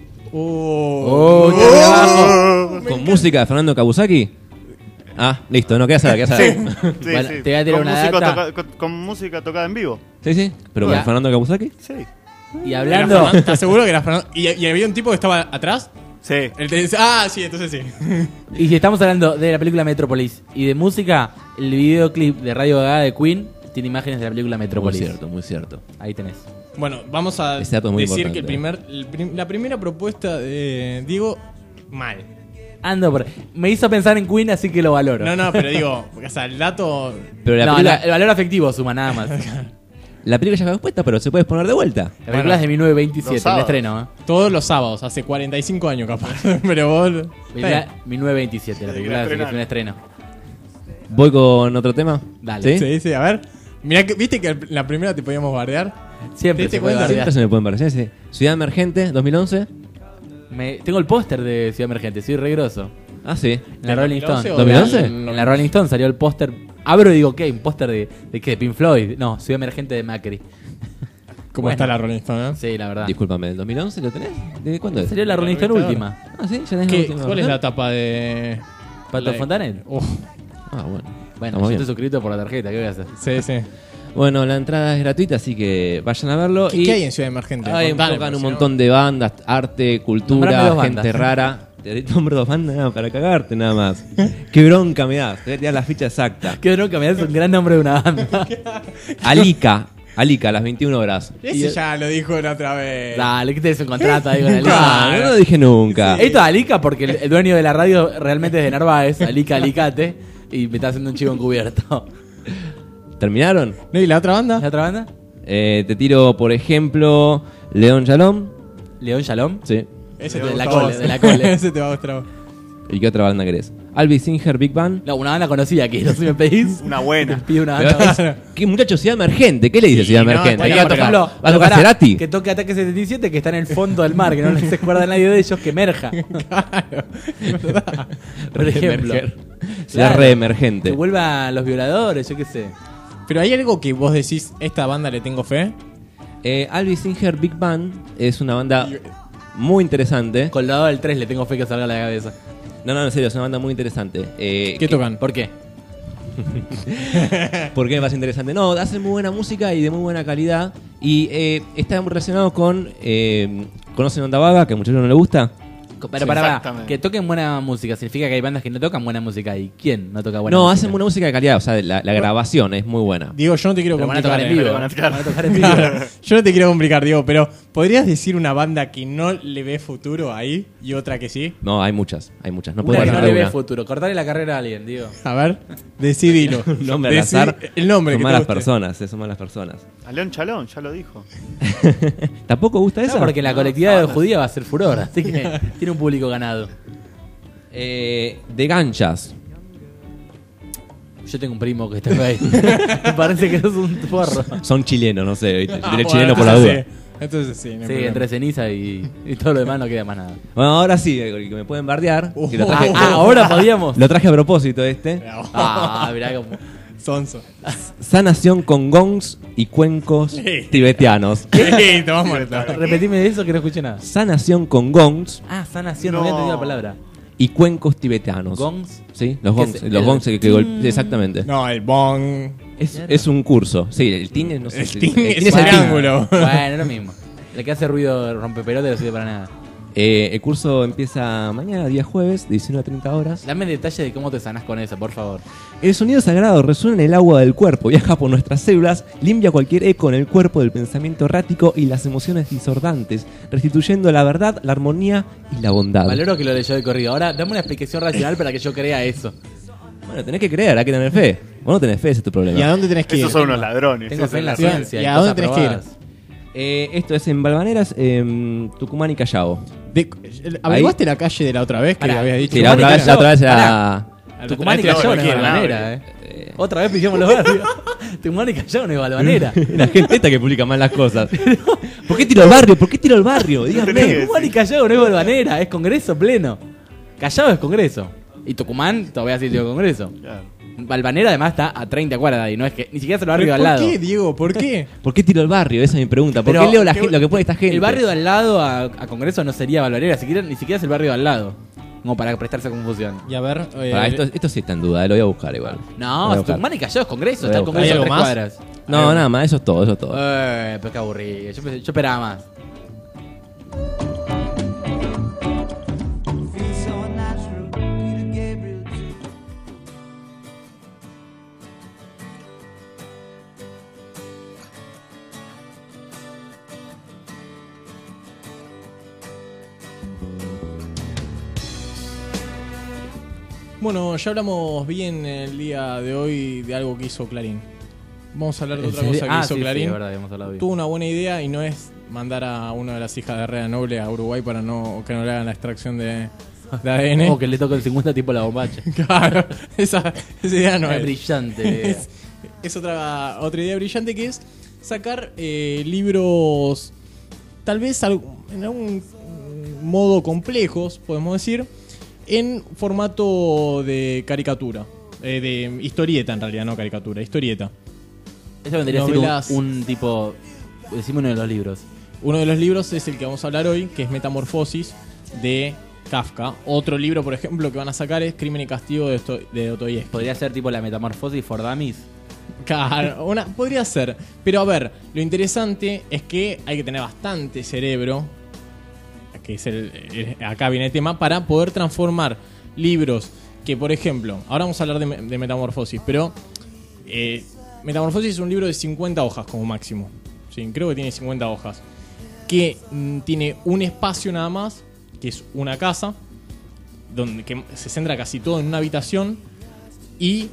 ¿Con música de Fernando Kabusaki? Listo, no queda saber. Sí, bueno, te voy a tirar una data. Con música tocada en vivo. Sí. ¿Pero con Fernando Kabusaki? Sí. Y hablando... ¿Estás seguro que era Fernando? ¿Y había un tipo que estaba atrás? Sí. Sí, entonces sí. Y si estamos hablando de la película Metrópolis y de música, el videoclip de Radio Gaga de Queen tiene imágenes de la película Metrópolis. Muy cierto. Ahí tenés. Bueno, vamos a decir que la primera propuesta de Diego, mal. Me hizo pensar en Queen, así que lo valoro. No, pero digo, o sea, el dato... Pero el valor afectivo suma nada más. La película ya quedó expuesta, pero se puede poner de vuelta. La película es de 1927, el estreno. Todos los sábados, hace 45 años capaz. Pero vos... 1927, la película es un estreno. ¿Voy con otro tema? Dale. Sí, a ver. Mirá que, ¿viste que en la primera te podíamos bardear? Siempre ¿Te se puede cuenta? bardear. Siempre se me pueden parecer. Sí. Ciudad Emergente, 2011. Tengo el póster de Ciudad Emergente, soy re grosso. Ah, sí. En la Rolling Stone. ¿2011? En la Rolling Stone salió el póster. Abro y digo, ¿qué? ¿Un póster de qué? ¿De Pink Floyd? No, Ciudad Emergente de Macri. ¿Cómo está la Rolling Stone? Sí, la verdad. Discúlpame, ¿el 2011 lo tenés? ¿De cuándo es? Salió la Rolling Stone última. Ah, sí, ya tenés la ¿Qué? última. ¿Cuál es la tapa de ¿Pato Fontanet? Ah, bueno. Bueno, Estamos yo bien. estoy suscrito por la tarjeta, ¿qué voy a hacer? Sí, sí. Bueno, la entrada es gratuita, así que vayan a verlo. ¿Qué hay en Ciudad Emergente? Hay, Contale, tocan por un si no. montón de bandas, arte, Nombrame cultura, dos gente bandas. rara. Te nombro 2 bandas nada, para cagarte nada más. Qué bronca me das. Te voy a tirar la ficha exacta. Qué bronca, me das un gran nombre de una banda. Alica, a las 21 horas. Ese ya lo dijo la otra vez. Dale, ¿qué tenés un contrato ahí con Ah, Alica? no lo dije nunca. Esto es Alica porque el dueño de la radio realmente es de Narváez, Alica Alicate, y me está haciendo un chivo encubierto. ¿Terminaron? ¿No? ¿Y la otra banda? ¿La otra banda? Te tiro, por ejemplo, León Shalom. ¿León Shalom? Sí. Ese De te la gustó a cole, vos. de la cole. Ese te va a gustar. ¿Y qué otra banda querés? Albi Singer Big Band. No, una banda conocida, quiero, si me pedís. Una buena. Te pido una Pero banda. ¿Qué muchacho? Ciudad Emergente. ¿Qué le dice Ciudad no, Emergente? bueno, ¿Qué va a por tocar? ejemplo, ¿Va a tocar pará, Cerati? Que toque Ataque 77, que está en el fondo del mar, que no se acuerda nadie de ellos, que emerja. Claro, es verdad. Por ejemplo. Ciudad Claro. re emergente. Que vuelvan los violadores, yo qué sé. Pero hay algo que vos decís, esta banda le tengo fe. Albi Singer Big Band es una banda muy interesante. Colgado del 3 le tengo fe que salga a la cabeza. No, en serio, es una banda muy interesante. ¿Qué tocan? ¿Por qué? ¿Por qué me parece interesante? No, hacen muy buena música y de muy buena calidad. Y está relacionado con... ¿Conocen Onda Vaga? Que a muchos no le gusta. Pero Sí, para, exactamente. que toquen buena música significa que hay bandas que no tocan buena música. ¿Y quién no toca buena No, música? hacen buena música de calidad. O sea, la grabación es muy buena. Diego, yo no te quiero Pero van a complicar. tocar en vivo. Van a tocar. Van a tocar en vivo. Yo no te quiero complicar, Diego, pero ¿podrías decir una banda que no le ve futuro ahí y otra que sí? No, hay muchas. No Una puedo que no nombrar le ve una. futuro. Cortarle la carrera a alguien, digo. A ver, decidilo. Un nombre al azar. El nombre Son que te malas guste. personas, son malas personas. A León Chalón, ya lo dijo. ¿Tampoco gusta No, esa? porque la colectividad judía va a ser furor, así que tiene un público ganado. De ganchas. Yo tengo un primo que está ahí. Me parece que sos un porro. Son chilenos, no sé. ¿viste? Yo diré bueno, chileno por la entonces duda. sí. Entonces sí, no hay Sí, problema. entre ceniza y todo lo demás no queda más nada. Bueno, ahora sí, que me pueden bardear. Que lo traje, Ahora podíamos. Lo traje a propósito este. Ah, mirá cómo. Sonso. Sanación con gongs y cuencos Sí. tibetianos. Sí, te vas muerto. Repetime eso que no escuché nada. Sanación con gongs Ah, sanación, no había entendido la palabra. y cuencos tibetanos. ¿Gongs? Sí, los ¿Qué gongs. es? Los gongs que exactamente. No, el bong. Es un curso. Sí, el tin es, no sé. El si- tin el es tin es el tin. triángulo. Bueno, es lo mismo. El que hace ruido rompepelote no sirve para nada. El curso empieza mañana, día jueves, de 19 a 30 horas. Dame detalle de cómo te sanás con eso, por favor. El sonido sagrado resuena en el agua del cuerpo, viaja por nuestras células, limpia cualquier eco en el cuerpo del pensamiento errático y las emociones disordantes, restituyendo la verdad, la armonía y la bondad. Valoro que lo leyó de corrido. Ahora, dame una explicación racional para que yo crea eso. Bueno, tenés que creer, hay que tener fe. Vos no tenés fe, ese es tu problema. ¿Y a dónde tenés que ir? Esos son unos ladrones. Tengo fe en la Sí, ciencia. ¿y a cosas dónde tenés que ir? probadas. Esto es en Balvaneras, Tucumán y Callao. ¿Averiguaste la calle de la otra vez que Pará. habías dicho? Sí, la otra vvez era... Pará. Tucumán y Otra vez Callao no es cualquiera, balvanera, Otra vez pillamos los barrios. Tucumán y Callao no es balvanera. La gente esta que publica mal las cosas. ¿Por qué tiro al barrio? ¿Por qué tiro al barrio? Díganme. Tucumán y Callao no es balvanera, es congreso pleno. Callao es congreso. Y Tucumán todavía sí tiene congreso. Balvanera además está a 30 cuadras de ahí, no es que ni siquiera es el barrio de al lado. ¿Por qué, Diego? ¿Por qué? ¿Por qué tiro al barrio? Esa es mi pregunta. ¿Por Pero, qué leo lo que pone esta gente? El barrio de al lado a Congreso no sería Balvanera, ni siquiera es el barrio de al lado. Como para prestarse a confusión. Y a ver... Pará, esto sí está en duda, lo voy a buscar igual. Lo voy a No, buscar. Tucumán y Callao es Congreso, Lo voy está a el buscar. Congreso a ¿Hay 3 algo más? cuadras. No, nada más, eso es todo, eso es todo. Pero qué aburrido. Yo esperaba más. Bueno, ya hablamos bien el día de hoy de algo que hizo Clarín. Vamos a hablar de otra cosa que hizo Clarín. Sí, es verdad, habíamos hablado bien. Tuvo una buena idea y no es mandar a una de las hijas de Herrera Noble a Uruguay para que no le hagan la extracción de ADN. O que le toque el 50 tipo la bombacha. Claro, esa idea no Es es. brillante. es otra idea brillante, que es sacar libros tal vez en algún modo complejos, podemos decir, en formato de caricatura, de historieta en realidad, no caricatura, historieta. Eso vendría a Novelas. ser un tipo... Decime uno de los libros. Uno de los libros es el que vamos a hablar hoy, que es Metamorfosis, de Kafka. Otro libro, por ejemplo, que van a sacar es Crimen y Castigo de Dostoyevsky. ¿Podría ser tipo la Metamorfosis for Dummies? Claro, podría ser. Pero a ver, lo interesante es que hay que tener bastante cerebro, que es acá viene el tema, para poder transformar libros que, por ejemplo, ahora vamos a hablar de Metamorfosis, pero Metamorfosis es un libro de 50 hojas como máximo. Sí, creo que tiene 50 hojas. Que tiene un espacio nada más, que es una casa, donde que se centra casi todo en una habitación y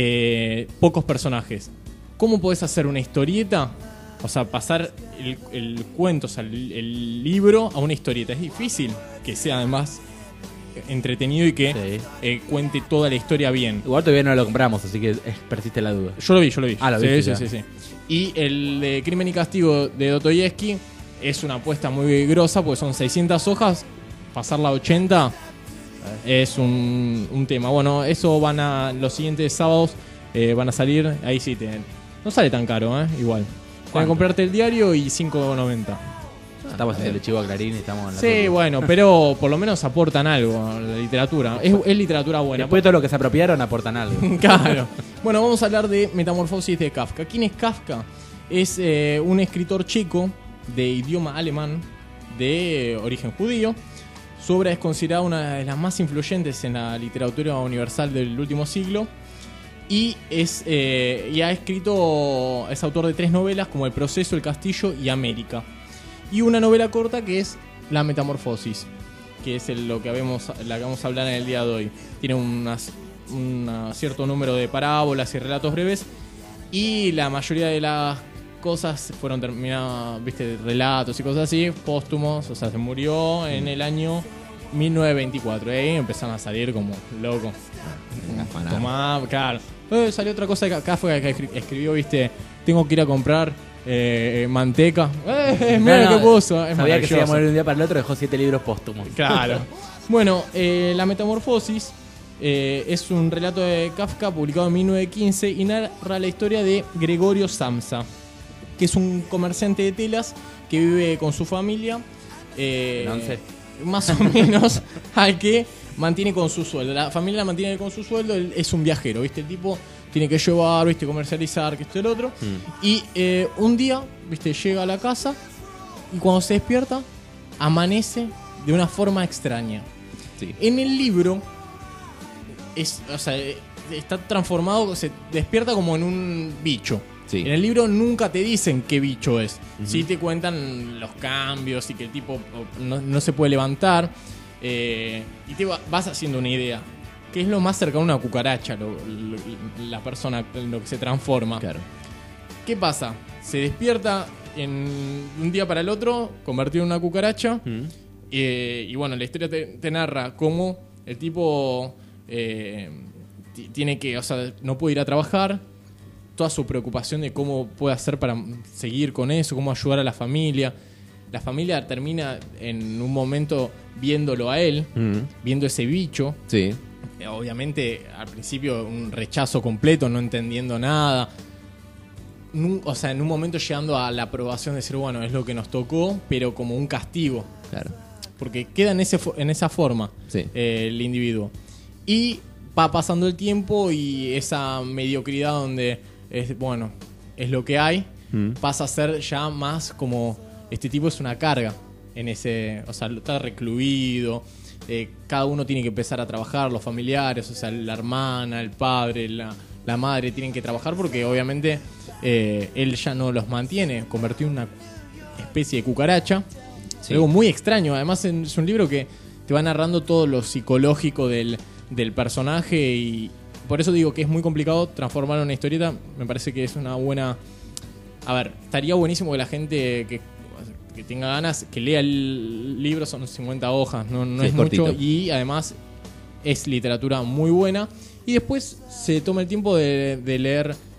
pocos personajes. ¿Cómo podés hacer una historieta? O sea, pasar el cuento, o sea, el libro a una historieta. Es difícil que sea además entretenido y que cuente toda la historia bien. Igual todavía no lo compramos, así que persiste la duda. Yo lo vi. Ah, lo vi. Sí. Y el de Crimen y Castigo de Dostoyevsky es una apuesta muy grosa, porque son 600 hojas. Pasarla a 80 es un tema. Bueno, eso los siguientes sábados van a salir. Ahí sí, no sale tan caro, igual. Tienes que comprarte el diario y $5.90. Estamos haciendo el chivo a Clarín y estamos en la Sí, tuya. bueno, pero por lo menos aportan algo a la literatura. Es literatura buena. Después de todo lo que se apropiaron, aportan algo. Claro. Bueno, vamos a hablar de Metamorfosis de Kafka. ¿Quién es Kafka? Es un escritor checo de idioma alemán de origen judío. Su obra es considerada una de las más influyentes en la literatura universal del último siglo. Y ha escrito, es autor de 3 novelas como El Proceso, El Castillo y América. Y una novela corta que es La Metamorfosis, que es la que vamos a hablar en el día de hoy. Tiene un cierto número de parábolas y relatos breves, y la mayoría de las cosas fueron terminadas, relatos y cosas así, póstumos. O sea, se murió en el año 1924. Ahí empezaron a salir como loco. Tomá, claro. Salió otra cosa que Kafka que escribió, tengo que ir a comprar manteca. Mira lo que puso. Es sabía que se iba a morir maravilloso. de un día para el otro, dejó 7 libros póstumos. Claro. Bueno, La Metamorfosis es un relato de Kafka publicado en 1915 y narra la historia de Gregorio Samsa, que es un comerciante de telas que vive con su familia. Más o menos, al que mantiene con su sueldo. La familia la mantiene con su sueldo. Él es un viajero, El tipo tiene que llevar, comercializar, que esto y el otro. Y un día, llega a la casa y cuando se despierta, amanece de una forma extraña. Sí. En el libro, está transformado, se despierta como en un bicho. Sí. En el libro nunca te dicen qué bicho es. Sí te cuentan los cambios y que el tipo no se puede levantar. Y te vas haciendo una idea. ¿Qué es lo más cercano a una cucaracha? La persona en lo que se transforma. Claro. ¿Qué pasa? Se despierta en un día para el otro, convertido en una cucaracha. Y bueno, la historia te narra cómo el tipo tiene que, no puede ir a trabajar. Toda su preocupación de cómo puede hacer para seguir con eso, cómo ayudar a la familia. La familia termina en un momento viéndolo a él, viendo ese bicho. Sí. Obviamente, al principio, un rechazo completo, no entendiendo nada. En un momento llegando a la aprobación de decir, bueno, es lo que nos tocó, pero como un castigo. Claro. Porque queda en esa forma el individuo. Y va pasando el tiempo y esa mediocridad donde es lo que hay, pasa a ser ya más como este tipo es una carga en ese, está recluido, cada uno tiene que empezar a trabajar, los familiares, la hermana, el padre, la madre tienen que trabajar porque obviamente él ya no los mantiene, convertido en una especie de cucaracha. Sí. Algo muy extraño, además es un libro que te va narrando todo lo psicológico del personaje y por eso digo que es muy complicado transformarlo en una historieta. Me parece que es una buena... A ver, estaría buenísimo que la gente que tenga ganas, que lea el libro, son 50 hojas, no es mucho, y además es literatura muy buena. Y después se toma el tiempo de leer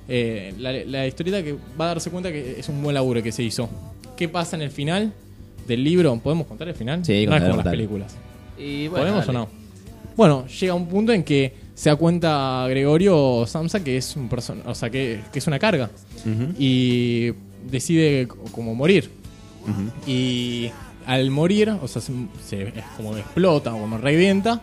La historieta que va a darse cuenta que es un buen laburo que se hizo. ¿Qué pasa en el final del libro? ¿Podemos contar el final? Sí, no es como las contale. películas. Y bueno, ¿Podemos dale. o no? Bueno, llega un punto en que se da cuenta Gregorio Samsa que es un o sea, que es una carga. Y decide como morir. Y al morir, o sea, es como explota o como revienta.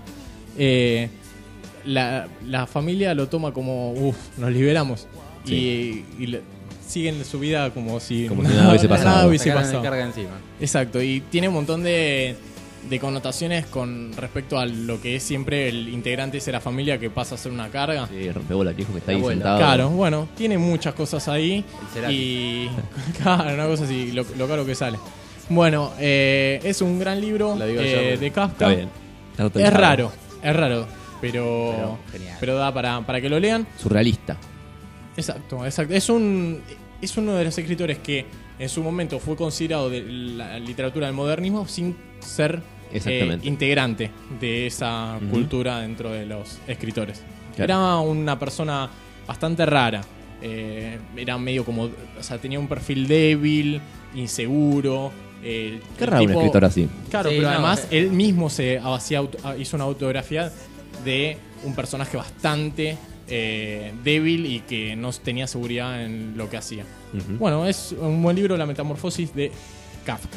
La familia lo toma como, nos liberamos. Sí. Y siguen su vida como si nada hubiese pasado. nada hubiese Sacaron pasado. la carga encima. Exacto, y tiene un montón de connotaciones con respecto a lo que es siempre el integrante de la familia que pasa a ser una carga. Sí, rompebola, viejo que está La ahí abuela. sentado. Claro, bueno, tiene muchas cosas ahí. Cerati. Y claro, una cosa así, lo caro que sale. Bueno, es un gran libro La digo yo, de Kafka. Está bien. Está Es autorizado. raro, pero genial. pero da para que lo lean. Surrealista. Exacto. Es uno de los escritores que en su momento fue considerado de la literatura del modernismo sin ser Exactamente. integrante de esa cultura dentro de los escritores. Claro. Era una persona bastante rara. Era medio como, o sea, tenía un perfil débil, inseguro. Qué raro un escritor así. Claro, Sí, pero no, además él mismo hizo una autografía de un personaje bastante débil y que no tenía seguridad en lo que hacía. Bueno, es un buen libro, La Metamorfosis de Kafka.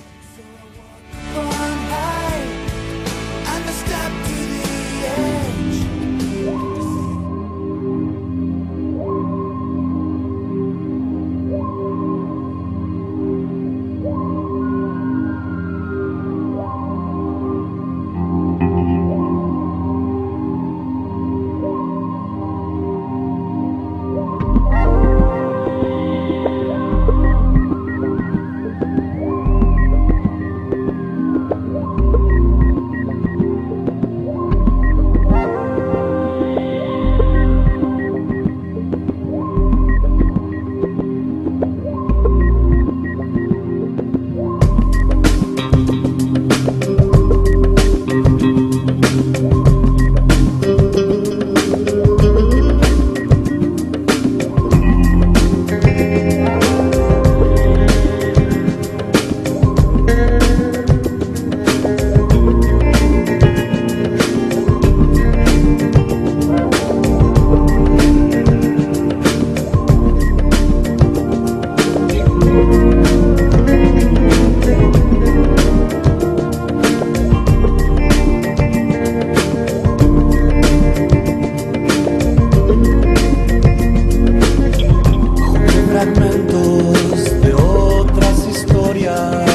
Fragmentos de otras historias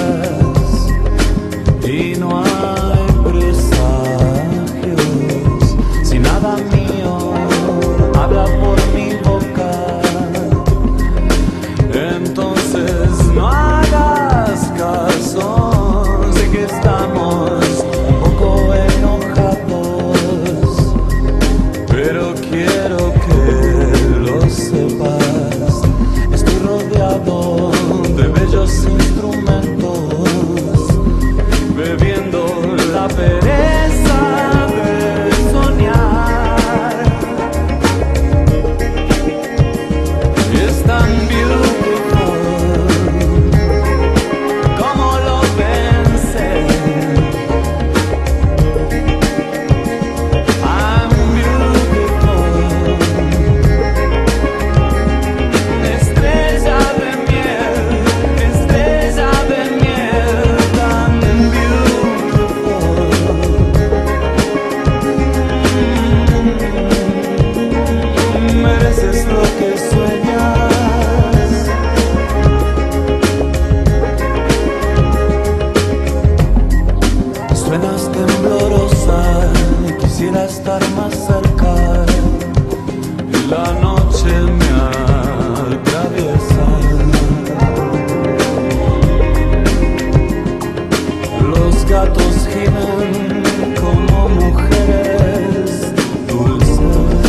y no hay presagios. Si nada mío habla por mi boca, entonces no hagas caso. Sé que estamos un poco enojados, pero quiero que lo sepas. Estoy rodeado de bellos instrumentos, bebiendo la pereza de soñar. Es tan beautiful como lo pensé. I'm beautiful. Estrella de miel, tan beautiful. Mereces lo que sueñas. Suenas temblorosa y quisiera estar más cerca. La noche me atraviesa. Los gatos giran como mujeres dulces.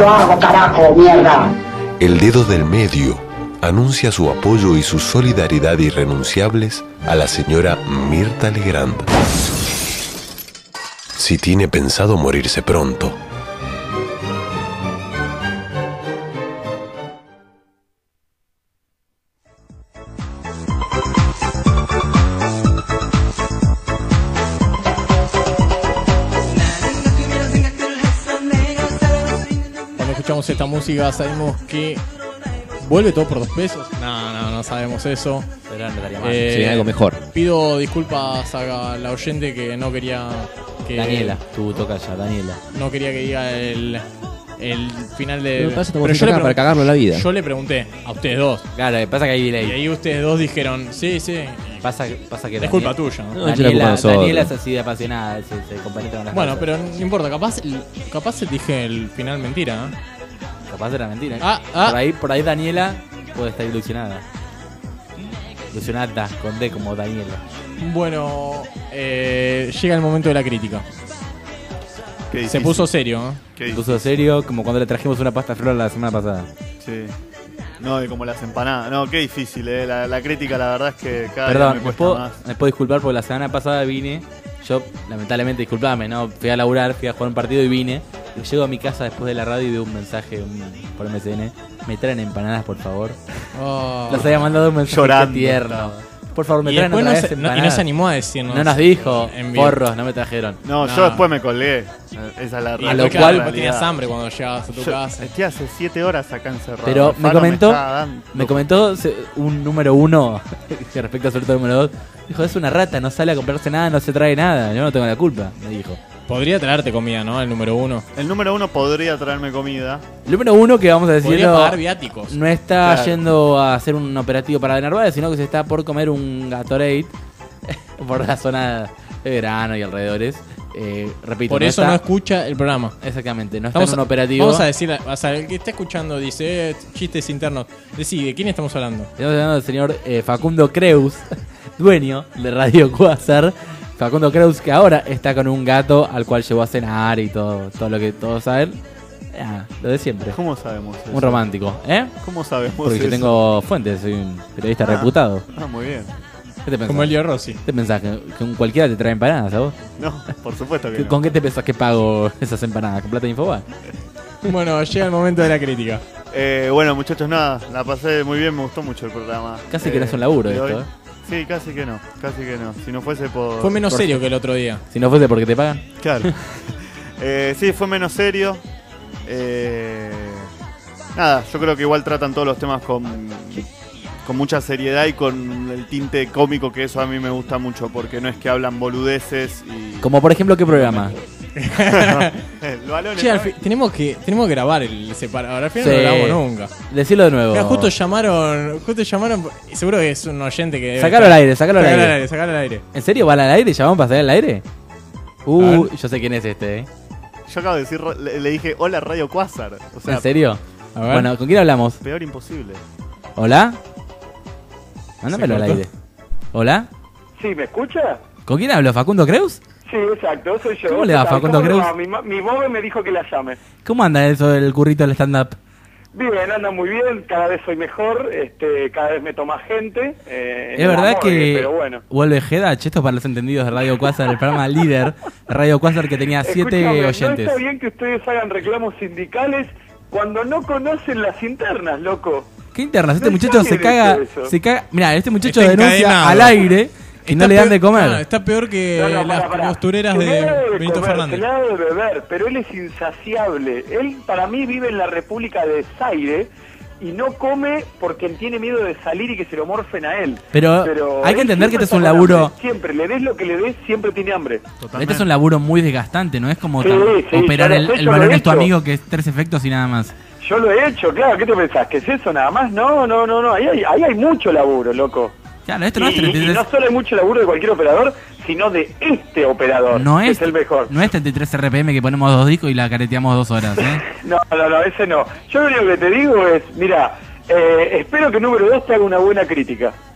yo hago, carajo, mierda. El dedo del medio anuncia su apoyo y su solidaridad irrenunciables a la señora Mirta Legrand. Si tiene pensado morirse pronto. Cuando escuchamos esta música sabemos que vuelve todo por 2 pesos. No sabemos eso. Pero no estaría mal. Se viene algo mejor. Pido disculpas a la oyente que no quería que... Daniela, tu tocaya, Daniela. No quería que diga el final de... Pero para eso estamos Pero yo acá, para cagarlo la vida. Yo le pregunté a ustedes dos. Claro, pasa que hay delay. Y ahí ustedes dos dijeron, sí. Pasa que Es culpa tuya, ¿no? Daniela es así de apasionada, se compenetra con las Bueno, cosas. pero no importa, capaz dije el final mentira, ¿eh? Capaz era mentira. Ah. Por ahí Daniela puede estar ilusionada. Ilusionada, con D como Daniela. Bueno, llega el momento de la crítica. Se puso serio, ¿eh? Se puso serio, como cuando le trajimos una pasta flor la semana pasada. Sí. No, y como las empanadas. No, qué difícil, La crítica, la verdad es que cada día Perdón, me cuesta más. me puedo disculpar porque la semana pasada vine. Yo, lamentablemente, disculpame, ¿no? Fui a laburar, fui a jugar un partido y vine. Y llego a mi casa después de la radio y veo un mensaje por MSN. ¿Me traen empanadas, por favor? Oh. Nos había mandado un mensaje Llorando. tierno. Por favor, me Y traen después otra no vez se- empanadas. y no se animó a decirnos. No nos dijo, en vivo. porros, no me trajeron. No, yo después me colgué. Esa es la Y A lo después, cual- claro, tenías hambre cuando llegabas a tu casa. Estoy hace 7 horas acá encerrado. Pero El me Faro comentó, está dando- un número 1 que respecto al suelto número 2. Dijo, es una rata, no sale a comprarse nada, no se trae nada. Yo no tengo la culpa, me dijo. Podría traerte comida, ¿no? El número 1. El número 1 podría traerme comida. El número 1 que vamos a Podría decirlo, pagar viáticos. no está Claro. yendo a hacer un operativo para de Narváez, sino que se está por comer un Gatorade por la zona de verano y alrededores. Repito, Por eso está- no escucha el programa. Exactamente, no está en un operativo. Vamos a decir, o sea, el que está escuchando dice chistes internos. Decí, ¿de quién estamos hablando? Estamos hablando del señor Facundo Creus, dueño de Radio Quasar. Facundo Creus, que ahora está con un gato al cual llevó a cenar y todo lo que todos saben. Lo de siempre. ¿Cómo sabemos eso? Un romántico, ¿eh? ¿Cómo sabemos Porque yo eso? tengo fuentes, soy un periodista reputado. Muy bien. ¿Qué te pensás? Como Elio Rossi. ¿Te pensás que con cualquiera te trae empanadas a vos? No, por supuesto que no. ¿Con qué te pensás que pago esas empanadas? ¿Con plata de Infobae? Bueno, llega el momento de la crítica. Bueno, muchachos, nada, la pasé muy bien, me gustó mucho el programa. Casi que no es un laburo de esto, hoy. ¿eh? Sí, casi que no. Si no fuese por... Fue menos serio que el otro día. Si no fuese porque te pagan. Claro. Sí, fue menos serio. Nada, yo creo que igual tratan todos los temas con mucha seriedad y con el tinte cómico, que eso a mí me gusta mucho, porque no es que hablan boludeces y... Como por ejemplo, ¿qué programa? Lo Alone, Che, ¿sabes? tenemos que grabar el separador. Al final Sí. no lo grabamos nunca. Decilo de nuevo. Mira, justo llamaron, seguro que es un oyente que... debe Sacalo estar- al aire, sacalo al aire. Sacalo al aire. ¿En serio van al aire? ¿Llamamos para salir al aire? Yo sé quién es este, Yo acabo de decir, le dije, hola Radio Quasar. O sea, ¿En serio? A ver. Bueno, ¿con quién hablamos? peor imposible. ¿Hola? Mándamelo al cortó. aire. ¿Hola? Sí, ¿me escucha? ¿Con quién hablo? ¿Facundo Creus? Sí, exacto, soy yo. ¿Cómo le va, ¿Qué tal? Facundo ¿Cómo le Creus? va? Mi bobe me dijo que la llame. ¿Cómo anda eso del currito del stand-up? Bien, anda muy bien, cada vez soy mejor, cada vez meto más gente. Es verdad que Pero bueno. vuelve Hedach, esto para los entendidos de Radio Quasar, el programa líder de Radio Quasar que tenía 7 Escúchame, oyentes. No está bien que ustedes hagan reclamos sindicales cuando no conocen las internas, loco. ¿Qué internas? Este No muchacho está se bien caga, hecho eso. se caga. Mirá, este muchacho Está denuncia encadenado. al aire y no le dan de comer. No, está peor que No, las pará. costureras Que de no debe Benito comer, Fernández. que no debe beber, pero él es insaciable. Él, para mí, vive en la República de Zaire y no come porque él tiene miedo de salir y que se lo morfen a él. Pero hay que él entender que siempre este es un está con laburo. hambre, siempre, le des lo que le des, siempre tiene hambre. Este es un laburo muy desgastante, ¿no? Es como Sí, sí, operar yo lo sé, el yo lo balón he es tu hecho. amigo que es 3 efectos y nada más. Yo lo he hecho, claro, ¿qué te pensás? ¿Que es eso nada más? No, ahí hay mucho laburo, loco. Claro, esto no es Y 33. no solo hay mucho laburo de cualquier operador, sino de este operador, No que es, es el mejor. no es 33 RPM que ponemos 2 discos y la careteamos 2 horas, ¿eh? No, ese no. Yo lo único que te digo es, mira, espero que número 2 te haga una buena crítica.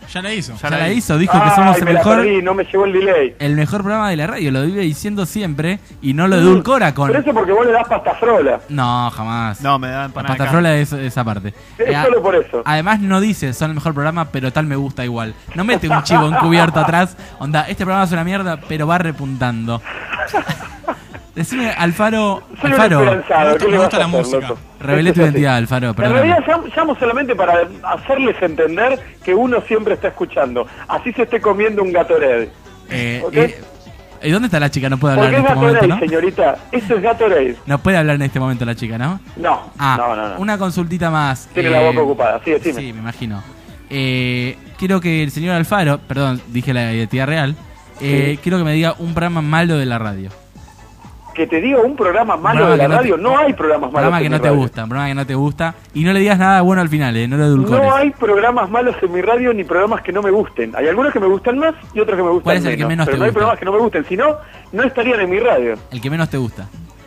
Ya la hizo. Ya la hizo, dijo que somos el me la mejor. perdí, no me llegó el delay. El mejor programa de la radio, lo vive diciendo siempre y no lo edulcora con. Pero eso porque vos le das pastafrola. No, jamás. No, me da La empanada de pastafrola es esa parte. Es solo por eso. Además no dice son el mejor programa, pero tal me gusta igual. No mete un chivo encubierto atrás. Onda, este programa es una mierda, pero va repuntando. Decime, Alfaro. Soy un Alfaro. esperanzado, ¿qué le Me vas gusta a la hacer, música. loco? Revelé tu Esto es así. identidad, Alfaro. En Perdóname. realidad llamo solamente para hacerles entender que uno siempre está escuchando. Así se esté comiendo un Gatorade. ¿Ok? ¿Y dónde está la chica? No puede hablar Porque en es este momento, Gatorade, ¿no? señorita. Eso es Gatorade. No puede hablar en este momento la chica, ¿no? No, no. Una consultita más. Tiene la boca ocupada, sí, decime. Sí, me imagino. Quiero que el señor Alfaro, perdón, dije la identidad real, quiero que me diga un programa malo de la radio. Que te diga un programa malo de la radio. No hay programas Un malos programa que en no mi te radio. gusta, un programa que no te gusta. Y no le digas nada bueno al final, no lo edulcores. No hay programas malos en mi radio ni programas que no me gusten. Hay algunos que me gustan más y otros que me gustan ¿Cuál es el que menos. menos Pero te no hay gusta? programas que no me gusten. Si no, no estarían en mi radio. El que menos te gusta.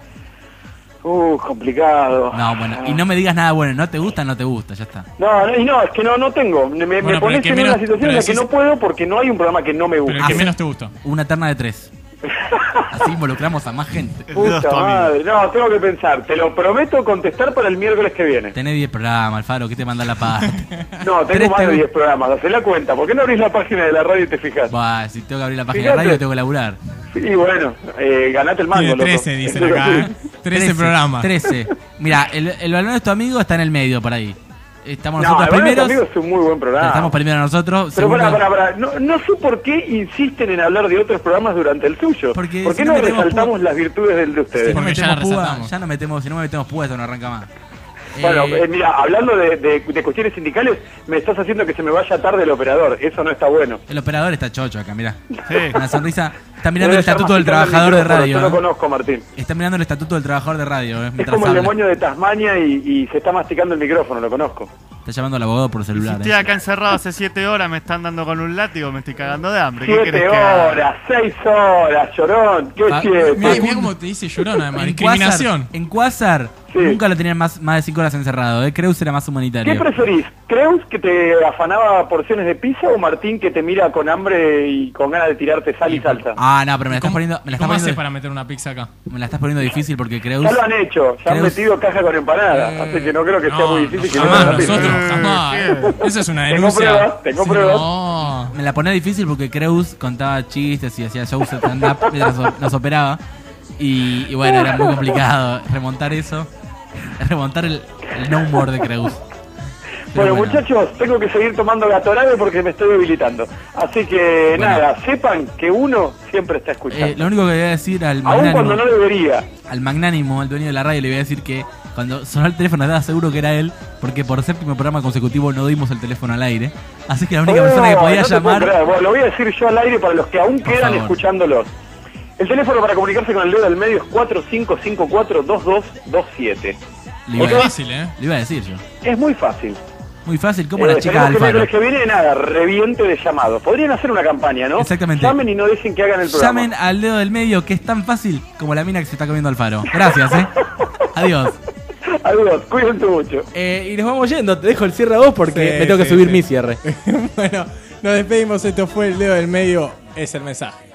Complicado. No, bueno, y no me digas nada bueno, no te gusta, ya está. No, es que no tengo. Me pero pones el que en menos- una situación en la que pero no puedo porque no hay un programa que no me guste. Pero el que menos te gusta. Una terna de 3. Así involucramos a más gente. Puta madre, no, tengo que pensar. Te lo prometo contestar para el miércoles que viene. Tenés 10 programas, Alfaro, ¿qué te manda la parte? No, Tres tengo más de te- 10 programas. Hacé la cuenta. ¿Por qué no abrís la página de la radio y te fijas? Buah, si tengo que abrir la página Fíjate. de radio, tengo que laburar. Y bueno, ganate el mango, Tiene loco. 13, dicen acá, ¿eh? 13 programas. 13. Mira, el balón de tu amigo está en el medio por ahí. Estamos No, nosotros el Balón de tu primeros. Amigo es un muy buen programa. Estamos primero nosotros. Pero segundo- pará. No sé por qué insisten en hablar de otros programas durante el suyo. ¿Por si qué no no metemos resaltamos las virtudes del de ustedes? Si no Porque ya metemos la púa, resaltamos. ya no metemos, si no metemos púa, esto no arranca más. Bueno, mira, hablando de cuestiones sindicales, me estás haciendo que se me vaya tarde el operador. Eso no está bueno. El operador está chocho acá, mirá. Una sonrisa. Está mirando Debe el estar estatuto del masticando el trabajador de micrófono, radio. Yo lo ¿eh? conozco, Martín. Está mirando el estatuto del trabajador de radio. Es Mientras como el habla. demonio de Tasmania y se está masticando el micrófono, lo conozco. Está llamando al abogado por celular. Estoy acá encerrado hace 7 horas, me están dando con un látigo, me estoy cagando de hambre. ¿Qué 7 querés que haga? horas, 6 horas, llorón. ¿Qué Pa- 7? Mirá cómo te dice llorón, además. Discriminación. En Quasar nunca lo tenían más de 5 horas encerrado. Creus era más humanitario. ¿Qué preferís? ¿Creus que te afanaba porciones de pizza o Martín que te mira con hambre y con ganas de tirarte sal y salsa? Ah, no, pero me la estás poniendo. Me la estás ¿Cómo haces poniendo, para meter una pizza acá? me la estás poniendo difícil porque Creus. Ya lo han hecho, ya han Creus- metido caja con empanada, así que no creo que sea muy difícil que no jamás la pizza. nosotros, jamás. Eso es una Tengo denuncia. pruebas, tengo Sí, pruebas. no. Me la ponía difícil porque Creus contaba chistes y hacía shows de stand-up mientras nos operaba. Y bueno, era muy complicado remontar eso. Remontar el no humor de Creus. Pero Bueno, muchachos, tengo que seguir tomando Gatorade porque me estoy debilitando. Así que Bueno. nada, sepan que uno siempre está escuchando. Lo único que voy a decir al Aún magnánimo, cuando no debería. al magnánimo, al dueño de la radio, le voy a decir que cuando sonó el teléfono estaba seguro que era él, porque por 7º programa consecutivo no dimos el teléfono al aire. Puedo la única persona que podía no te puedo llamar. creer. Bueno, lo voy a decir yo al aire para los que aún Por quedan favor. escuchándolos. El teléfono para comunicarse con el dedo del medio es 4554-2227. Le iba, Muy a, fácil, ¿eh? le iba a decir yo. Es muy fácil. Muy fácil, como las chicas de esperemos que el Alfaro. miércoles que viene, nada, reviente de llamados. Podrían hacer una campaña, ¿no? Exactamente. Llamen y no dejen que hagan el programa. Llamen al dedo del medio, que es tan fácil como la mina que se está comiendo Alfaro. Gracias, Adiós. Adiós, cuídense mucho. Y nos vamos yendo, te dejo el cierre a vos porque Sí, me tengo que sí, subir sí. mi cierre. Bueno, nos despedimos. Esto fue el dedo del medio. Es el mensaje.